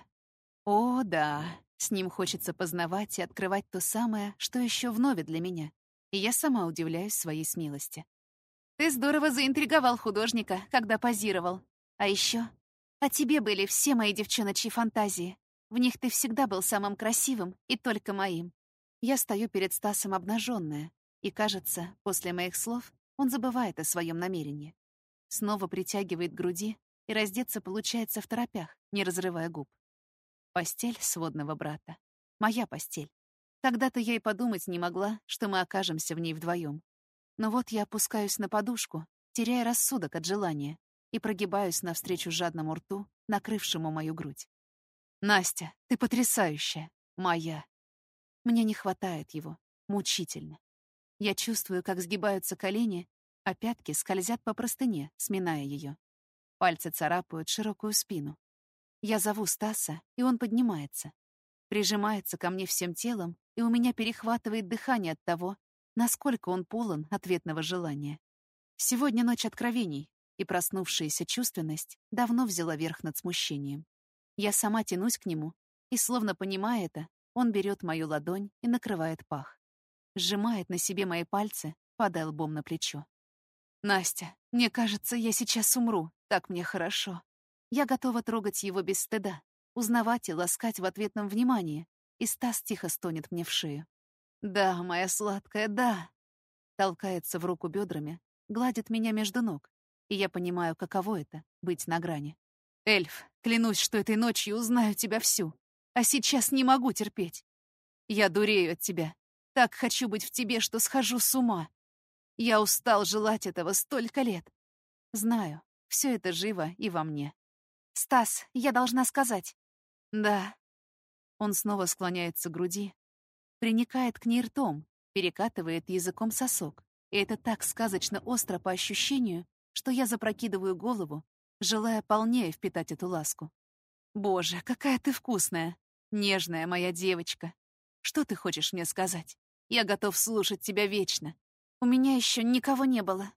О, да. С ним хочется познавать и открывать то самое, что еще вновь для меня. И я сама удивляюсь своей смелости. Ты здорово заинтриговал художника, когда позировал. А еще о тебе были все мои девчоночьи фантазии. В них ты всегда был самым красивым и только моим. Я стою перед Стасом обнаженная, и, кажется, после моих слов он забывает о своем намерении. Снова притягивает к груди, и раздеться получается второпях, не разрывая губ. Постель сводного брата. Моя постель. Когда-то я и подумать не могла, что мы окажемся в ней вдвоем. Но вот я опускаюсь на подушку, теряя рассудок от желания, и прогибаюсь навстречу жадному рту, накрывшему мою грудь. «Настя, ты потрясающая! Моя!» Мне не хватает его. Мучительно. Я чувствую, как сгибаются колени, а пятки скользят по простыне, сминая ее. Пальцы царапают широкую спину. Я зову Стаса, и он поднимается. Прижимается ко мне всем телом, и у меня перехватывает дыхание от того, насколько он полон ответного желания. Сегодня ночь откровений, и проснувшаяся чувственность давно взяла верх над смущением. Я сама тянусь к нему, и, словно понимая это, он берет мою ладонь и накрывает пах. Сжимает на себе мои пальцы, падая лбом на плечо. «Настя, мне кажется, я сейчас умру, так мне хорошо». Я готова трогать его без стыда, узнавать и ласкать в ответном внимании, и Стас тихо стонет мне в шею. «Да, моя сладкая, да!» Толкается в руку бедрами, гладит меня между ног, и я понимаю, каково это — быть на грани. «Эльф, клянусь, что этой ночью узнаю тебя всю, а сейчас не могу терпеть. Я дурею от тебя, так хочу быть в тебе, что схожу с ума. Я устал желать этого столько лет. Знаю, все это живо и во мне. Стас, я должна сказать». «Да». Он снова склоняется к груди, приникает к ней ртом, перекатывает языком сосок. И это так сказочно остро по ощущению, что я запрокидываю голову, желая полнее впитать эту ласку. «Боже, какая ты вкусная, нежная моя девочка. Что ты хочешь мне сказать? Я готов слушать тебя вечно. У меня еще никого не было».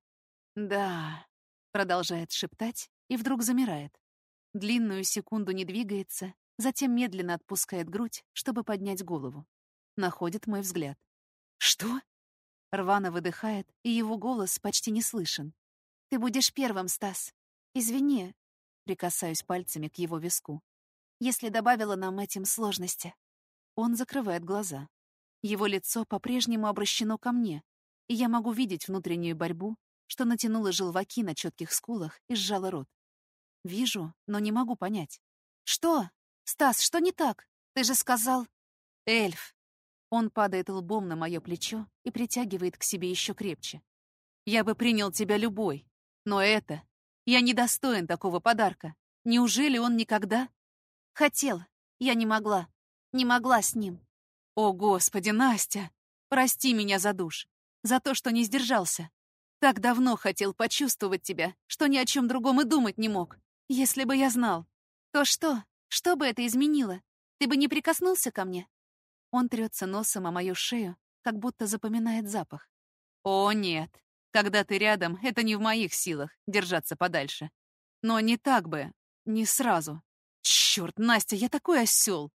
«Да», — продолжает шептать и вдруг замирает. Длинную секунду не двигается, затем медленно отпускает грудь, чтобы поднять голову. Находит мой взгляд. «Что?» Рвано выдыхает, и его голос почти не слышен. «Ты будешь первым, Стас. Извини», — прикасаюсь пальцами к его виску, «если добавила нам этим сложности». Он закрывает глаза. Его лицо по-прежнему обращено ко мне, и я могу видеть внутреннюю борьбу, что натянула желваки на четких скулах и сжала рот. Вижу, но не могу понять. «Что? Стас, что не так? Ты же сказал...» «Эльф!» Он падает лбом на мое плечо и притягивает к себе еще крепче. «Я бы принял тебя любой, но это... Я недостоин такого подарка. Неужели он никогда...» «Хотел. Я не могла. Не могла с ним». «О, Господи, Настя! Прости меня за душ. За то, что не сдержался. Так давно хотел почувствовать тебя, что ни о чем другом и думать не мог. Если бы я знал». «То что? Что бы это изменило? Ты бы не прикоснулся ко мне?» Он трется носом о мою шею, как будто запоминает запах. «О, нет. Когда ты рядом, это не в моих силах держаться подальше. Но не так бы. Не сразу. Черт, Настя, я такой осел!»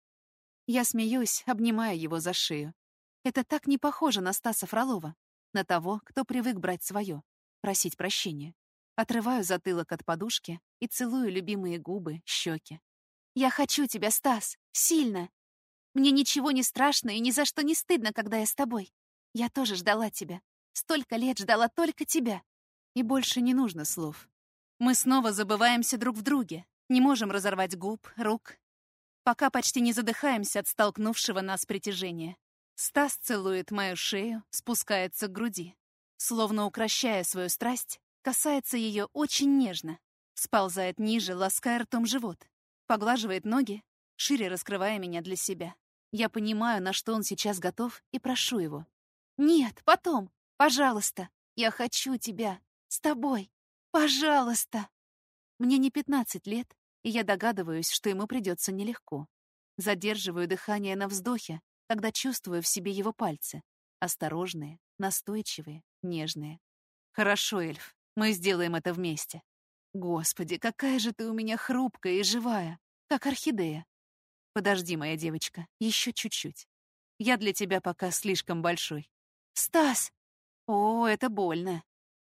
Я смеюсь, обнимая его за шею. Это так не похоже на Стаса Фролова, на того, кто привык брать свое, просить прощения. Отрываю затылок от подушки и целую любимые губы, щеки. «Я хочу тебя, Стас, сильно. Мне ничего не страшно и ни за что не стыдно, когда я с тобой. Я тоже ждала тебя. Столько лет ждала только тебя». И больше не нужно слов. Мы снова забываемся друг в друге, не можем разорвать губ, рук, пока почти не задыхаемся от столкнувшего нас притяжения. Стас целует мою шею, спускается к груди. Словно укрощая свою страсть, касается ее очень нежно. Сползает ниже, лаская ртом живот. Поглаживает ноги, шире раскрывая меня для себя. Я понимаю, на что он сейчас готов, и прошу его. «Нет, потом. Пожалуйста. Я хочу тебя. С тобой. Пожалуйста». Мне не 15 лет, и я догадываюсь, что ему придется нелегко. Задерживаю дыхание на вздохе, когда чувствую в себе его пальцы. Осторожные, настойчивые, нежные. «Хорошо, эльф, мы сделаем это вместе». Господи, какая же ты у меня хрупкая и живая, как орхидея. Подожди, моя девочка, еще чуть-чуть. Я для тебя пока слишком большой. Стас! О, это больно.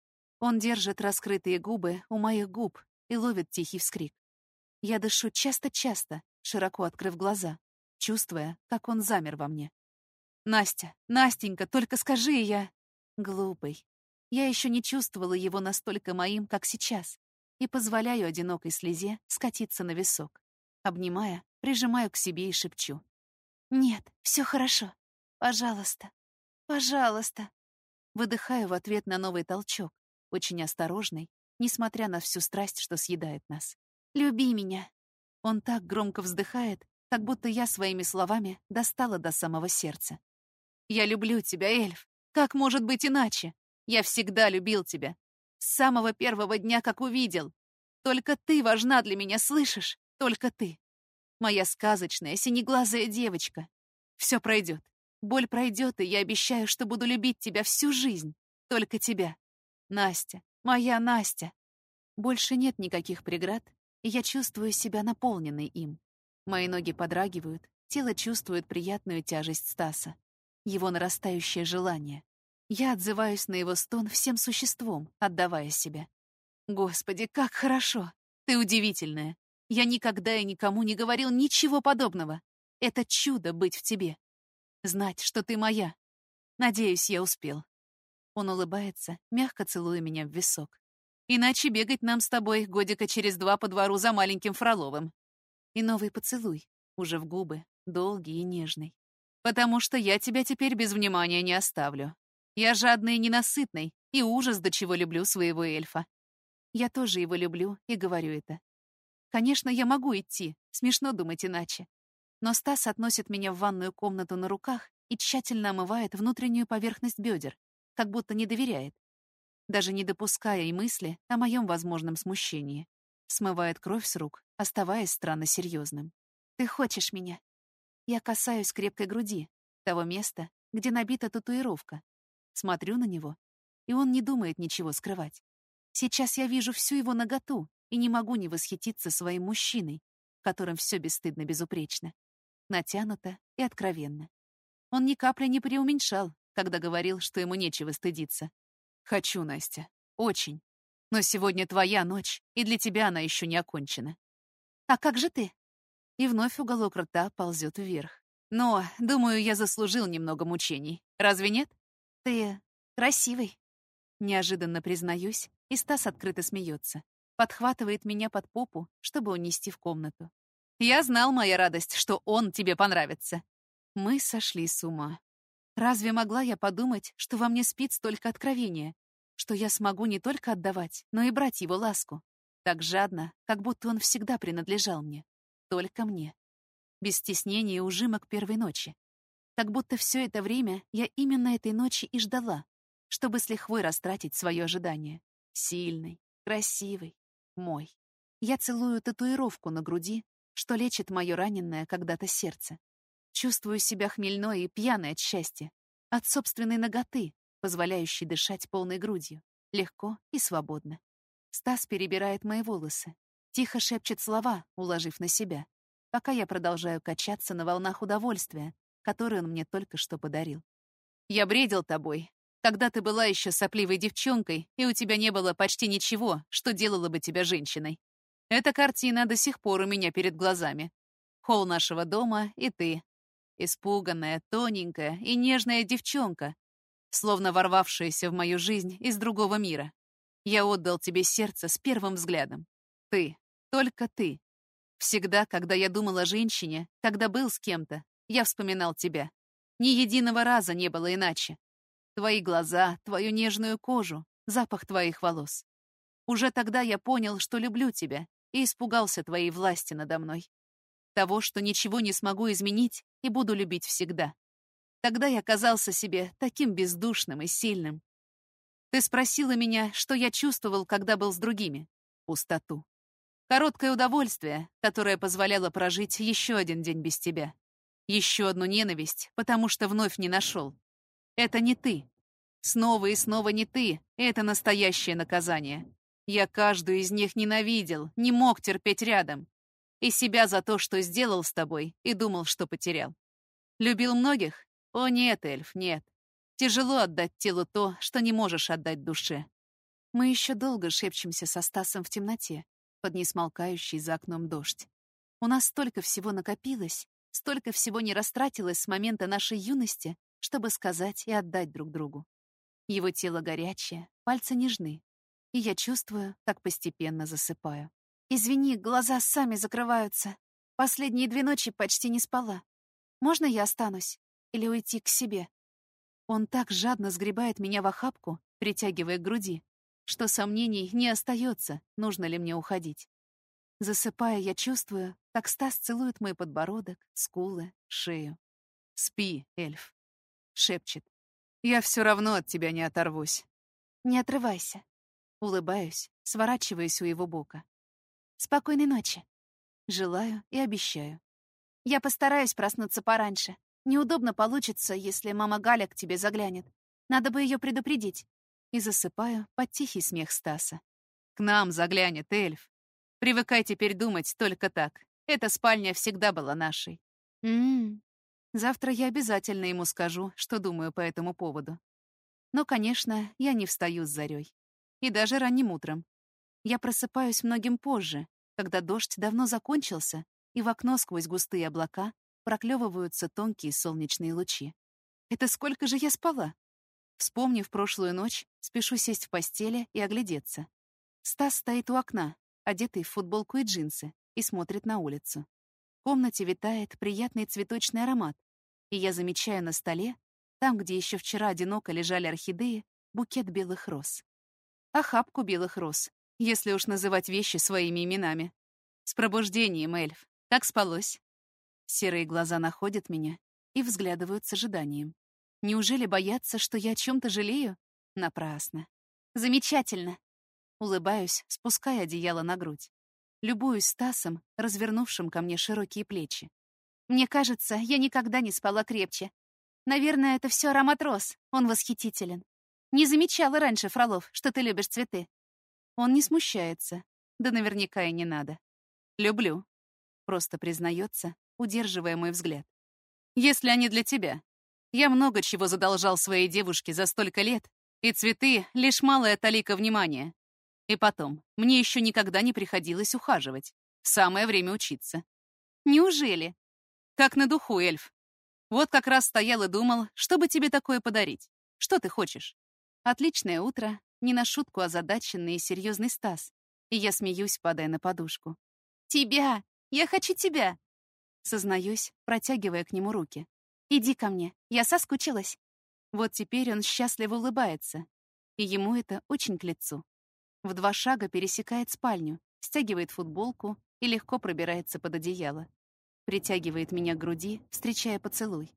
Он держит раскрытые губы у моих губ и ловит тихий вскрик. Я дышу часто-часто, широко открыв глаза, чувствуя, как он замер во мне. Настя, Настенька, только скажи, я... Глупый. Я еще не чувствовала его настолько моим, как сейчас, и позволяю одинокой слезе скатиться на висок. Обнимая, прижимаю к себе и шепчу. «Нет, все хорошо. Пожалуйста, пожалуйста». Выдыхаю в ответ на новый толчок, очень осторожный, несмотря на всю страсть, что съедает нас. «Люби меня». Он так громко вздыхает, как будто я своими словами достала до самого сердца. «Я люблю тебя, Эльф. Как может быть иначе? Я всегда любил тебя. С самого первого дня, как увидел. Только ты важна для меня, слышишь? Только ты. Моя сказочная, синеглазая девочка. Все пройдет. Боль пройдет, и я обещаю, что буду любить тебя всю жизнь. Только тебя. Настя, моя Настя». Больше нет никаких преград, и я чувствую себя наполненной им. Мои ноги подрагивают, тело чувствует приятную тяжесть Стаса. Его нарастающее желание. Я отзываюсь на его стон всем существом, отдавая себя. Господи, как хорошо! Ты удивительная. Я никогда и никому не говорил ничего подобного. Это чудо быть в тебе. Знать, что ты моя. Надеюсь, я успел. Он улыбается, мягко целуя меня в висок. Иначе бегать нам с тобой годика через 2 по двору за маленьким Фроловым. И новый поцелуй, уже в губы, долгий и нежный. Потому что я тебя теперь без внимания не оставлю. Я жадный и ненасытный, и ужас, до чего люблю своего эльфа. Я тоже его люблю и говорю это. Конечно, я могу идти, смешно думать иначе. Но Стас относит меня в ванную комнату на руках и тщательно омывает внутреннюю поверхность бедер, как будто не доверяет, даже не допуская и мысли о моем возможном смущении. Смывает кровь с рук, оставаясь странно серьезным. «Ты хочешь меня?» Я касаюсь крепкой груди, того места, где набита татуировка. Смотрю на него, и он не думает ничего скрывать. Сейчас я вижу всю его наготу и не могу не восхититься своим мужчиной, в котором все бесстыдно безупречно, натянуто и откровенно. Он ни капли не преуменьшал, когда говорил, что ему нечего стыдиться. «Хочу, Настя, очень. Но сегодня твоя ночь, и для тебя она еще не окончена». «А как же ты?» И вновь уголок рта ползет вверх. «Но, думаю, я заслужил немного мучений. Разве нет?» «Ты красивый». Неожиданно признаюсь, и Стас открыто смеется. Подхватывает меня под попу, чтобы унести в комнату. «Я знал, моя радость, что он тебе понравится». Мы сошли с ума. Разве могла я подумать, что во мне спит столько откровения, что я смогу не только отдавать, но и брать его ласку? Так жадно, как будто он всегда принадлежал мне. Только мне. Без стеснения и ужимок первой ночи. Как будто все это время я именно этой ночи и ждала, чтобы с лихвой растратить свое ожидание. Сильный, красивый, мой. Я целую татуировку на груди, что лечит мое раненое когда-то сердце. Чувствую себя хмельной и пьяной от счастья, от собственной наготы, позволяющей дышать полной грудью, легко и свободно. Стас перебирает мои волосы, тихо шепчет слова, уложив на себя, пока я продолжаю качаться на волнах удовольствия, которые он мне только что подарил. «Я бредил тобой, когда ты была еще сопливой девчонкой, и у тебя не было почти ничего, что делало бы тебя женщиной. Эта картина до сих пор у меня перед глазами. Холл нашего дома и ты. Испуганная, тоненькая и нежная девчонка, словно ворвавшаяся в мою жизнь из другого мира. Я отдал тебе сердце с первым взглядом. Ты, только ты. Всегда, когда я думал о женщине, когда был с кем-то, я вспоминал тебя. Ни единого раза не было иначе. Твои глаза, твою нежную кожу, запах твоих волос. Уже тогда я понял, что люблю тебя, и испугался твоей власти надо мной. Того, что ничего не смогу изменить и буду любить всегда. Тогда я казался себе таким бездушным и сильным. Ты спросила меня, что я чувствовал, когда был с другими. Пустоту. Короткое удовольствие, которое позволяло прожить еще один день без тебя. Еще одну ненависть, потому что вновь не нашел. Это не ты. Снова и снова не ты. Это настоящее наказание. Я каждую из них ненавидел, не мог терпеть рядом. И себя за то, что сделал с тобой, и думал, что потерял. Любил многих? О нет, Эльф, нет. Тяжело отдать телу то, что не можешь отдать душе. Мы еще долго шепчемся со Стасом в темноте, под несмолкающий за окном дождь. У нас столько всего накопилось, столько всего не растратилось с момента нашей юности, чтобы сказать и отдать друг другу. Его тело горячее, пальцы нежны, и я чувствую, как постепенно засыпаю. «Извини, глаза сами закрываются. Последние 2 ночи почти не спала. Можно я останусь? Или уйти к себе?» Он так жадно сгребает меня в охапку, притягивая к груди, что сомнений не остается, нужно ли мне уходить. Засыпая, я чувствую, как Стас целует мой подбородок, скулы, шею. «Спи, Эльф», — шепчет. «Я все равно от тебя не оторвусь». «Не отрывайся». Улыбаюсь, сворачиваясь у его бока. «Спокойной ночи». Желаю и обещаю. Я постараюсь проснуться пораньше. Неудобно получится, если мама Галя к тебе заглянет. Надо бы ее предупредить. И засыпаю под тихий смех Стаса. «К нам заглянет эльф. Привыкай теперь думать только так. Эта спальня всегда была нашей». Завтра я обязательно ему скажу, что думаю по этому поводу. Но, конечно, я не встаю с зарей. И даже ранним утром. Я просыпаюсь многим позже, когда дождь давно закончился, и в окно сквозь густые облака проклевываются тонкие солнечные лучи. Это сколько же я спала? Вспомнив прошлую ночь, спешу сесть в постели и оглядеться. Стас стоит у окна, одетый в футболку и джинсы, и смотрит на улицу. В комнате витает приятный цветочный аромат, и я замечаю на столе, там, где еще вчера одиноко лежали орхидеи, букет белых роз. Охапку белых роз, если уж называть вещи своими именами. С пробуждением, эльф. Как спалось? Серые глаза находят меня и взглядывают с ожиданием. Неужели боятся, что я о чем-то жалею? Напрасно. Замечательно. Улыбаюсь, спуская одеяло на грудь. Любуюсь Стасом, развернувшим ко мне широкие плечи. Мне кажется, я никогда не спала крепче. Наверное, это все аромат роз. Он восхитителен. Не замечала раньше, Фролов, что ты любишь цветы. Он не смущается. Да наверняка и не надо. Люблю. Просто признается, удерживая мой взгляд. Если они для тебя. Я много чего задолжал своей девушке за столько лет, и цветы — лишь малая талика внимания. И потом, мне еще никогда не приходилось ухаживать. Самое время учиться. Неужели? Как на духу, эльф. Вот как раз стоял и думал, что бы тебе такое подарить. Что ты хочешь? Отличное утро, не на шутку озадаченный и серьезный Стас. И я смеюсь, падая на подушку. «Тебя! Я хочу тебя!» Сознаюсь, протягивая к нему руки. «Иди ко мне, я соскучилась». Вот теперь он счастливо улыбается, и ему это очень к лицу. В 2 шага пересекает спальню, стягивает футболку и легко пробирается под одеяло. Притягивает меня к груди, встречая поцелуй.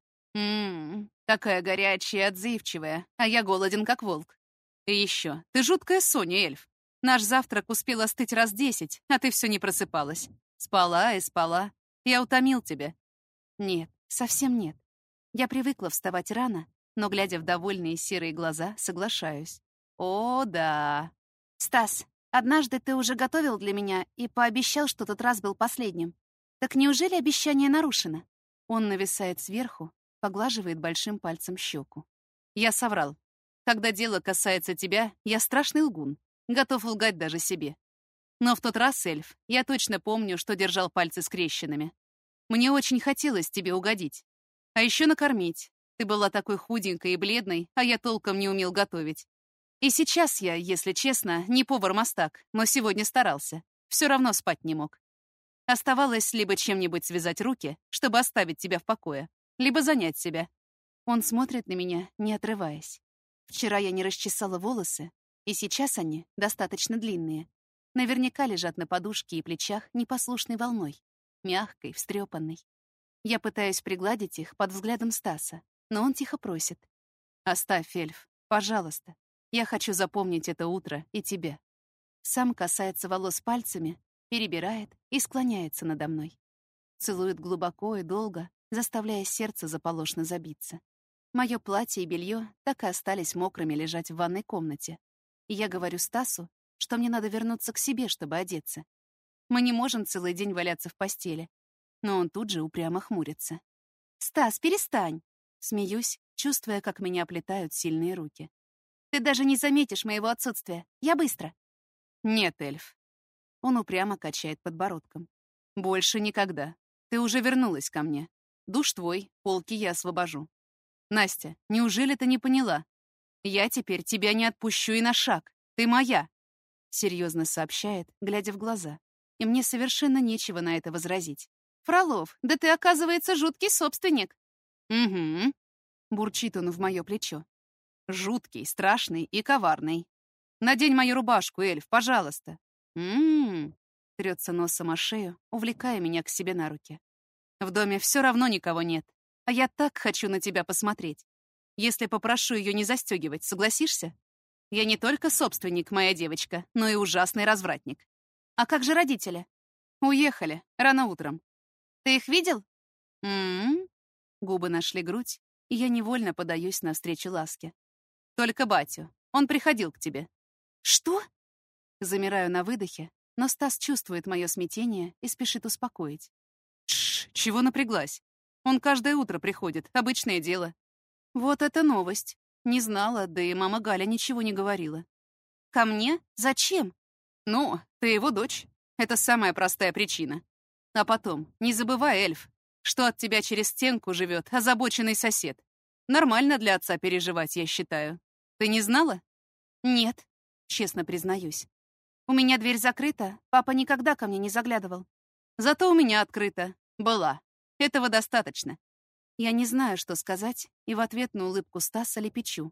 Такая горячая и отзывчивая, а я голоден, как волк. И еще, ты жуткая Соня, эльф. Наш завтрак успел остыть раз 10, а ты все не просыпалась. Спала и спала. Я утомил тебя. Нет, совсем нет. Я привыкла вставать рано, но, глядя в довольные серые глаза, соглашаюсь. О, да. Стас, однажды ты уже готовил для меня и пообещал, что тот раз был последним. Так неужели обещание нарушено? Он нависает сверху, поглаживает большим пальцем щеку. Я соврал. Когда дело касается тебя, я страшный лгун. Готов лгать даже себе. Но в тот раз, эльф, я точно помню, что держал пальцы скрещенными. Мне очень хотелось тебе угодить. А еще накормить. Ты была такой худенькой и бледной, а я толком не умел готовить. И сейчас я, если честно, не повар-мастак, но сегодня старался. Все равно спать не мог. Оставалось либо чем-нибудь связать руки, чтобы оставить тебя в покое, либо занять себя. Он смотрит на меня, не отрываясь. Вчера я не расчесала волосы, и сейчас они достаточно длинные. Наверняка лежат на подушке и плечах непослушной волной, мягкой, встрепанной. Я пытаюсь пригладить их под взглядом Стаса, но он тихо просит. «Оставь, эльф, пожалуйста. Я хочу запомнить это утро и тебя». Сам касается волос пальцами, перебирает и склоняется надо мной. Целует глубоко и долго, заставляя сердце заполошно забиться. Мое платье и белье так и остались мокрыми лежать в ванной комнате. И я говорю Стасу, что мне надо вернуться к себе, чтобы одеться. Мы не можем целый день валяться в постели. Но он тут же упрямо хмурится. «Стас, перестань!» Смеюсь, чувствуя, как меня оплетают сильные руки. «Ты даже не заметишь моего отсутствия. Я быстро». «Нет, Эльф». Он упрямо качает подбородком. «Больше никогда. Ты уже вернулась ко мне. Душ твой, полки я освобожу. Настя, неужели ты не поняла? Я теперь тебя не отпущу и на шаг. Ты моя!» Серьезно сообщает, глядя в глаза. И мне совершенно нечего на это возразить. «Фролов, да ты, оказывается, жуткий собственник». «Угу», — бурчит он в мое плечо. «Жуткий, страшный и коварный. Надень мою рубашку, Эльф, пожалуйста». «М-м-м», трется носом о шею, увлекая меня к себе на руки. «В доме все равно никого нет, а я так хочу на тебя посмотреть. Если попрошу ее не застегивать, согласишься? Я не только собственник, моя девочка, но и ужасный развратник. «А как же родители?» Уехали, рано утром». «Ты их видел?» «М-м-м». Губы нашли грудь, и я невольно подаюсь навстречу ласке. «Только батю. Он приходил к тебе». «Что?» Замираю на выдохе, но Стас чувствует мое смятение и спешит успокоить. «Тш, чего напряглась? Он каждое утро приходит, обычное дело». Вот это новость. Не знала, да и мама Галя ничего не говорила. «Ко мне? Зачем?» «Ну, ты его дочь. Это самая простая причина. А потом, не забывай, Эльф, что от тебя через стенку живет озабоченный сосед. Нормально для отца переживать, я считаю. Ты не знала?» «Нет», честно признаюсь. у меня дверь закрыта, папа никогда ко мне не заглядывал. Зато у меня открыто. Была. Этого достаточно. Я не знаю, что сказать, и в ответ на улыбку Стаса лепечу.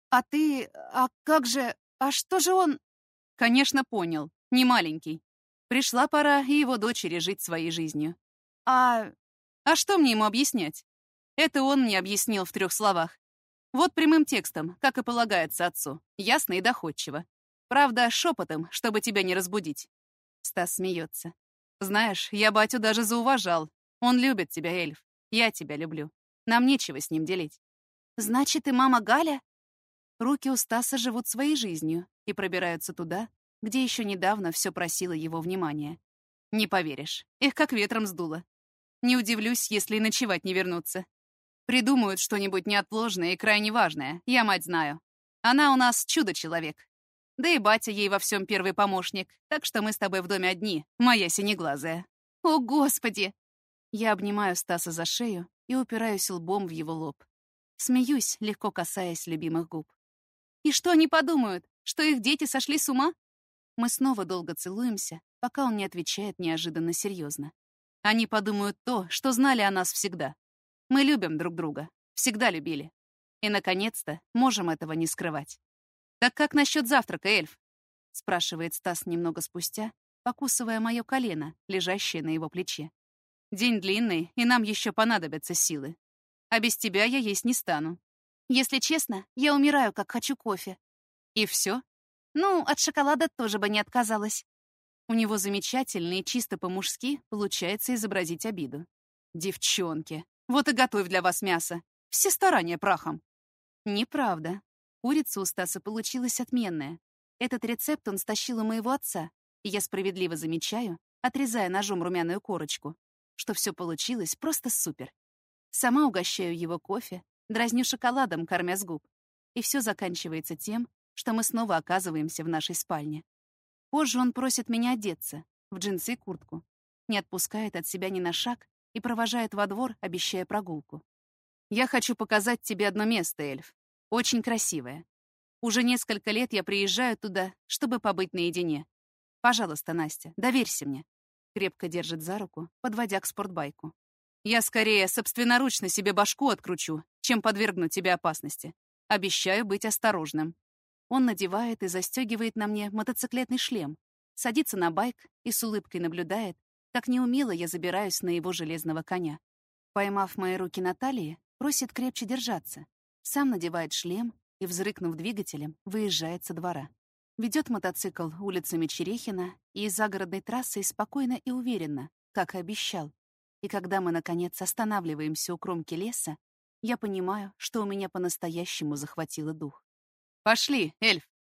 А что же он...» Конечно, понял. Не маленький. Пришла пора и его дочери жить своей жизнью. «А А что мне ему объяснять? Это он мне объяснил в 3 словах. Вот прямым текстом, как и полагается отцу. Ясно и доходчиво. Правда, шепотом, чтобы тебя не разбудить. Стас смеется. Знаешь, я батю даже зауважал. Он любит тебя, Эльф. Я тебя люблю. Нам нечего с ним делить. значит, и мама Галя?» Руки у Стаса живут своей жизнью и пробираются туда, где еще недавно все просило его внимания. Не поверишь, их как ветром сдуло. Не удивлюсь, если и ночевать не вернутся. Придумают что-нибудь неотложное и крайне важное, я мать знаю. Она у нас чудо-человек. Да и батя ей во всем первый помощник, так что мы с тобой в доме одни, моя синеглазая. «О, Господи!» Я обнимаю Стаса за шею и упираюсь лбом в его лоб. Смеюсь, легко касаясь любимых губ. «И что они подумают? Что их дети сошли с ума?» Мы снова долго целуемся, пока он не отвечает неожиданно серьезно. Они подумают то, что знали о нас всегда. Мы любим друг друга, всегда любили. И, наконец-то, можем этого не скрывать. «Так как насчет завтрака, Эльф?» — спрашивает Стас немного спустя, покусывая мое колено, лежащее на его плече. «День длинный, и нам еще понадобятся силы. А без тебя я есть не стану». «Если честно, я умираю, как хочу кофе». «И все?» «Ну, от шоколада тоже бы не отказалась». У него замечательно и чисто по-мужски получается изобразить обиду. «Девчонки, вот и готовь для вас мясо. Все старания прахом». Неправда. Курица у Стаса получилась отменная. Этот рецепт он стащил у моего отца, и я справедливо замечаю, отрезая ножом румяную корочку, что все получилось просто супер. Сама угощаю его кофе, дразню шоколадом, кормя с губ. И все заканчивается тем, что мы снова оказываемся в нашей спальне. Позже он просит меня одеться, в джинсы и куртку, не отпускает от себя ни на шаг и провожает во двор, обещая прогулку. «Я хочу показать тебе одно место, Эльф. Очень красивое. Уже несколько лет я приезжаю туда, чтобы побыть наедине. Пожалуйста, Настя, доверься мне». Крепко держит за руку, подводя к спортбайку. «Я скорее собственноручно себе башку откручу, чем подвергну тебе опасности. Обещаю быть осторожным». Он надевает и застегивает на мне мотоциклетный шлем, садится на байк и с улыбкой наблюдает, как неумело я забираюсь на его железного коня. Поймав мои руки на талии, просит крепче держаться. Сам надевает шлем и, взрыкнув двигателем, выезжает со двора. Ведет мотоцикл улицами Черехина и из загородной трассы спокойно и уверенно, как и обещал. И когда мы, наконец, останавливаемся у кромки леса, я понимаю, что у меня по-настоящему захватило дух. «Пошли, Эльф!»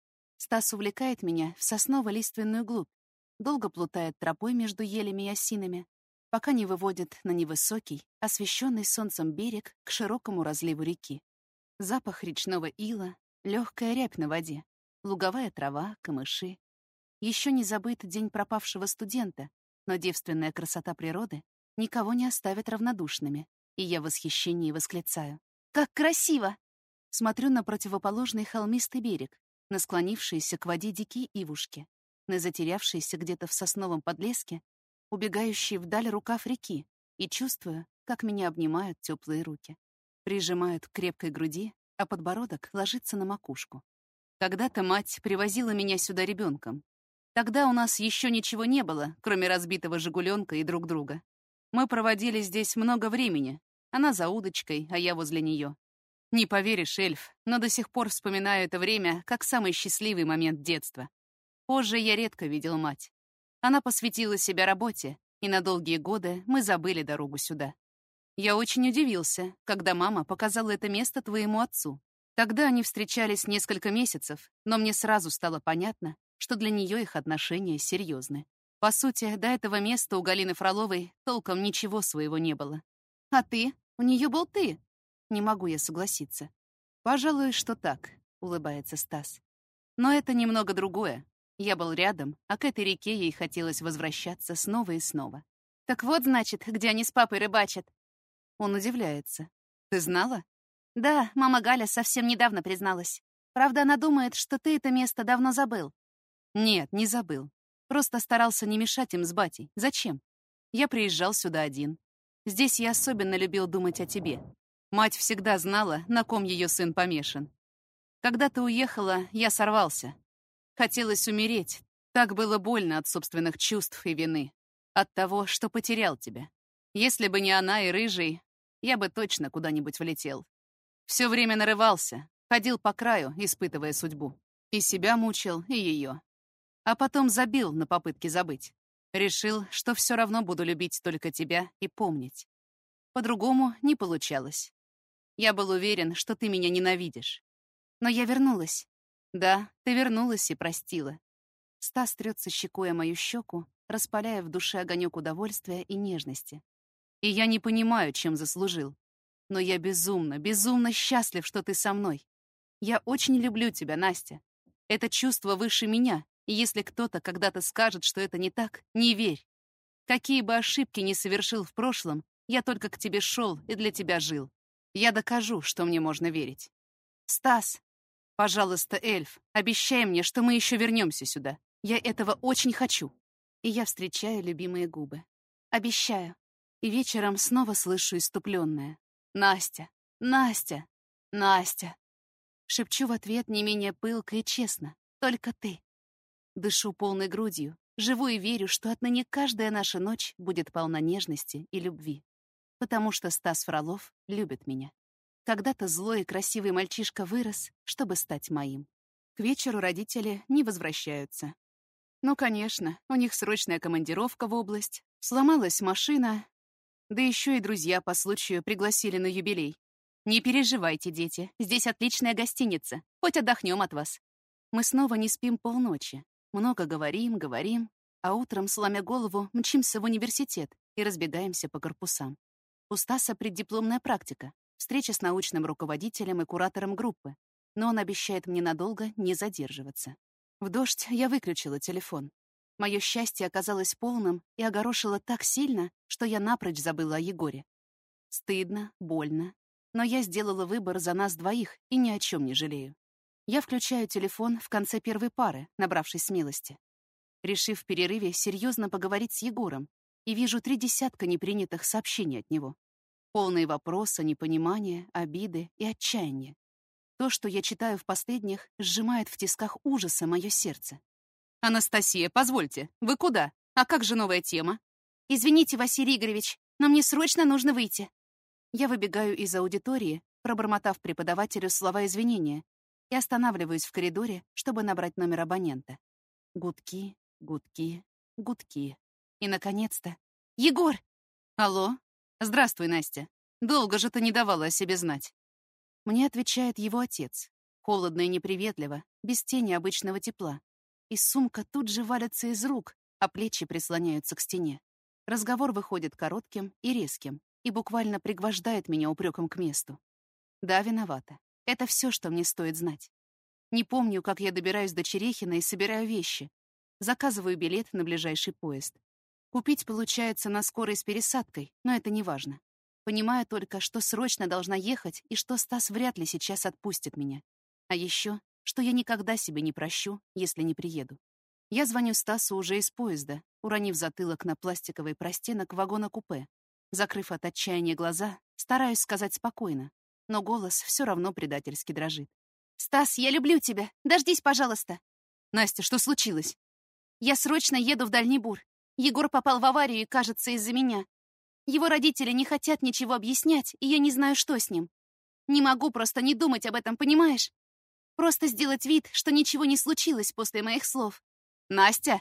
Стас увлекает меня в сосново-лиственную глубь, долго плутает тропой между елями и осинами, пока не выводит на невысокий, освещенный солнцем берег к широкому разливу реки. Запах речного ила, легкая рябь на воде, луговая трава, камыши. Еще не забыт день пропавшего студента, но девственная красота природы никого не оставит равнодушными, и я в восхищении восклицаю: «Как красиво!» Смотрю на противоположный холмистый берег, на склонившиеся к воде дикие ивушки, на затерявшиеся где-то в сосновом подлеске, убегающий вдаль рукав реки, и чувствую, как меня обнимают теплые руки. Прижимают к крепкой груди, а подбородок ложится на макушку. Когда-то мать привозила меня сюда ребенком. Тогда у нас еще ничего не было, кроме разбитого «Жигуленка» и друг друга. Мы проводили здесь много времени. Она за удочкой, а я возле нее. Не поверишь, эльф, но до сих пор вспоминаю это время как самый счастливый момент детства. Позже я редко видел мать. Она посвятила себя работе, и на долгие годы мы забыли дорогу сюда. Я очень удивился, когда мама показала это место твоему отцу. Тогда они встречались несколько месяцев, но мне сразу стало понятно, что для нее их отношения серьезны. По сути, до этого места у Галины Фроловой толком ничего своего не было. А ты? У нее был ты? Не могу я согласиться. Пожалуй, что так, улыбается Стас. Но это немного другое. Я был рядом, а к этой реке ей хотелось возвращаться снова и снова. Так вот, значит, где они с папой рыбачат. Он удивляется. Ты знала? Да, мама Галя совсем недавно призналась. Правда, она думает, что ты это место давно забыл. Нет, не забыл. Просто старался не мешать им с батей. Зачем? Я приезжал сюда один. Здесь я особенно любил думать о тебе. Мать всегда знала, на ком ее сын помешан. Когда ты уехала, я сорвался. Хотелось умереть. Так было больно от собственных чувств и вины. От того, что потерял тебя. Если бы не она и Рыжий, я бы точно куда-нибудь влетел. Все время нарывался, ходил по краю, испытывая судьбу. И себя мучил, и ее. А потом забил на попытки забыть. Решил, что все равно буду любить только тебя и помнить. По-другому не получалось. Я был уверен, что ты меня ненавидишь. Но я вернулась. Да, ты вернулась и простила. Стас трется щекой о мою щеку, распаляя в душе огонек удовольствия и нежности. И я не понимаю, чем заслужил. Но я безумно, безумно счастлив, что ты со мной. Я очень люблю тебя, Настя. Это чувство выше меня, и если кто-то когда-то скажет, что это не так, не верь. Какие бы ошибки ни совершил в прошлом, я только к тебе шел и для тебя жил. Я докажу, что мне можно верить. Стас, пожалуйста, эльф, обещай мне, что мы еще вернемся сюда. Я этого очень хочу. И я встречаю любимые губы. Обещаю. И вечером снова слышу иступленное: «Настя! Настя! Настя!» Шепчу в ответ не менее пылко и честно: «Только ты». Дышу полной грудью, живу и верю, что отныне каждая наша ночь будет полна нежности и любви. Потому что Стас Фролов любит меня. Когда-то злой и красивый мальчишка вырос, чтобы стать моим. К вечеру родители не возвращаются. Ну, конечно, у них срочная командировка в область, сломалась машина, да еще и друзья по случаю пригласили на юбилей. Не переживайте, дети, здесь отличная гостиница, хоть отдохнем от вас. Мы снова не спим полночи, много говорим, а утром, сломя голову, мчимся в университет и разбегаемся по корпусам. У Стаса преддипломная практика, встреча с научным руководителем и куратором группы, но он обещает мне надолго не задерживаться. В дождь я выключила телефон. Мое счастье оказалось полным и огорошило так сильно, что я напрочь забыла о Егоре. Стыдно, больно, но я сделала выбор за нас двоих и ни о чем не жалею. Я включаю телефон в конце первой пары, набравшись смелости. Решив в перерыве серьезно поговорить с Егором, и вижу 30 непринятых сообщений от него. Полные вопросы, непонимания, обиды и отчаяния. То, что я читаю в последних, сжимает в тисках ужаса мое сердце. «Анастасия, позвольте, вы куда? А как же новая тема?» «Извините, Василий Игоревич, но мне срочно нужно выйти». Я выбегаю из аудитории, пробормотав преподавателю слова извинения, и останавливаюсь в коридоре, чтобы набрать номер абонента. Гудки, гудки, гудки. И, наконец-то... «Егор!» «Алло? Здравствуй, Настя. Долго же ты не давала о себе знать». Мне отвечает его отец. Холодно и неприветливо, без тени обычного тепла. И сумка тут же валится из рук, а плечи прислоняются к стене. Разговор выходит коротким и резким и буквально пригвождает меня упреком к месту. Да, виновата. Это все, что мне стоит знать. Не помню, как я добираюсь до Черехина и собираю вещи. Заказываю билет на ближайший поезд. Купить получается на скорой с пересадкой, но это не важно. Понимаю только, что срочно должна ехать и что Стас вряд ли сейчас отпустит меня. А еще, что я никогда себе не прощу, если не приеду. Я звоню Стасу уже из поезда, уронив затылок на пластиковый простенок вагона-купе. Закрыв от отчаяния глаза, стараюсь сказать спокойно, но голос все равно предательски дрожит. «Стас, я люблю тебя! Дождись, пожалуйста!» «Настя, что случилось?» «Я срочно еду в Дальний Бур. Егор попал в аварию и, кажется, из-за меня. Его родители не хотят ничего объяснять, и я не знаю, что с ним. Не могу просто не думать об этом, понимаешь? Просто сделать вид, что ничего не случилось после моих слов. Настя!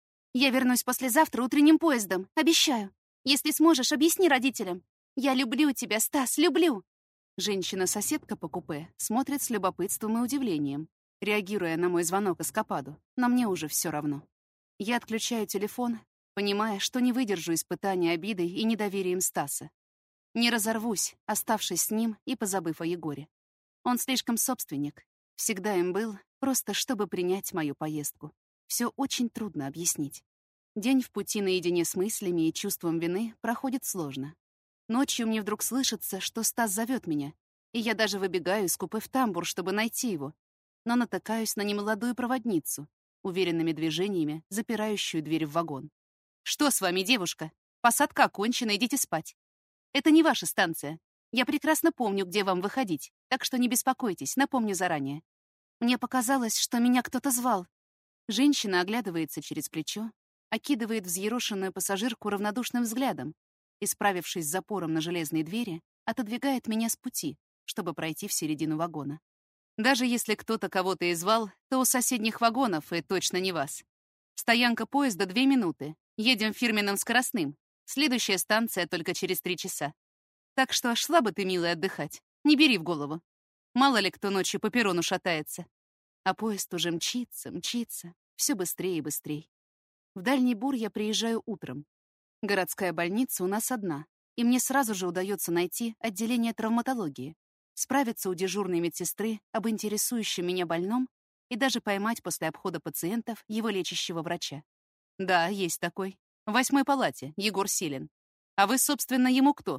Я вернусь послезавтра утренним поездом, обещаю. Если сможешь, объясни родителям. Я люблю тебя, Стас, люблю!» Женщина-соседка по купе смотрит с любопытством и удивлением, реагируя на мой звонок эскападу, но мне уже все равно. Я отключаю телефон, понимая, что не выдержу испытания обидой и недоверием Стаса. Не разорвусь, оставшись с ним и позабыв о Егоре. Он слишком собственник. Всегда им был, просто чтобы принять мою поездку. Все очень трудно объяснить. День в пути наедине с мыслями и чувством вины проходит сложно. Ночью мне вдруг слышится, что Стас зовет меня, и я даже выбегаю из купе в тамбур, чтобы найти его, но натыкаюсь на немолодую проводницу, уверенными движениями запирающую дверь в вагон. «Что с вами, девушка? Посадка окончена, идите спать. Это не ваша станция. Я прекрасно помню, где вам выходить, так что не беспокойтесь, напомню заранее». Мне показалось, что меня кто-то звал. Женщина оглядывается через плечо, окидывает взъерошенную пассажирку равнодушным взглядом и, справившись с запором на железной двери, отодвигает меня с пути, чтобы пройти в середину вагона. Даже если кто-то кого-то и звал, то у соседних вагонов, и точно не вас. Стоянка поезда 2 минуты. Едем фирменным скоростным. Следующая станция только через 3 часа. Так что шла бы ты, милая, отдыхать. Не бери в голову. Мало ли кто ночью по перрону шатается. А поезд уже мчится, мчится. Все быстрее и быстрее. В Дальний Бур я приезжаю утром. Городская больница у нас одна, и мне сразу же удается найти отделение травматологии, справиться у дежурной медсестры об интересующем меня больном и даже поймать после обхода пациентов его лечащего врача. Да, есть такой. В 8-й палате, Егор Силин. А вы, собственно, ему кто?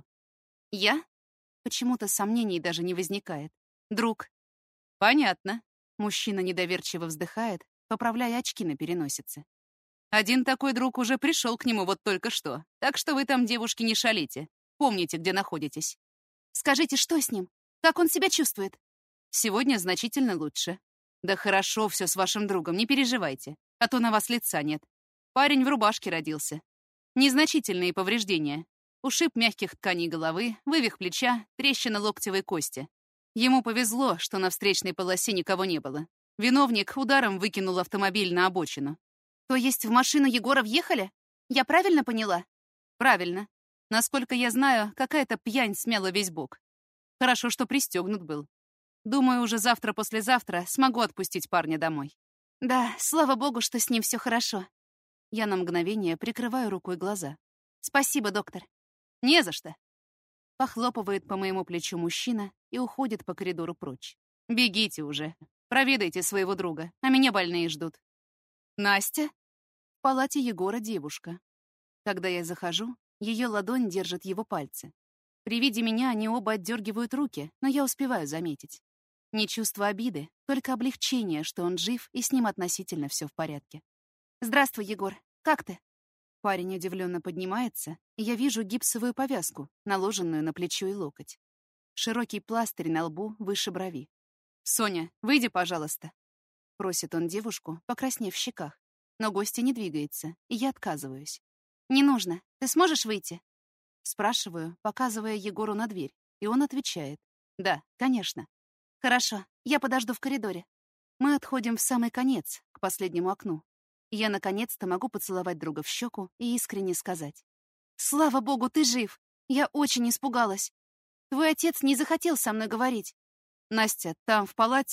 Я? Почему-то сомнений даже не возникает. Друг. Понятно. Мужчина недоверчиво вздыхает, поправляя очки на переносице. Один такой друг уже пришел к нему вот только что, так что вы там, девушки, не шалите. Помните, где находитесь. Скажите, что с ним? Как он себя чувствует? Сегодня значительно лучше. Да хорошо все с вашим другом, не переживайте, а то на вас лица нет. Парень в рубашке родился. Незначительные повреждения. Ушиб мягких тканей головы, вывих плеча, трещина локтевой кости. Ему повезло, что на встречной полосе никого не было. Виновник ударом выкинул автомобиль на обочину. То есть в машину Егора въехали? Я правильно поняла? Правильно. Насколько я знаю, какая-то пьянь смяла весь бок. Хорошо, что пристегнут был. Думаю, уже завтра-послезавтра смогу отпустить парня домой. Да, слава богу, что с ним все хорошо. Я на мгновение прикрываю рукой глаза. Спасибо, доктор. Не за что. Похлопывает по моему плечу мужчина и уходит по коридору прочь. Бегите уже. Проведайте своего друга, а меня больные ждут. Настя? В палате Егора девушка. Когда я захожу, ее ладонь держит его пальцы. При виде меня они оба отдергивают руки, но я успеваю заметить. Не чувство обиды, только облегчение, что он жив и с ним относительно все в порядке. «Здравствуй, Егор. Как ты?» Парень удивленно поднимается, и я вижу гипсовую повязку, наложенную на плечо и локоть. Широкий пластырь на лбу выше брови. «Соня, выйди, пожалуйста», — просит он девушку, покраснев в щеках. Но гостья не двигается, и я отказываюсь. «Не нужно. Ты сможешь выйти?» Спрашиваю, показывая Егору на дверь, и он отвечает. «Да, конечно». «Хорошо, я подожду в коридоре». Мы отходим в самый конец, к последнему окну. И я наконец-то могу поцеловать друга в щеку и искренне сказать. «Слава богу, ты жив! Я очень испугалась. Твой отец не захотел со мной говорить». «Настя, там в палате...»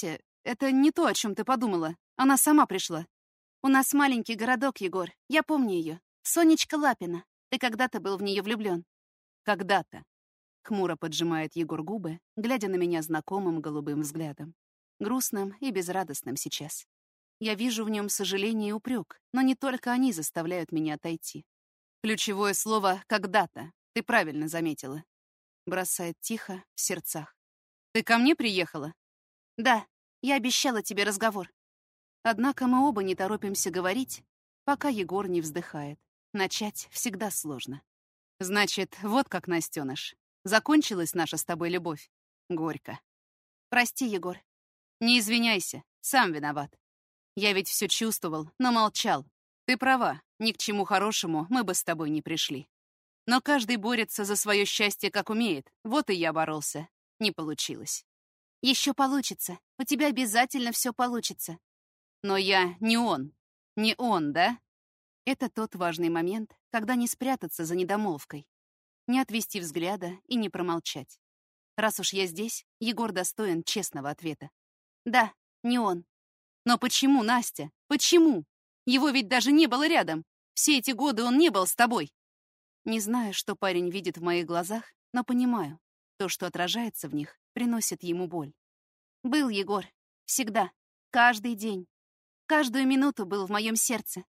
это не то, о чем ты подумала. Она сама пришла. У нас маленький городок, Егор. Я помню ее. Сонечка Лапина. Ты когда-то был в нее влюблен. Когда-то. Хмуро поджимает Егор губы, глядя на меня знакомым голубым взглядом. Грустным и безрадостным сейчас. Я вижу в нем сожаление и упрек, но не только они заставляют меня отойти. Ключевое слово «когда-то». Ты правильно заметила. Бросает тихо, в сердцах. Ты ко мне приехала? Да, я обещала тебе разговор. Однако мы оба не торопимся говорить, пока Егор не вздыхает. Начать всегда сложно. Значит, вот как, Настеныш. Закончилась наша с тобой любовь. Горько. Прости, Егор. Не извиняйся, сам виноват. Я ведь все чувствовал, но молчал. Ты права, ни к чему хорошему мы бы с тобой не пришли. Но каждый борется за свое счастье, как умеет. Вот и я боролся. Не получилось. Еще получится. У тебя обязательно все получится. Но я не он. Не он, да? Это тот важный момент, когда не спрятаться за недомолвкой. Не отвести взгляда и не промолчать. Раз уж я здесь, Егор достоин честного ответа. Да, не он. Но почему, Настя? Почему? Его ведь даже не было рядом. Все эти годы он не был с тобой. Не знаю, что парень видит в моих глазах, но понимаю, то, что отражается в них, приносит ему боль. Был Егор. Всегда. Каждый день. Каждую минуту был в моем сердце.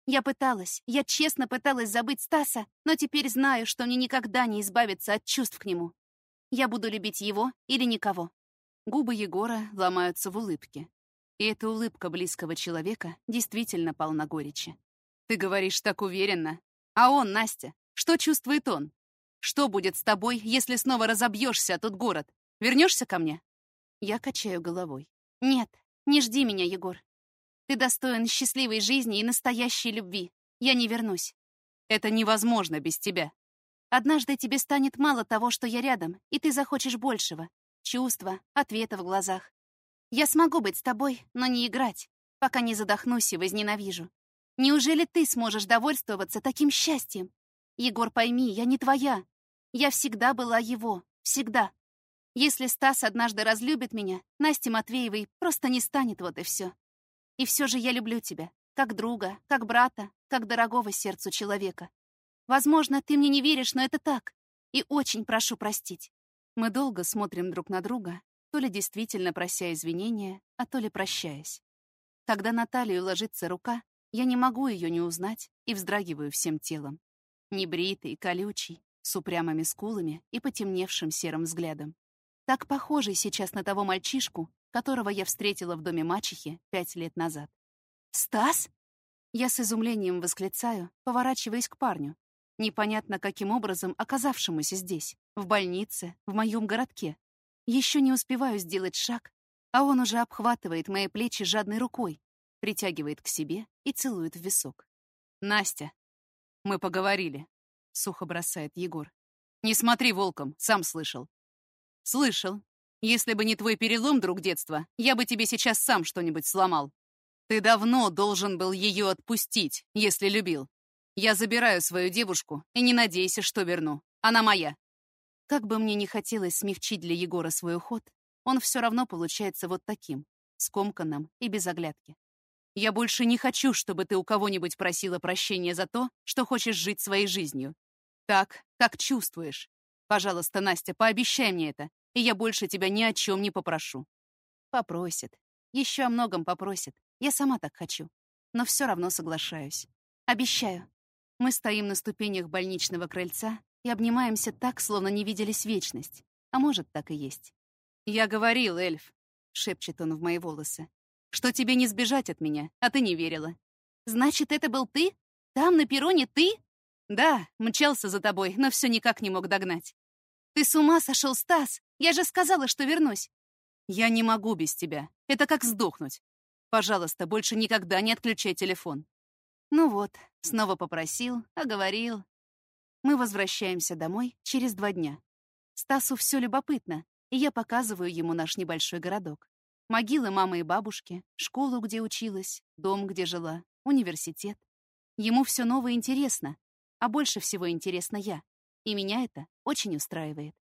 Я честно пыталась забыть Стаса, но теперь знаю, что мне никогда не избавиться от чувств к нему. Я буду любить его или никого. Губы Егора ломаются в улыбке. И эта улыбка близкого человека действительно полна горечи. Ты говоришь так уверенно. А он, Настя, что чувствует он? Что будет с тобой, если снова разобьешься о тот город? Вернешься ко мне? Я качаю головой. Нет, не жди меня, Егор. Ты достоин счастливой жизни и настоящей любви. Я не вернусь. Это невозможно без тебя. Однажды тебе станет мало того, что я рядом, и ты захочешь большего. Чувства, ответа в глазах. Я смогу быть с тобой, но не играть, пока не задохнусь и возненавижу. Неужели ты сможешь довольствоваться таким счастьем? Егор, пойми, я не твоя. Я всегда была его. Всегда. Если Стас однажды разлюбит меня, Насти Матвеевой просто не станет, вот и все. И все же я люблю тебя. Как друга, как брата, как дорогого сердцу человека. Возможно, ты мне не веришь, но это так. И очень прошу простить. Мы долго смотрим друг на друга, то ли действительно прося извинения, а то ли прощаясь. Когда на талию ложится рука, я не могу ее не узнать и вздрагиваю всем телом. Небритый, колючий, с упрямыми скулами и потемневшим серым взглядом. Так похожий сейчас на того мальчишку, которого я встретила в доме мачехи 5 лет назад. «Стас?» Я с изумлением восклицаю, поворачиваясь к парню, непонятно каким образом оказавшемуся здесь, в больнице, в моем городке. Еще не успеваю сделать шаг, а он уже обхватывает мои плечи жадной рукой, притягивает к себе и целует в висок. «Настя, мы поговорили», — сухо бросает Егор. «Не смотри волком, сам слышал». «Слышал. Если бы не твой перелом, друг детства, я бы тебе сейчас сам что-нибудь сломал. Ты давно должен был ее отпустить, если любил. Я забираю свою девушку и не надейся, что верну. Она моя». Как бы мне ни хотелось смягчить для Егора свой уход, он все равно получается вот таким, скомканным и без оглядки. Я больше не хочу, чтобы ты у кого-нибудь просила прощения за то, что хочешь жить своей жизнью. Так, как чувствуешь. Пожалуйста, Настя, пообещай мне это, и я больше тебя ни о чем не попрошу. Попросит. Еще о многом попросит. Я сама так хочу. Но все равно соглашаюсь. Обещаю. Мы стоим на ступенях больничного крыльца и обнимаемся так, словно не виделись вечность. А может, так и есть. «Я говорил, эльф», — шепчет он в мои волосы, «что тебе не сбежать от меня, а ты не верила». «Значит, это был ты? Там, на перроне, ты?» «Да, мчался за тобой, но все никак не мог догнать». «Ты с ума сошел, Стас? Я же сказала, что вернусь». «Я не могу без тебя. Это как сдохнуть. Пожалуйста, больше никогда не отключай телефон». Ну вот, снова попросил, оговорил. Мы возвращаемся домой через 2 дня. Стасу все любопытно, и я показываю ему наш небольшой городок. Могилы мамы и бабушки, школу, где училась, дом, где жила, университет. Ему все новое интересно, а больше всего интересна я. И меня это очень устраивает.